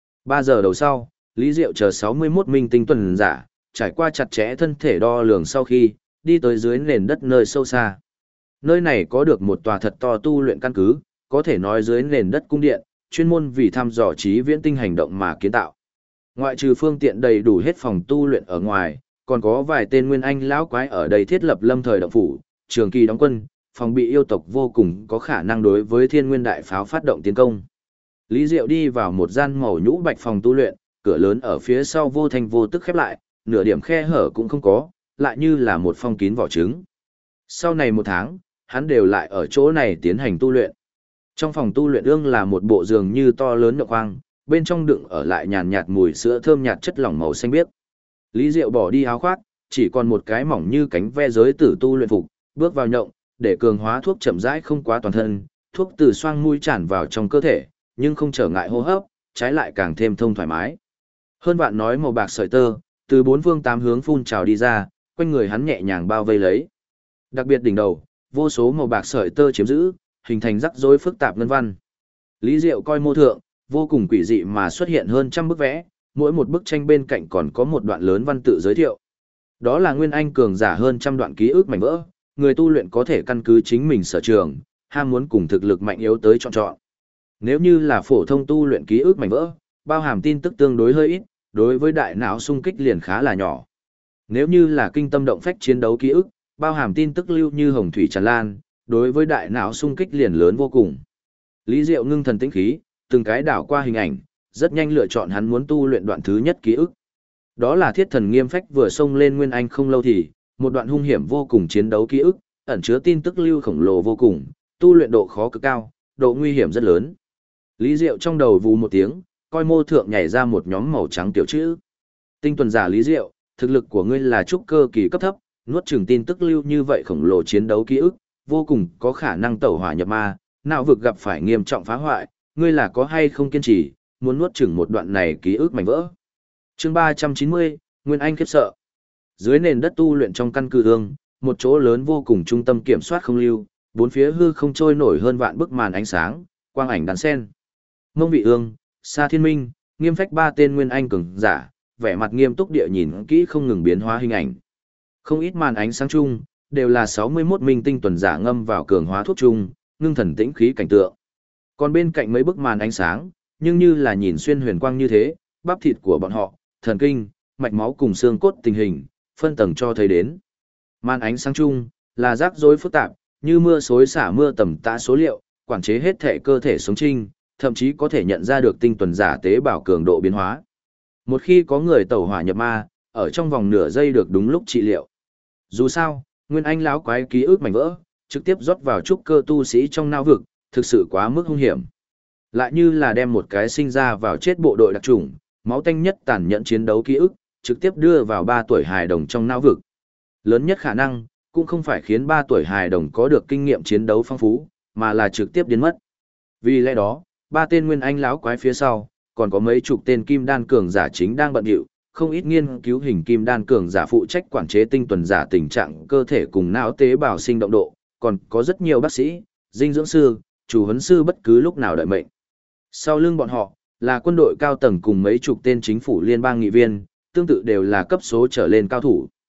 3 giờ đầu sau, Lý Diệu chờ 61 minh tinh tuần giả, trải qua chặt chẽ thân thể đo lường sau khi, đi tới dưới nền đất nơi sâu xa. Nơi này có được một tòa thật to tu luyện căn cứ, có thể nói dưới nền đất cung điện, chuyên môn vì thăm dò trí viễn tinh hành động mà kiến tạo. Ngoại trừ phương tiện đầy đủ hết phòng tu luyện ở ngoài, còn có vài tên nguyên anh lão quái ở đây thiết lập lâm thời động phủ, trường kỳ đóng quân, phòng bị yêu tộc vô cùng có khả năng đối với thiên nguyên đại pháo phát động tiến công. Lý Diệu đi vào một gian màu nhũ bạch phòng tu luyện, cửa lớn ở phía sau vô thanh vô tức khép lại, nửa điểm khe hở cũng không có, lại như là một phong kín vỏ trứng. Sau này 1 tháng, hắn đều lại ở chỗ này tiến hành tu luyện. Trong phòng tu luyện ương là một bộ giường như to lớn nhộng khoang, bên trong đựng ở lại nhàn nhạt mùi sữa thơm nhạt chất lỏng màu xanh biếc. Lý Diệu bỏ đi áo khoác, chỉ còn một cái mỏng như cánh ve giới tử tu luyện phục, bước vào nhộng, để cường hóa thuốc chậm rãi không quá toàn thân, thuốc từ xoang mũi tràn vào trong cơ thể, nhưng không trở ngại hô hấp, trái lại càng thêm thông thoải mái. Hơn vạn nói màu bạc sợi tơ, từ 4 phương 8 hướng phun trào đi ra, quanh người hắn nhẹ nhàng bao vây lấy. Đặc biệt đỉnh đầu, vô số màu bạc sợi tơ chiếm giữ, hình thành rắc rối phức tạp ngân văn. Lý Diệu coi mô thượng, vô cùng quỷ dị mà xuất hiện hơn trăm bức vẽ, mỗi một bức tranh bên cạnh còn có một đoạn lớn văn tự giới thiệu. Đó là nguyên anh cường giả hơn trăm đoạn ký ức mảnh vỡ, người tu luyện có thể căn cứ chính mình sở trường, ham muốn cùng thực lực mạnh yếu tới chọn. Nếu như là phổ thông tu luyện ký ức mảnh vỡ, bao hàm tin tức tương đối hơi ít, đối với đại não xung kích liền khá là nhỏ. Nếu như là kinh tâm động phách chiến đấu ký ức, bao hàm tin tức lưu như hồng thủy tràn lan, đối với đại não xung kích liền lớn vô cùng. Lý Diệu ngưng thần tĩnh khí, từng cái đảo qua hình ảnh, rất nhanh lựa chọn hắn muốn tu luyện đoạn thứ nhất ký ức. Đó là Thiết Thần Nghiêm Phách vừa xông lên nguyên anh không lâu thì, một đoạn hung hiểm vô cùng chiến đấu ký ức, ẩn chứa tin tức lưu khổng lồ vô cùng, tu luyện độ khó cực cao, độ nguy hiểm rất lớn. Lý Diệu trong đầu vù một tiếng, coi mô thượng nhảy ra một nhóm màu trắng tiểu chữ. Tinh tuần giả Lý Diệu, thực lực của ngươi là trúc cơ kỳ cấp thấp, nuốt chửng tin tức lưu như vậy khổng lồ chiến đấu ký ức, vô cùng có khả năng tẩu hỏa nhập ma, não vực gặp phải nghiêm trọng phá hoại, ngươi là có hay không kiên trì, muốn nuốt chửng một đoạn này ký ức mảnh vỡ. Chương 390, Nguyên Anh khiếp sợ. Dưới nền đất tu luyện trong căn cứ ương, một chỗ lớn vô cùng trung tâm kiểm soát không lưu, bốn phía hư không trôi nổi hơn vạn bức màn ánh sáng, quang ảnh đan sen. Mông Vị Ương, Sa Thiên Minh, Nghiêm Phách 3 tên nguyên anh cường giả, vẻ mặt nghiêm túc địa nhìn kỹ không ngừng biến hóa hình ảnh. Không ít màn ánh sáng chung, đều là 61 minh tinh tuần giả ngâm vào cường hóa thuốc chung, ngưng thần tĩnh khí cảnh tượng. Còn bên cạnh mấy bức màn ánh sáng, nhưng như là nhìn xuyên huyền quang như thế, bắp thịt của bọn họ, thần kinh, mạch máu cùng xương cốt tình hình, phân tầng cho thấy đến. Màn ánh sáng chung, là rắc rối phức tạp, như mưa xối xả mưa tầm tã số liệu, quản chế hết thể cơ thể sống trinh, thậm chí có thể nhận ra được tinh tuần giả tế bào cường độ biến hóa. Một khi có người tẩu hỏa nhập ma, ở trong vòng nửa giây được đúng lúc trị liệu. Dù sao, nguyên anh lão quái ký ức mảnh vỡ, trực tiếp rót vào trúc cơ tu sĩ trong não vực, thực sự quá mức hung hiểm. Lại như là đem một cái sinh ra vào chết bộ đội đặc chủng, máu tanh nhất tàn nhẫn chiến đấu ký ức, trực tiếp đưa vào 3 tuổi hài đồng trong não vực. Lớn nhất khả năng, cũng không phải khiến 3 tuổi hài đồng có được kinh nghiệm chiến đấu phong phú, mà là trực tiếp biến mất. Vì lẽ đó, 3 tên nguyên anh lão quái phía sau, còn có mấy chục tên kim đan cường giả chính đang bận rộn, không ít nghiên cứu hình kim đan cường giả phụ trách quản chế tinh tuần giả tình trạng cơ thể cùng não tế bào sinh động độ, còn có rất nhiều bác sĩ, dinh dưỡng sư, chủ huấn sư bất cứ lúc nào đợi mệnh. Sau lưng bọn họ, là quân đội cao tầng cùng mấy chục tên chính phủ liên bang nghị viên, tương tự đều là cấp số trở lên cao thủ.